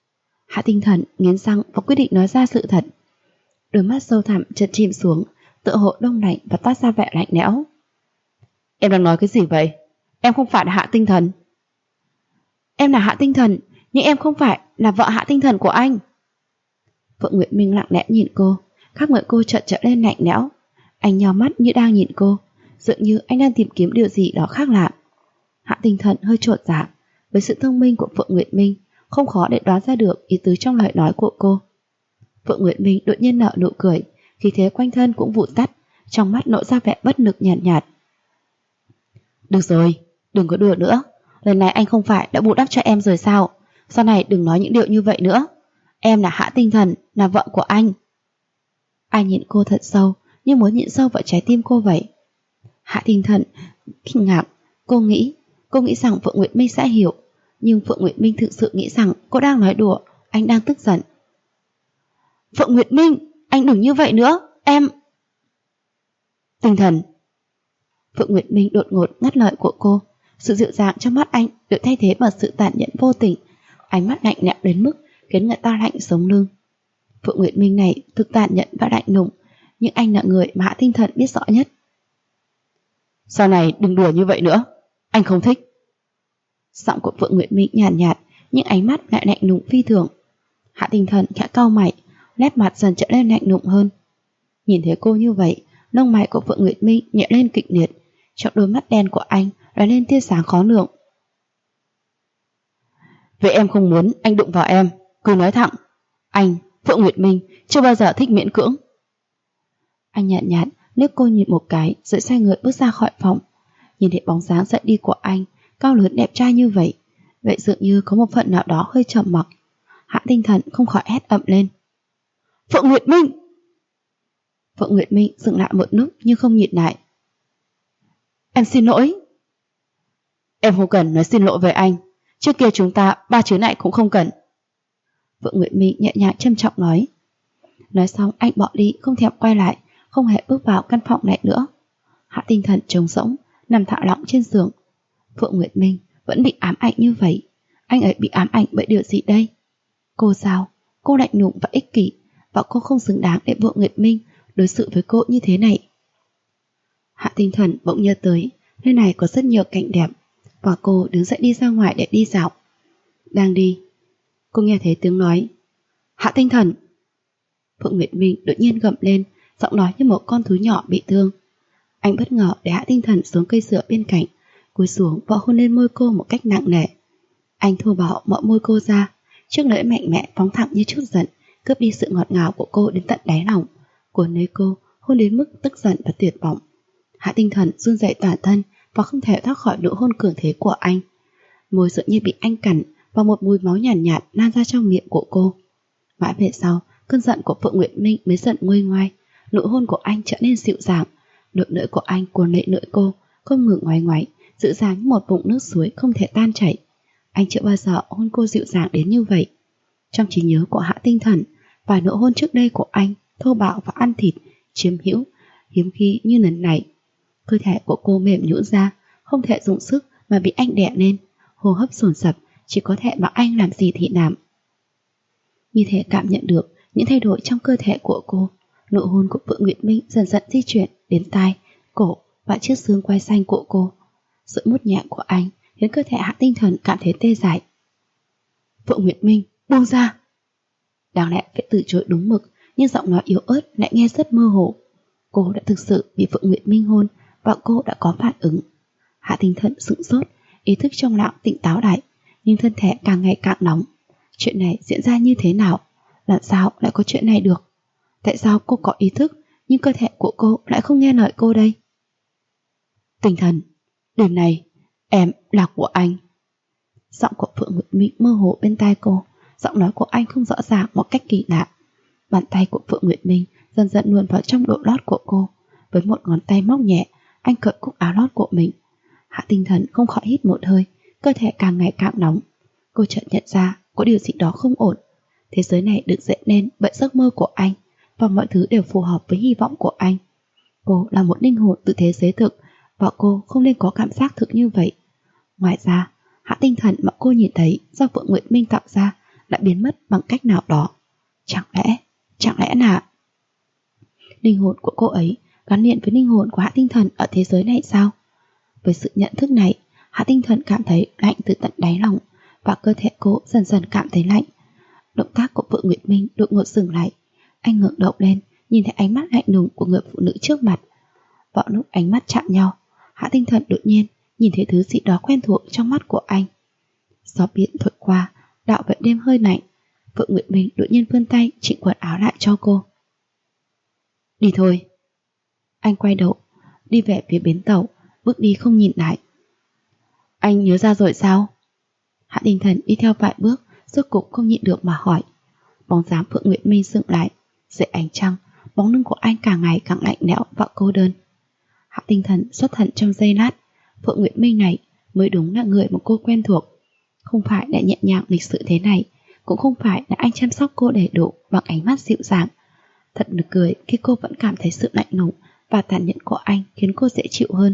Hạ Tinh Thần nghiến răng và quyết định nói ra sự thật. Đôi mắt sâu thẳm chợt chìm xuống, tựa hồ đông lạnh và toát ra vẻ lạnh lẽo. Em đang nói cái gì vậy? Em không phải là Hạ Tinh Thần. Em là Hạ Tinh Thần, nhưng em không phải là vợ Hạ Tinh Thần của anh. Phượng Nguyệt Minh lặng lẽ nhìn cô, khắp người cô chợt trở lên lạnh lẽo. Anh nhíu mắt như đang nhìn cô, dường như anh đang tìm kiếm điều gì đó khác lạ. Hạ Tinh Thần hơi chột dạ, với sự thông minh của Phượng Nguyệt Minh, không khó để đoán ra được ý tứ trong lời nói của cô. Phượng Nguyệt Minh đột nhiên nở nụ cười, khí thế quanh thân cũng vụt tắt, trong mắt lộ ra vẻ bất lực nhàn nhạt. Được rồi, đừng có đùa nữa. Lần này anh không phải đã bù đắp cho em rồi sao? Sau này đừng nói những điều như vậy nữa. Em là Hạ Tinh Thần, là vợ của anh. Anh nhìn cô thật sâu, như muốn nhìn sâu vào trái tim cô vậy. Hạ Tinh Thần kinh ngạc, cô nghĩ rằng Phượng Nguyệt Minh sẽ hiểu, nhưng Phượng Nguyệt Minh thực sự nghĩ rằng cô đang nói đùa, anh đang tức giận. Phượng Nguyệt Minh, anh đừng như vậy nữa, em... Tinh Thần. Phượng Nguyệt Minh đột ngột ngắt lời của cô. Sự dịu dàng trong mắt anh được thay thế bằng sự tàn nhẫn vô tình, ánh mắt lạnh lẽo đến mức khiến người ta lạnh sống lưng. Phượng Nguyệt Minh này thực tàn nhẫn và lạnh lùng, nhưng anh là người mà Hạ Tinh Thần biết rõ nhất. Sau này đừng đùa như vậy nữa, anh không thích. Giọng của Phượng Nguyệt Minh nhàn nhạt, nhưng ánh mắt lại lạnh lùng phi thường. Hạ Tinh Thần khẽ cau mày, nét mặt dần trở nên lạnh lùng hơn. Nhìn thấy cô như vậy, lông mày của Phượng Nguyệt Minh nhẹ lên kịch liệt, trong đôi mắt đen của anh lóe lên tia sáng khó lường. Vậy em không muốn anh đụng vào em, cứ nói thẳng. Anh, Phượng Nguyệt Minh, chưa bao giờ thích miễn cưỡng. Anh nhạt nhạt liếc cô nhìn một cái, rồi xoay người bước ra khỏi phòng. Nhìn thấy bóng dáng dậy đi của anh, cao lớn đẹp trai như vậy, vậy dường như có một phần nào đó hơi trầm mặc. Hạ Tinh Thần không khỏi hét ầm lên. Phượng Nguyệt Minh! Phượng Nguyệt Minh dừng lại một lúc nhưng không nhịn lại. Em xin lỗi. Em không cần nói xin lỗi với anh. Trước kia chúng ta ba chữ này cũng không cần. Phượng Nguyệt Minh nhẹ nhàng trân trọng nói. Nói xong anh bỏ đi, không thèm quay lại, không hề bước vào căn phòng này nữa. Hạ Tinh Thần trống rỗng, nằm thả lỏng trên giường. Phượng Nguyệt Minh vẫn bị ám ảnh như vậy. Anh ấy bị ám ảnh bởi điều gì đây? Cô sao? Cô lạnh lùng và ích kỷ, và cô không xứng đáng để Phượng Nguyệt Minh đối xử với cô như thế này. Hạ Tinh Thần bỗng nhớ tới nơi này có rất nhiều cảnh đẹp, và cô đứng dậy đi ra ngoài để đi dạo. Đang đi, cô nghe thấy tiếng nói. Hạ Tinh Thần! Phượng Nguyệt Minh đột nhiên gầm lên, giọng nói như một con thú nhỏ bị thương. Anh bất ngờ để Hạ Tinh Thần xuống cây sữa bên cạnh, cúi xuống và hôn lên môi cô một cách nặng nề. Anh thô bạo mở môi cô ra, chiếc lưỡi mạnh mẽ phóng thẳng như chút giận, cướp đi sự ngọt ngào của cô đến tận đáy lòng, cuốn lấy cô, hôn đến mức tức giận và tuyệt vọng. Hạ Tinh Thần run rẩy toàn thân và không thể thoát khỏi nụ hôn cường thế của anh. Môi dường như bị anh cắn và một mùi máu nhàn nhạt lan ra trong miệng của cô. Mãi về sau, cơn giận của Phượng Nguyệt Minh mới dần nguôi ngoai, nụ hôn của anh trở nên dịu dàng, đôi lưỡi của anh cuốn lấy lưỡi cô, không ngừng ngoáy ngoáy, dịu dàng như một vũng nước suối không thể tan chảy. Anh chưa bao giờ hôn cô dịu dàng đến như vậy. Trong trí nhớ của Hạ Tinh Thần, vài nụ hôn trước đây của anh thô bạo và ăn thịt, chiếm hữu, hiếm khi như lần này. Cơ thể của cô mềm nhũn ra, không thể dùng sức mà bị anh đè lên, hô hấp dồn dập, chỉ có thể bảo anh làm gì thì làm. Như thể cảm nhận được những thay đổi trong cơ thể của cô, nụ hôn của Phượng Nguyệt Minh dần dần di chuyển đến tai, cổ và chiếc xương quai xanh của cô. Sự mút nhẹ của anh khiến cơ thể Hạ Tinh Thần cảm thấy tê dại. Phượng Nguyệt Minh, buông ra! Đáng lẽ phải từ chối đúng mực, nhưng giọng nói yếu ớt lại nghe rất mơ hồ. Cô đã thực sự bị Phượng Nguyệt Minh hôn và cô đã có phản ứng. Hạ Tinh Thần sững sốt, ý thức trong lão tỉnh táo lại, nhưng thân thể càng ngày càng nóng. Chuyện này diễn ra như thế nào? Làm sao lại có chuyện này được? Tại sao cô có ý thức nhưng cơ thể của cô lại không nghe lời cô đây? Tinh Thần, đêm này em là của anh. Giọng của Phượng Nguyệt Minh mơ hồ bên tai cô, giọng nói của anh không rõ ràng một cách kỳ lạ. Bàn tay của Phượng Nguyệt Minh dần dần luồn vào trong độ lót của cô. Với một ngón tay móc nhẹ, anh cởi cúc áo lót của mình. Hạ Tinh Thần không khỏi hít một hơi, cơ thể càng ngày càng nóng. Cô chợt nhận ra có điều gì đó không ổn. Thế giới này được dựng nên bởi giấc mơ của anh, và mọi thứ đều phù hợp với hy vọng của anh. Cô là một linh hồn từ thế giới thực, và cô không nên có cảm giác thực như vậy. Ngoài ra, Hạ Tinh Thần mà cô nhìn thấy do Phượng Nguyệt Minh tạo ra lại biến mất bằng cách nào đó. Chẳng lẽ là linh hồn của cô ấy gắn liền với linh hồn của Hạ Tinh Thần ở thế giới này sao? Với sự nhận thức này, Hạ Tinh Thần cảm thấy lạnh từ tận đáy lòng và cơ thể cô dần dần cảm thấy lạnh. Động tác của Phượng Nguyệt Minh đột ngột dừng lại. Anh ngẩng đầu lên, nhìn thấy ánh mắt lạnh lùng của người phụ nữ trước mặt. Vào lúc ánh mắt chạm nhau, Hạ Tinh Thần đột nhiên nhìn thấy thứ gì đó quen thuộc trong mắt của anh. Gió biển thổi qua, đạo vận đêm hơi lạnh. Phượng Nguyệt Minh đột nhiên vươn tay chỉnh quần áo lại cho cô. Đi thôi. Anh quay đầu, đi về phía bến tàu, bước đi không nhìn lại. Anh nhớ ra rồi sao? Hạ Tinh Thần đi theo vài bước, rốt cục không nhịn được mà hỏi. Bóng dáng Phượng Nguyệt Minh dựng lại, dưới ánh trăng, bóng lưng của anh càng ngày càng lạnh lẽo và cô đơn. Hạ Tinh Thần xuất thần trong giây lát. Phượng Nguyệt Minh này mới đúng là người mà cô quen thuộc. Không phải là nhẹ nhàng lịch sự thế này, cũng không phải là anh chăm sóc cô đầy đủ bằng ánh mắt dịu dàng. Thật nực cười khi cô vẫn cảm thấy sự lạnh lùng và tàn nhẫn của anh khiến cô dễ chịu hơn.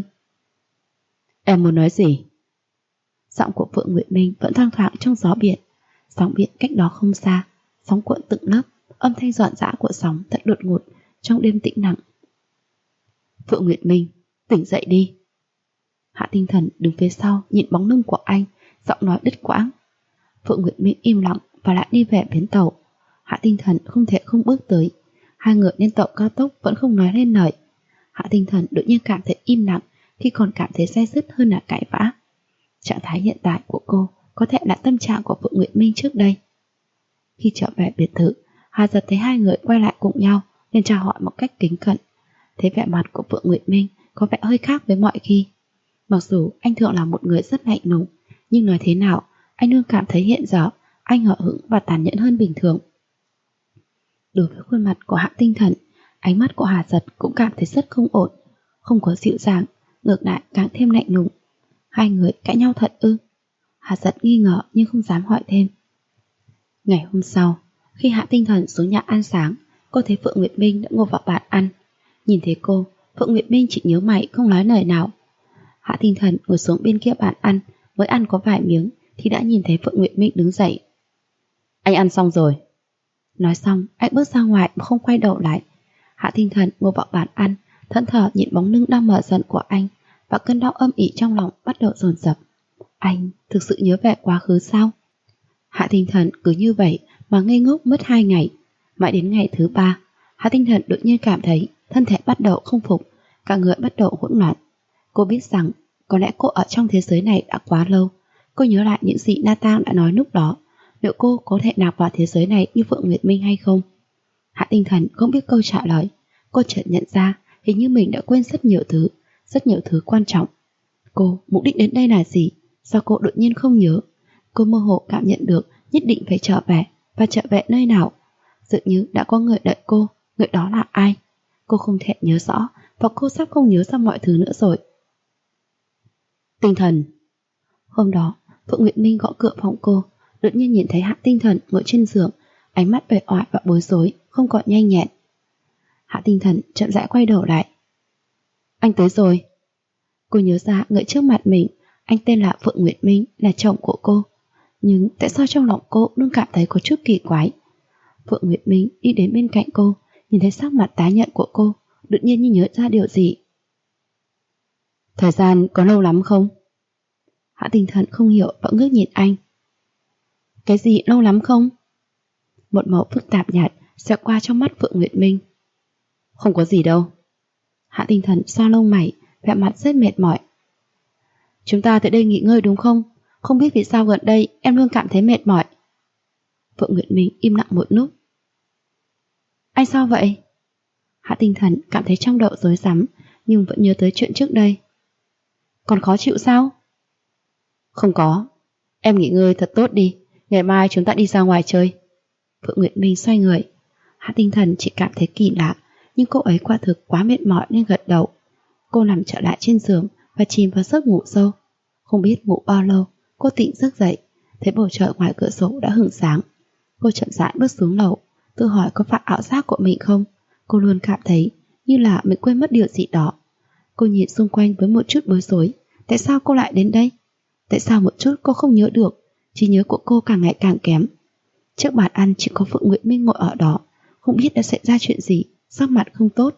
Em muốn nói gì? Giọng của Phượng Nguyệt Minh vẫn thoang thoảng trong gió biển. Sóng biển cách đó không xa, sóng cuộn từng lớp, âm thanh rộn rã của sóng thật đột ngột trong đêm tĩnh lặng. Phượng Nguyệt Minh, tỉnh dậy đi. Hạ Tinh Thần đứng phía sau nhìn bóng lưng của anh, giọng nói đứt quãng. Phượng Nguyệt Minh im lặng và lại đi về bến tàu. Hạ Tinh Thần không thể không bước tới. Hai người lên tàu cao tốc vẫn không nói lên lời. Hạ Tinh Thần đột nhiên cảm thấy im lặng khi còn cảm thấy day dứt hơn là cãi vã. Trạng thái hiện tại của cô có thể là tâm trạng của Phượng Nguyệt Minh trước đây. Khi trở về biệt thự, Hà Giật thấy hai người quay lại cùng nhau nên chào hỏi một cách kính cẩn. Thấy vẻ mặt của Phượng Nguyệt Minh có vẻ hơi khác với mọi khi. Mặc dù anh thường là một người rất lạnh lùng, nhưng nói thế nào, anh luôn cảm thấy hiện giờ anh hở hững và tàn nhẫn hơn bình thường. Đối với khuôn mặt của Hạ Tinh Thần, ánh mắt của Hà Giật cũng cảm thấy rất không ổn, không có dịu dàng, ngược lại càng thêm lạnh lùng. Hai người cãi nhau thật ư? Hà Giật nghi ngờ nhưng không dám hỏi thêm. Ngày hôm sau, khi Hạ Tinh Thần xuống nhà ăn sáng, cô thấy Phượng Nguyệt Minh đã ngồi vào bàn ăn. Nhìn thấy cô, Phượng Nguyệt Minh chỉ nhíu mày không nói lời nào. Hạ Tinh Thần ngồi xuống bên kia bàn ăn, mới ăn có vài miếng thì đã nhìn thấy Phượng Nguyệt Minh đứng dậy. Anh ăn xong rồi. Nói xong, anh bước ra ngoài mà không quay đầu lại. Hạ Tinh Thần ngồi vào bàn ăn, thẫn thờ nhìn bóng lưng đang mở dần của anh, và cơn đau âm ỉ trong lòng bắt đầu dồn dập. Anh thực sự nhớ về quá khứ sao? Hạ Tinh Thần cứ như vậy mà ngây ngốc mất 2 ngày. Mãi đến ngày thứ 3, Hạ Tinh Thần đột nhiên cảm thấy thân thể bắt đầu không phục, cả người bắt đầu hỗn loạn. Cô biết rằng có lẽ cô ở trong thế giới này đã quá lâu. Cô nhớ lại những gì Nathan đã nói lúc đó. Liệu cô có thể nạp vào thế giới này như Phượng Nguyệt Minh hay không? Hạ Tinh Thần không biết câu trả lời. Cô chợt nhận ra hình như mình đã quên rất nhiều thứ quan trọng. Cô mục đích đến đây là gì? Sao cô đột nhiên không nhớ? Cô mơ hồ cảm nhận được nhất định phải trở về, và trở về nơi nào? Dường như đã có người đợi cô, người đó là ai? Cô không thể nhớ rõ, và cô sắp không nhớ ra mọi thứ nữa rồi. Tinh Thần. Hôm đó, Phượng Nguyệt Minh gõ cửa phòng cô, đột nhiên nhìn thấy Hạ Tinh Thần ngồi trên giường, ánh mắt uể oải và bối rối, không còn nhanh nhẹn. Hạ Tinh Thần chậm rãi quay đầu lại. Anh tới rồi. Cô nhớ ra người trước mặt mình, anh tên là Phượng Nguyệt Minh, là chồng của cô. Nhưng tại sao trong lòng cô luôn cảm thấy có chút kỳ quái? Phượng Nguyệt Minh đi đến bên cạnh cô, nhìn thấy sắc mặt tái nhợt của cô, đột nhiên như nhớ ra điều gì. Thời gian có lâu lắm không? Hạ Tinh Thần không hiểu và ngước nhìn anh. Cái gì lâu lắm không? Một màu phức tạp nhạt xẹt qua trong mắt Phượng Nguyệt Minh. Không có gì đâu. Hạ Tinh Thần xoa lông mày, vẻ mặt rất mệt mỏi. Chúng ta tới đây nghỉ ngơi đúng không? Không biết vì sao gần đây em luôn cảm thấy mệt mỏi. Phượng Nguyệt Minh im lặng một lúc. Anh sao vậy? Hạ Tinh Thần cảm thấy trong đầu rối rắm, nhưng vẫn nhớ tới chuyện trước đây. Còn khó chịu sao? Không có. Em nghỉ ngơi thật tốt đi, ngày mai chúng ta đi ra ngoài chơi. Phượng Nguyệt Minh xoay người. Hạ Tinh Thần chỉ cảm thấy kỳ lạ, nhưng cô ấy quả thực quá mệt mỏi nên gật đầu. Cô nằm trở lại trên giường và chìm vào giấc ngủ sâu. Không biết ngủ bao lâu, cô tỉnh giấc dậy, thấy bầu trời ngoài cửa sổ đã hửng sáng. Cô chậm rãi bước xuống lầu, tự hỏi có phải ảo giác của mình không. Cô luôn cảm thấy như là mình quên mất điều gì đó. Cô nhìn xung quanh với một chút bối rối. Tại sao cô lại đến đây? Tại sao một chút cô không nhớ được? Trí nhớ của cô càng ngày càng kém. Trước bàn ăn chỉ có Phượng Nguyệt Minh ngồi ở đó, không biết đã xảy ra chuyện gì, sắc mặt không tốt.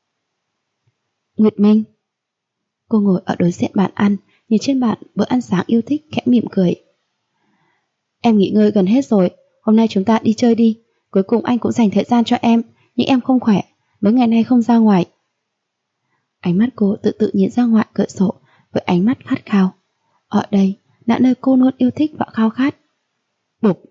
Nguyệt Minh. Cô ngồi ở đối diện bàn ăn, nhìn trên bàn bữa ăn sáng yêu thích, khẽ mỉm cười. Em nghỉ ngơi gần hết rồi, hôm nay chúng ta đi chơi đi. Cuối cùng anh cũng dành thời gian cho em, nhưng em không khỏe, mấy ngày nay không ra ngoài. Ánh mắt cô tự nhìn ra ngoài cửa sổ với ánh mắt khát khao. Ở đây là nơi cô luôn yêu thích và khao khát. Bụp.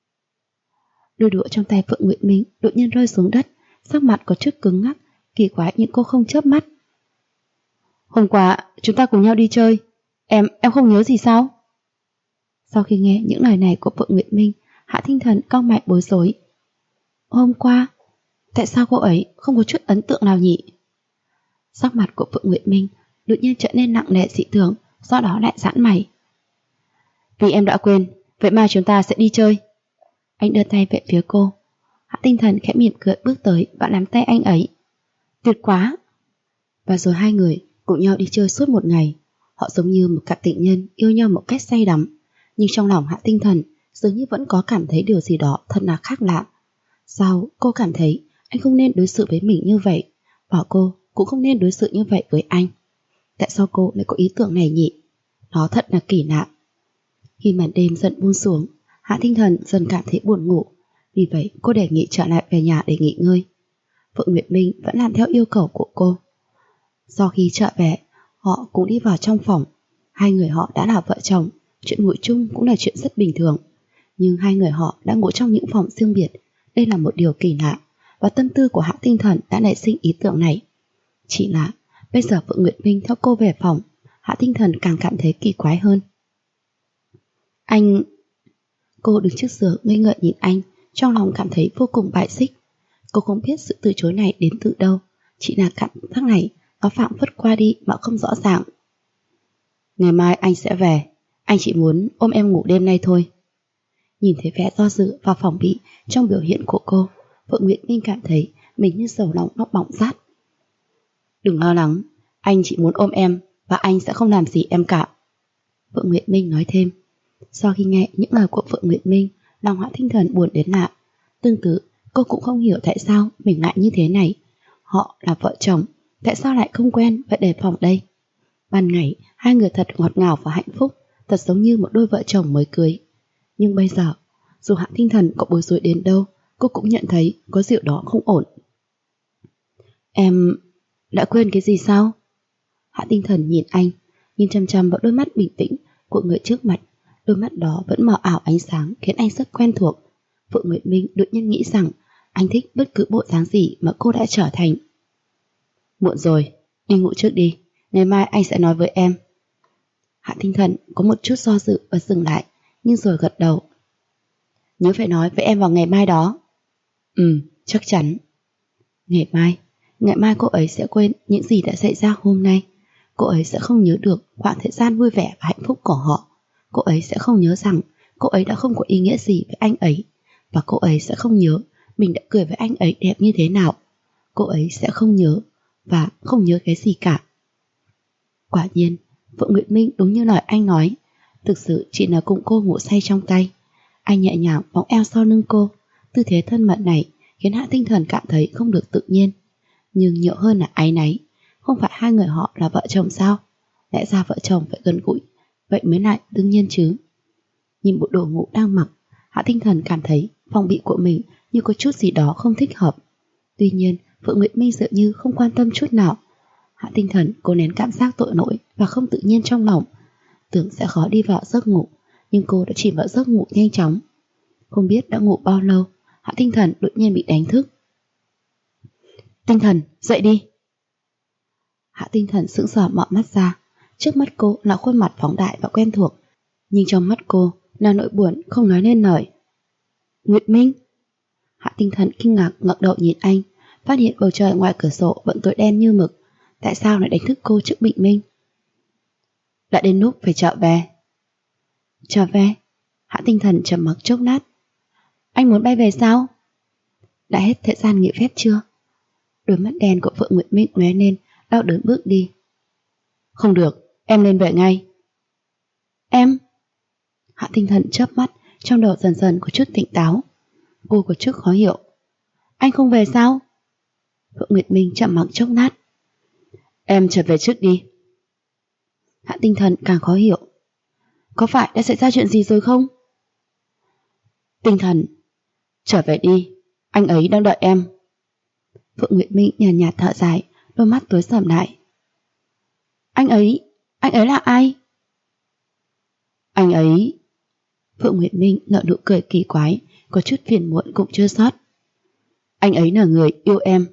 Đôi đũa trong tay Phượng Nguyệt Minh đột nhiên rơi xuống đất, sắc mặt có chút cứng ngắc, kỳ quái nhưng cô không chớp mắt. Hôm qua chúng ta cùng nhau đi chơi, em không nhớ gì sao? Sau khi nghe những lời này của Phượng Nguyệt Minh, Hạ Tinh Thần cau mày bối rối. Hôm qua, tại sao cô ấy không có chút ấn tượng nào nhỉ? Sắc mặt của Phượng Nguyệt Minh đột nhiên trở nên nặng nề dị thường, do đó lại giãn mày. Vì em đã quên, vậy mà chúng ta sẽ đi chơi. Anh đưa tay về phía cô. Hạ Tinh Thần khẽ mỉm cười bước tới và nắm tay anh ấy. Tuyệt quá! Và rồi hai người cùng nhau đi chơi suốt một ngày. Họ giống như một cặp tình nhân yêu nhau một cách say đắm. Nhưng trong lòng Hạ Tinh Thần dường như vẫn có cảm thấy điều gì đó thật là khác lạ. Sao cô cảm thấy anh không nên đối xử với mình như vậy, và cô cũng không nên đối xử như vậy với anh? Tại sao cô lại có ý tưởng này nhỉ? Nó thật là kỳ lạ. Khi màn đêm dần buông xuống, Hạ Tinh Thần dần cảm thấy buồn ngủ. Vì vậy cô đề nghị trở lại về nhà để nghỉ ngơi. Phượng Nguyệt Minh vẫn làm theo yêu cầu của cô. Sau khi trở về, họ cũng đi vào trong phòng. Hai người họ đã là vợ chồng, chuyện ngủ chung cũng là chuyện rất bình thường. Nhưng hai người họ đã ngủ trong những phòng riêng biệt. Đây là một điều kỳ lạ, và tâm tư của Hạ Tinh Thần đã nảy sinh ý tưởng này. Chỉ là bây giờ Phượng Nguyệt Minh theo cô về phòng, Hạ Tinh Thần càng cảm thấy kỳ quái hơn. Anh... Cô đứng trước giường ngây ngợi nhìn anh, trong lòng cảm thấy vô cùng bại xích. Cô không biết sự từ chối này đến từ đâu, chỉ là cảm giác này nó phảng phất qua đi mà không rõ ràng. Ngày mai anh sẽ về, anh chỉ muốn ôm em ngủ đêm nay thôi. Nhìn thấy vẻ do dự và phòng bị trong biểu hiện của cô, Phượng Nguyệt Minh cảm thấy mình như dầu nóng nó bỏng rát. Đừng lo lắng, anh chỉ muốn ôm em và anh sẽ không làm gì em cả. Phượng Nguyệt Minh nói thêm. Sau khi nghe những lời của Phượng Nguyệt Minh, lòng Hạ Tinh Thần buồn đến lạ. Tương tự, cô cũng không hiểu tại sao mình lại như thế này. Họ là vợ chồng, tại sao lại không quen và đề phòng đây? Ban ngày, hai người thật ngọt ngào và hạnh phúc, thật giống như một đôi vợ chồng mới cưới. Nhưng bây giờ, dù Hạ Tinh Thần có bối rối đến đâu, cô cũng nhận thấy có điều đó không ổn. Em đã quên cái gì sao? Hạ Tinh Thần nhìn anh, nhìn chăm chăm vào đôi mắt bình tĩnh của người trước mặt. Đôi mắt đó vẫn mờ ảo ánh sáng khiến anh rất quen thuộc. Phượng Nguyệt Minh đột nhiên nghĩ rằng anh thích bất cứ bộ dáng gì mà cô đã trở thành. Muộn rồi, đi ngủ trước đi, ngày mai anh sẽ nói với em. Hạ Tinh Thần có một chút do dự và dừng lại, nhưng rồi gật đầu. Nhớ phải nói với em vào ngày mai đó. Chắc chắn. Ngày mai cô ấy sẽ quên những gì đã xảy ra hôm nay. Cô ấy sẽ không nhớ được khoảng thời gian vui vẻ và hạnh phúc của họ. Cô ấy sẽ không nhớ rằng cô ấy đã không có ý nghĩa gì với anh ấy. Và cô ấy sẽ không nhớ mình đã cười với anh ấy đẹp như thế nào. Cô ấy sẽ không nhớ và không nhớ cái gì cả. Quả nhiên, Phượng Nguyệt Minh đúng như lời anh nói, thực sự chỉ là cùng cô ngủ say trong tay. Anh nhẹ nhàng vòng eo sau lưng cô. Tư thế thân mật này khiến Hạ Tinh Thần cảm thấy không được tự nhiên. Nhưng nhiều hơn là áy náy. Không phải hai người họ là vợ chồng sao? Lẽ ra vợ chồng phải gần gũi, vậy mới lại đương nhiên chứ. Nhìn bộ đồ ngủ đang mặc, Hạ Tinh Thần cảm thấy phòng bị của mình như có chút gì đó không thích hợp. Tuy nhiên, Phượng Nguyệt Minh dường như không quan tâm chút nào. Hạ Tinh Thần cố nén cảm giác tội lỗi và không tự nhiên trong lòng. Tưởng sẽ khó đi vào giấc ngủ, nhưng cô đã chìm vào giấc ngủ nhanh chóng. Không biết đã ngủ bao lâu, Hạ Tinh Thần đột nhiên bị đánh thức. Tinh Thần, dậy đi. Hạ Tinh Thần sững sờ mở mắt ra. Trước mắt cô là khuôn mặt phóng đại và quen thuộc, nhưng trong mắt cô là nỗi buồn không nói nên lời. Nguyệt Minh. Hạ Tinh Thần kinh ngạc ngẩng đầu nhìn anh, phát hiện bầu trời ngoài cửa sổ vẫn tối đen như mực. Tại sao lại đánh thức cô trước bình minh? Đã đến lúc phải trở về. Trở về? Hạ Tinh Thần trầm mặc chốc lát. Anh muốn bay về sao? Đã hết thời gian nghỉ phép chưa? Đôi mắt đen của Phượng Nguyệt Minh lóe lên, đau đớn bước đi. Không được, em nên về ngay. Em? Hạ Tinh Thần chớp mắt, trong đầu dần dần có chút tỉnh táo. Cô có chút khó hiểu. Anh không về sao? Phượng Nguyệt Minh chậm mặc chốc lát. Em trở về trước đi. Hạ Tinh Thần càng khó hiểu. Có phải đã xảy ra chuyện gì rồi không? Tinh Thần, trở về đi, anh ấy đang đợi em. Phượng Nguyệt Minh nhàn nhạt thở dài, đôi mắt tối sầm lại. Anh ấy là ai? Anh ấy... Phượng Nguyệt Minh nở nụ cười kỳ quái, có chút phiền muộn cũng chưa sót. Anh ấy là người yêu em.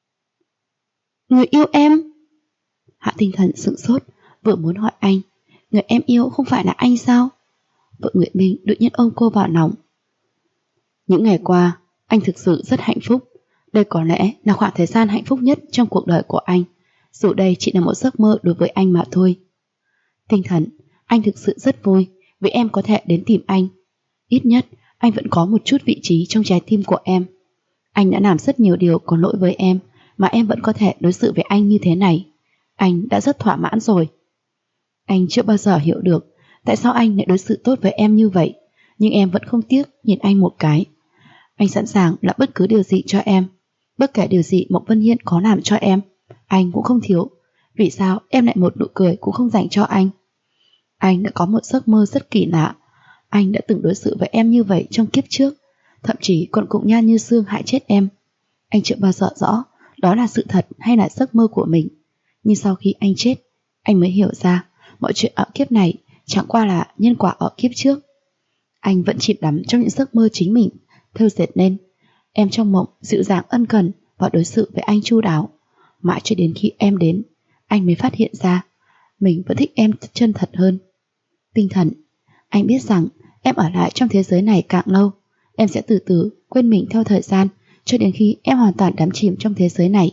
Người yêu em? Hạ Tinh Thần sững sốt, vừa muốn hỏi anh, người em yêu không phải là anh sao? Phượng Nguyệt Minh đột nhiên ôm cô vào lòng. Những ngày qua, anh thực sự rất hạnh phúc. Đây có lẽ là khoảng thời gian hạnh phúc nhất trong cuộc đời của anh, dù đây chỉ là một giấc mơ đối với anh mà thôi. Tinh Thần, anh thực sự rất vui vì em có thể đến tìm anh. Ít nhất, anh vẫn có một chút vị trí trong trái tim của em. Anh đã làm rất nhiều điều có lỗi với em, mà em vẫn có thể đối xử với anh như thế này. Anh đã rất thỏa mãn rồi. Anh chưa bao giờ hiểu được tại sao anh lại đối xử tốt với em như vậy, nhưng em vẫn không tiếc nhìn anh một cái. Anh sẵn sàng làm bất cứ điều gì cho em. Bất kể điều gì Mộc Vân Hiên có làm cho em, anh cũng không thiếu. Vì sao em lại một nụ cười cũng không dành cho anh? Anh đã có một giấc mơ rất kỳ lạ. Anh đã từng đối xử với em như vậy trong kiếp trước, thậm chí còn cùng Nhan Như Sương hại chết em. Anh chưa bao giờ rõ đó là sự thật hay là giấc mơ của mình. Nhưng sau khi anh chết, anh mới hiểu ra mọi chuyện ở kiếp này chẳng qua là nhân quả ở kiếp trước. Anh vẫn chìm đắm trong những giấc mơ chính mình thêu dệt nên. Em trong mộng dịu dàng ân cần và đối xử với anh chu đáo. Mãi cho đến khi em đến, anh mới phát hiện ra mình vẫn thích em chân thật hơn. Tinh Thần, anh biết rằng em ở lại trong thế giới này càng lâu, em sẽ từ từ quên mình theo thời gian, cho đến khi em hoàn toàn đắm chìm trong thế giới này.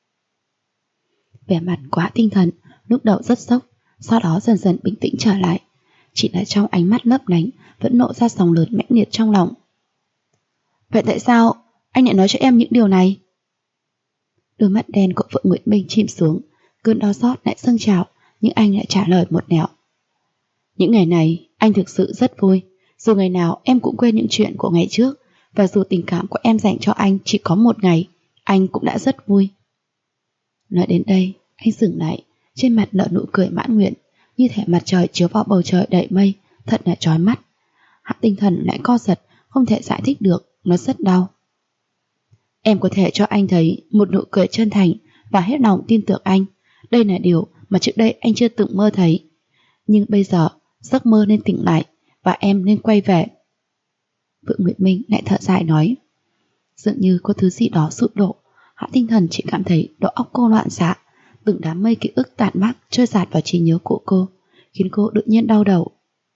Vẻ mặt của Hạ Tinh Thần lúc đầu rất sốc, sau đó dần dần bình tĩnh trở lại. Chỉ là trong ánh mắt lấp lánh vẫn nộ ra sóng lớn mãnh liệt trong lòng. Vậy tại sao anh lại nói cho em những điều này? Đôi mắt đen của Phượng Nguyệt Minh chìm xuống, cơn đau xót lại dâng trào, nhưng anh lại trả lời một nẻo. Những ngày này anh thực sự rất vui. Dù ngày nào em cũng quên những chuyện của ngày trước, và dù tình cảm của em dành cho anh chỉ có một ngày, anh cũng đã rất vui. Nói đến đây, anh dừng lại, trên mặt nở nụ cười mãn nguyện, như thể mặt trời chiếu vào bầu trời đầy mây, thật là chói mắt. Hạ Tinh Thần lại co giật, không thể giải thích được, nó rất đau. Em có thể cho anh thấy một nụ cười chân thành và hết lòng tin tưởng anh. Đây là điều mà trước đây anh chưa từng mơ thấy. Nhưng bây giờ, giấc mơ nên tỉnh lại, và em nên quay về. Phượng Nguyệt Minh lại thở dài nói. Dường như có thứ gì đó sụp đổ. Hạ Tinh Thần chỉ cảm thấy đầu óc cô loạn xạ, từng đám mây ký ức tản mát trôi dạt vào trí nhớ của cô, khiến cô đột nhiên đau đầu.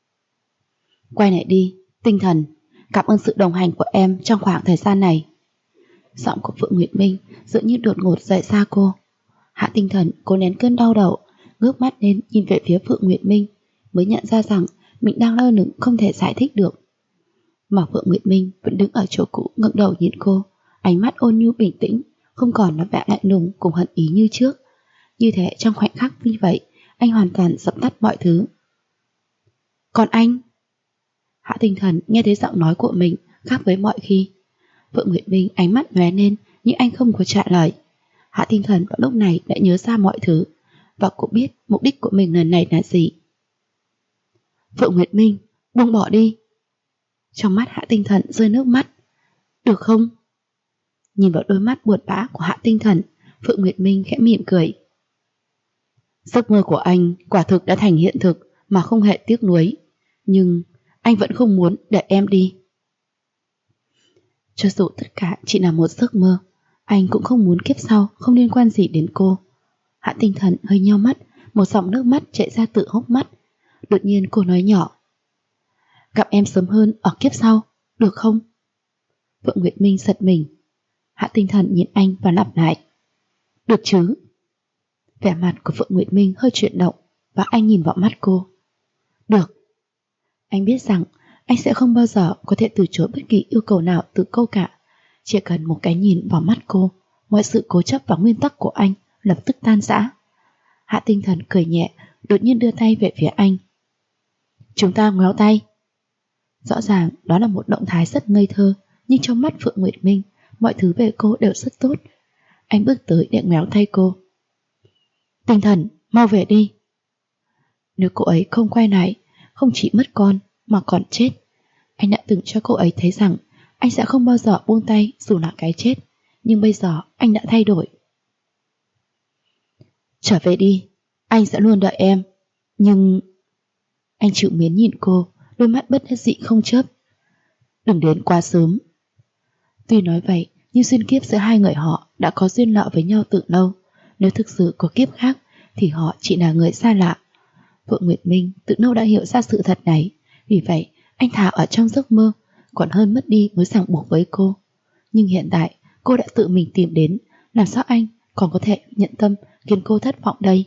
Quay lại đi, Tinh Thần, cảm ơn sự đồng hành của em trong khoảng thời gian này. Giọng của Phượng Nguyệt Minh dường như đột ngột rời xa cô. Hạ Tinh Thần cố nén cơn đau đầu, ngước mắt lên nhìn về phía Phượng Nguyệt Minh, mới nhận ra rằng mình đang lơ lửng không thể giải thích được. Mà Phượng Nguyệt Minh vẫn đứng ở chỗ cũ ngẩng đầu nhìn cô, ánh mắt ôn nhu bình tĩnh, không còn là vẻ lạnh lùng cùng hận ý như trước. Như thế trong khoảnh khắc như vậy, anh hoàn toàn dập tắt mọi thứ. Còn anh? Hạ Tinh Thần nghe thấy giọng nói của mình khác với mọi khi. Phượng Nguyệt Minh ánh mắt lóe lên, nhưng anh không có trả lời. Hạ Tinh Thần vào lúc này đã nhớ ra mọi thứ, và cũng biết mục đích của mình lần này là gì. Phượng Nguyệt Minh, buông bỏ đi. Trong mắt Hạ Tinh Thần rơi nước mắt. Được không? Nhìn vào đôi mắt buồn bã của Hạ Tinh Thần, Phượng Nguyệt Minh khẽ mỉm cười. Giấc mơ của anh quả thực đã thành hiện thực mà không hề tiếc nuối, nhưng anh vẫn không muốn để em đi. Cho dù tất cả chỉ là một giấc mơ, anh cũng không muốn kiếp sau không liên quan gì đến cô. Hạ Tinh Thần hơi nheo mắt, một dòng nước mắt chạy ra từ hốc mắt. Đột nhiên cô nói nhỏ. Gặp em sớm hơn ở kiếp sau, được không? Phượng Nguyệt Minh giật mình. Hạ Tinh Thần nhìn anh và lặp lại. Được chứ? Vẻ mặt của Phượng Nguyệt Minh hơi chuyển động, và anh nhìn vào mắt cô. Được. Anh biết rằng anh sẽ không bao giờ có thể từ chối bất kỳ yêu cầu nào từ cô cả. Chỉ cần một cái nhìn vào mắt cô, mọi sự cố chấp và nguyên tắc của anh lập tức tan rã. Hạ Tinh Thần cười nhẹ, đột nhiên đưa tay về phía anh. Chúng ta ngoéo tay. Rõ ràng đó là một động thái rất ngây thơ, nhưng trong mắt Phượng Nguyệt Minh, mọi thứ về cô đều rất tốt. Anh bước tới định méo tay cô. Tinh Thần, mau về đi. Nếu cô ấy không quay lại, không chỉ mất con mà còn chết. Anh đã từng cho cô ấy thấy rằng anh sẽ không bao giờ buông tay dù là cái chết. Nhưng bây giờ anh đã thay đổi. Trở về đi, anh sẽ luôn đợi em. Nhưng... Anh chịu miến nhìn cô, đôi mắt bất đắc dĩ không chớp. Đừng đến quá sớm. Tuy nói vậy, nhưng duyên kiếp giữa hai người họ đã có duyên nợ với nhau từ lâu. Nếu thực sự có kiếp khác, thì họ chỉ là người xa lạ. Phượng Nguyệt Minh từ lâu đã hiểu ra sự thật này. Vì vậy, anh thà ở trong giấc mơ, còn hơn mất đi mối ràng buộc với cô. Nhưng hiện tại, cô đã tự mình tìm đến, làm sao anh còn có thể nhận tâm khiến cô thất vọng đây?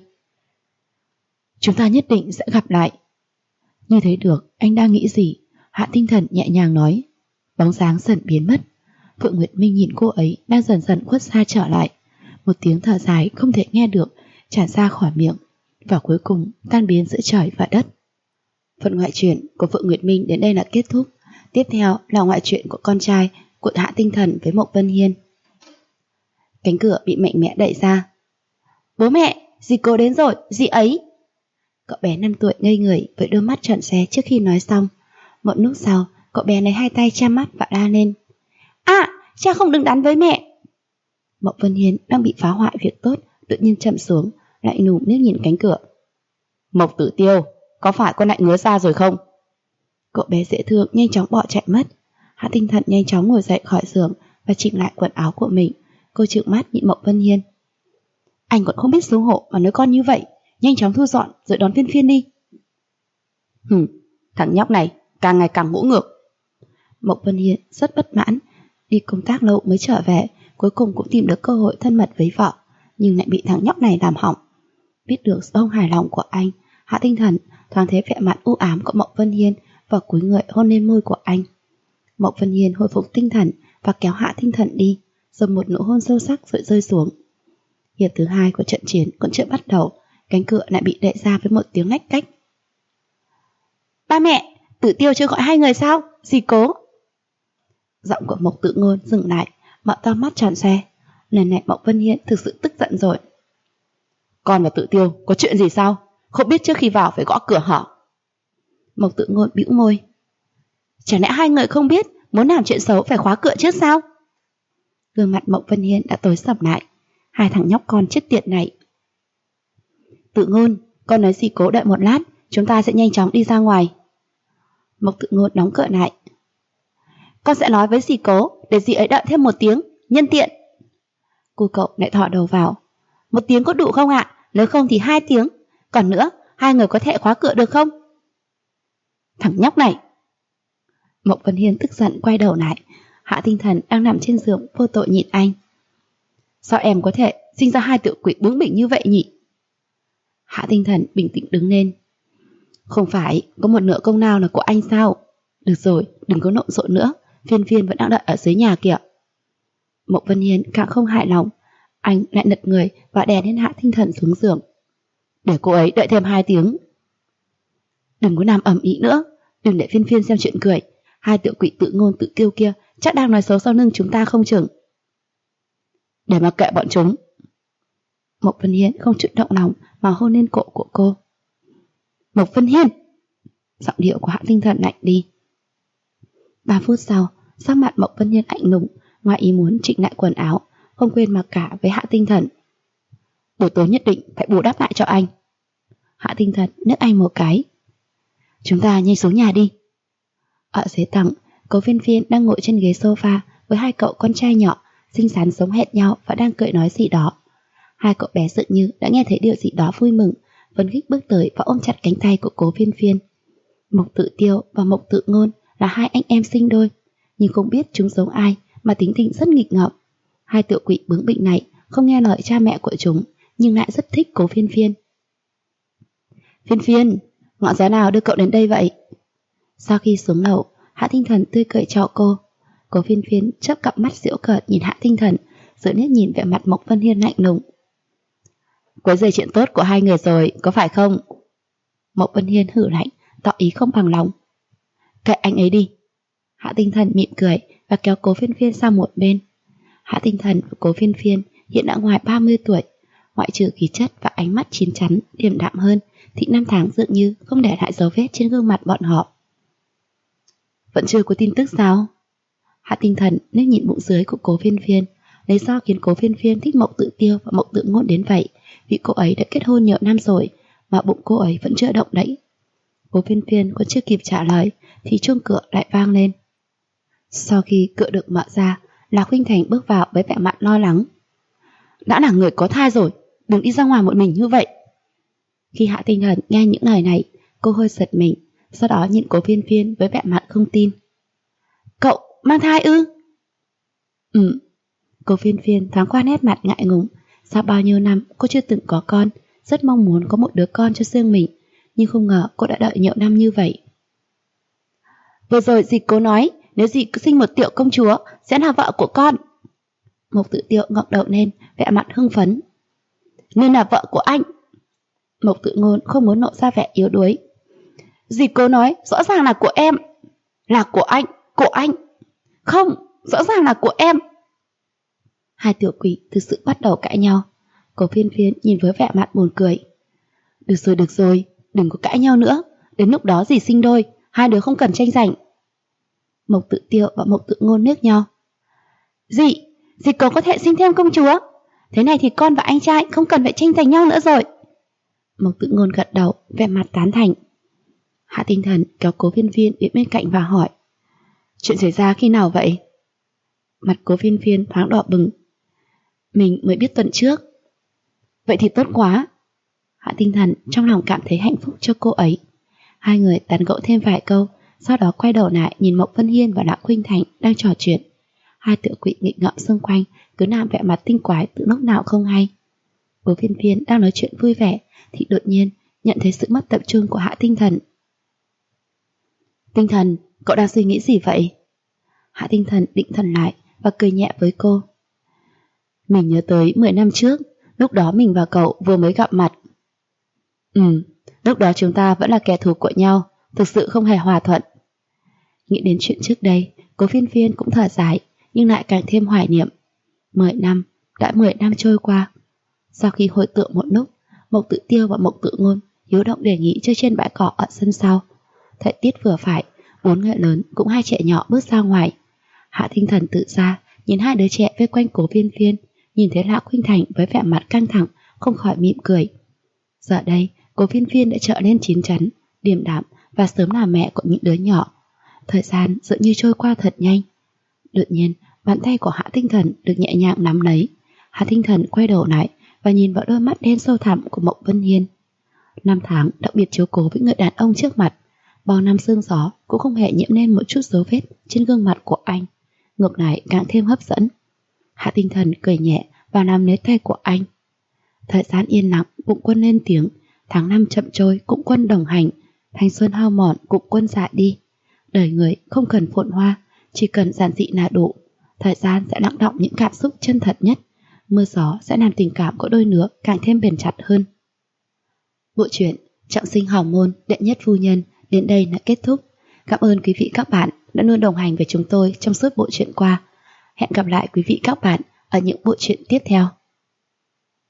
Chúng ta nhất định sẽ gặp lại. Như thế được, anh đang nghĩ gì? Hạ Tinh Thần nhẹ nhàng nói. Bóng dáng dần biến mất. Phượng Nguyệt Minh nhìn cô ấy đang dần dần khuất xa trở lại. Một tiếng thở dài không thể nghe được tràn ra khỏi miệng, và cuối cùng tan biến giữa trời và đất. Phần ngoại truyện của Phượng Nguyệt Minh đến đây là kết thúc. Tiếp theo là ngoại truyện của con trai của Hạ Tinh Thần với Mộc Vân Hiên. Cánh cửa bị mạnh mẽ đẩy ra. Bố mẹ, dì cô đến rồi, dì ấy. Cậu bé 5 tuổi ngây người với đôi mắt trợn xé trước khi nói xong. Một lúc sau, cậu bé lấy hai tay che mắt và la lên. Cha không đứng đắn với mẹ. Mộc Vân Hiên đang bị phá hoại việc tốt, tự nhiên chậm xuống, lại lùng liếc nhìn cánh cửa. Mộc Tử Tiêu, có phải con lại ngứa ra rồi không? Cậu bé dễ thương nhanh chóng bỏ chạy mất. Hạ Tinh Thần nhanh chóng ngồi dậy khỏi giường và chỉnh lại quần áo của mình. Cô trừng mắt nhìn Mộc Vân Hiên. Anh còn không biết xấu hổ mà nói con như vậy. Nhanh chóng thu dọn rồi đón Phiên Phiên đi. Thằng nhóc này càng ngày càng ngỗ ngược. Mộc Vân Hiên rất bất mãn. Đi công tác lâu mới trở về, cuối cùng cũng tìm được cơ hội thân mật với vợ, nhưng lại bị thằng nhóc này làm hỏng. Biết được sự không hài lòng của anh, Hạ Tinh Thần thoáng thấy vẻ mặt u ám của Mộc Vân Hiên và cúi người hôn lên môi của anh. Mộc Vân Hiên hồi phục tinh thần và kéo Hạ Tinh Thần đi, rồi một nụ hôn sâu sắc rồi rơi xuống. Hiệp thứ hai của trận chiến còn chưa bắt đầu, cánh cửa lại bị đẩy ra với một tiếng lách cách. Ba mẹ, Tử Tiêu chưa gọi hai người sao? Dì cố. Giọng của Mộc Tự Ngôn dừng lại, mở to mắt tròn xoe. Lần này Mộc Vân Hiên thực sự tức giận rồi. Con và Tự Tiêu có chuyện gì sao? Không biết trước khi vào phải gõ cửa hả? Mộc Tự Ngôn bĩu môi. Chẳng lẽ hai người không biết muốn làm chuyện xấu phải khóa cửa trước sao? Gương mặt Mộc Vân Hiên đã tối sầm lại. Hai thằng nhóc con chết tiệt này. Tự Ngôn, con nói dì cố đợi một lát, chúng ta sẽ nhanh chóng đi ra ngoài. Mộc Tự Ngôn đóng cửa lại. Con sẽ nói với dì cố để dì ấy đợi thêm một tiếng, nhân tiện. Cô cậu lại thò đầu vào. 1 tiếng có đủ không ạ? Nếu không thì 2 tiếng. Còn nữa, hai người có thể khóa cửa được không? Thằng nhóc này. Mộc Vân Hiên tức giận quay đầu lại. Hạ Tinh Thần đang nằm trên giường vô tội nhìn anh. Sao em có thể sinh ra hai tiểu quỷ bướng bỉnh như vậy nhỉ? Hạ Tinh Thần bình tĩnh đứng lên. Không phải có một nửa công lao là của anh sao? Được rồi, đừng có lộn xộn nữa. Phiên Phiên vẫn đang đợi ở dưới nhà kìa. Mộc Vân Hiên càng không hài lòng. Anh lại lật người và đè lên Hạ Tinh Thần xuống giường. Để cô ấy đợi thêm 2 tiếng. Đừng có làm ầm ĩ nữa. Đừng để Phiên Phiên xem chuyện cười. Hai tiểu quỷ Tự Ngôn Tự Kiêu kia chắc đang nói xấu sau lưng chúng ta không chừng. Để mà kệ bọn chúng. Mộc Vân Hiên không chút động lòng mà hôn lên cổ của cô. Mộc Vân Hiên. Giọng điệu của Hạ Tinh Thần lạnh đi. 3 phút sau, sắc mặt Mộc Vân Hiên lạnh lùng, ngoài ý muốn chỉnh lại quần áo, không quên mặc cả với Hạ Tinh Thần. Buổi tối nhất định phải bù đắp lại cho anh. Hạ Tinh Thần nứt anh một cái. Chúng ta nhanh xuống nhà đi. Ở dưới tầng, cô Phiên Phiên đang ngồi trên ghế sofa với hai cậu con trai nhỏ, xinh xắn giống hệt nhau và đang cười nói gì đó. Hai cậu bé dường như đã nghe thấy điều gì đó vui mừng, phấn khích bước tới và ôm chặt cánh tay của cô Phiên Phiên. Mộc Tự Tiêu và Mộc Tự Ngôn là hai anh em sinh đôi, nhưng không biết chúng giống ai mà tính tình rất nghịch ngợm. Hai tiểu quỷ bướng bỉnh này không nghe lời cha mẹ của chúng, nhưng lại rất thích cô Phiên Phiên. Phiên Phiên, ngọn gió nào đưa cậu đến đây vậy? Sau khi xuống lầu, Hạ Tinh Thần tươi cười chào cô. Cô Phiên Phiên chớp cặp mắt giễu cợt nhìn Hạ Tinh Thần, rồi nét nhìn vẻ mặt Mộc Vân Hiên lạnh lùng. Quấy rầy chuyện tốt của hai người rồi, có phải không? Mộc Vân Hiên hử lạnh, tỏ ý không bằng lòng. Kệ anh ấy đi. Hạ Tinh Thần mỉm cười và kéo Cố Phiên Phiên sang một bên. Hạ Tinh Thần và Cố Phiên Phiên hiện đã ngoài 30 tuổi, ngoại trừ khí chất và ánh mắt chín chắn, điềm đạm hơn, thì năm tháng dường như không để lại dấu vết trên gương mặt bọn họ. Vẫn chưa có tin tức sao? Hạ Tinh Thần liếc nhìn bụng dưới của Cố Phiên Phiên, lý do khiến Cố Phiên Phiên thích Mộc Tự Tiêu và Mộc Tự Ngôn đến vậy, vì cô ấy đã kết hôn nhiều năm rồi, mà bụng cô ấy vẫn chưa động đậy. Cố Phiên Phiên còn chưa kịp trả lời, thì chuông cửa lại vang lên. Sau khi cửa được mở ra, Lạc Khuynh Thành bước vào với vẻ mặt lo lắng. Đã là người có thai rồi, đừng đi ra ngoài một mình như vậy. Khi Hạ Tinh Thần nghe những lời này, cô hơi giật mình, sau đó nhìn Cố Phiên Phiên với vẻ mặt không tin. Cậu mang thai ư? Cố Phiên Phiên thoáng qua nét mặt ngại ngùng. Sau bao nhiêu năm cô chưa từng có con, rất mong muốn có một đứa con cho riêng mình, nhưng không ngờ cô đã đợi nhiều năm như vậy. Vừa rồi dì Cố nói, nếu dì cứ sinh một Tiểu công chúa sẽ là vợ của con. Mộc Tự Tiêu ngẩng đầu lên, vẻ mặt hưng phấn. Nên là vợ của anh. Mộc Tự Ngôn không muốn lộ ra vẻ yếu đuối. Dì Cố nói rõ ràng là của em. Là của anh. Không, rõ ràng là của em. Hai tiểu quỷ thực sự bắt đầu cãi nhau. Cố Phiên Phiên nhìn với vẻ mặt buồn cười. Được rồi, đừng có cãi nhau nữa. Đến lúc đó dì sinh đôi, hai đứa không cần tranh giành. Mộc Tự Tiêu và Mộc Tự Ngôn liếc nhau. Dì có thể sinh thêm công chúa. Thế này thì con và anh trai không cần phải tranh giành nhau nữa rồi. Mộc Tự Ngôn gật đầu, vẻ mặt tán thành. Hạ Tinh Thần kéo Cố Phiên Phiên đến bên cạnh và hỏi. Chuyện xảy ra khi nào vậy? Mặt Cố Phiên Phiên thoáng đỏ bừng. Mình mới biết tuần trước. Vậy thì tốt quá. Hạ Tinh Thần trong lòng cảm thấy hạnh phúc cho cô ấy. Hai người tán gẫu thêm vài câu, sau đó quay đầu lại nhìn Mộc Vân Hiên và Lạc Khuynh Thành đang trò chuyện. Hai tiểu quỷ nghịch ngợm xung quanh cứ làm vẻ mặt tinh quái từ lúc nào không hay. Cố Phiên Phiên đang nói chuyện vui vẻ thì đột nhiên nhận thấy sự mất tập trung của Hạ Tinh Thần. Tinh Thần, cậu đang suy nghĩ gì vậy? Hạ Tinh Thần định thần lại và cười nhẹ với cô. Mình nhớ tới 10 năm trước, lúc đó mình và cậu vừa mới gặp mặt. Lúc đó chúng ta vẫn là kẻ thù của nhau, thực sự không hề hòa thuận. Nghĩ đến chuyện trước đây, Cố Phiên Phiên cũng thở dài, nhưng lại càng thêm hoài niệm. 10 năm, đã 10 năm trôi qua. Sau khi hồi tưởng một lúc, Mộc Tự Tiêu và Mộc Tự Ngôn hiếu động đề nghị chơi trên bãi cỏ ở sân sau. Thời tiết vừa phải, 4 người lớn cũng 2 trẻ nhỏ bước ra ngoài. Hạ Tinh Thần tự ra nhìn hai đứa trẻ vây quanh Cố Phiên Phiên, nhìn thấy Lạc Khuynh Thành với vẻ mặt căng thẳng, không khỏi mỉm cười. Giờ đây, Cố Phiên Phiên đã trở nên chín chắn, điềm đạm và sớm là mẹ của những đứa nhỏ. Thời gian dường như trôi qua thật nhanh. Đột nhiên, bàn tay của Hạ Tinh Thần được nhẹ nhàng nắm lấy. Hạ Tinh Thần quay đầu lại và nhìn vào đôi mắt đen sâu thẳm của Mộc Vân Hiên. Năm tháng đặc biệt chiếu cố với người đàn ông trước mặt, bao năm sương gió cũng không hề nhiễm nên một chút dấu vết trên gương mặt của anh, ngược lại càng thêm hấp dẫn. Hạ Tinh Thần cười nhẹ và nắm lấy tay của anh. Thời gian yên lặng, Cũng Quân lên tiếng. Tháng năm chậm trôi, Cũng Quân đồng hành. Thanh xuân hao mòn, Cũng Quân dạ đi. Đời người không cần phồn hoa, chỉ cần giản dị là đủ. Thời gian sẽ lắng đọng những cảm xúc chân thật nhất. Mưa gió sẽ làm tình cảm của đôi lứa càng thêm bền chặt hơn. Bộ truyện Trọng Sinh Hào Môn Đệ Nhất Phu Nhân đến đây đã kết thúc. Cảm ơn quý vị các bạn đã luôn đồng hành với chúng tôi trong suốt bộ truyện qua. Hẹn gặp lại quý vị các bạn ở những bộ truyện tiếp theo.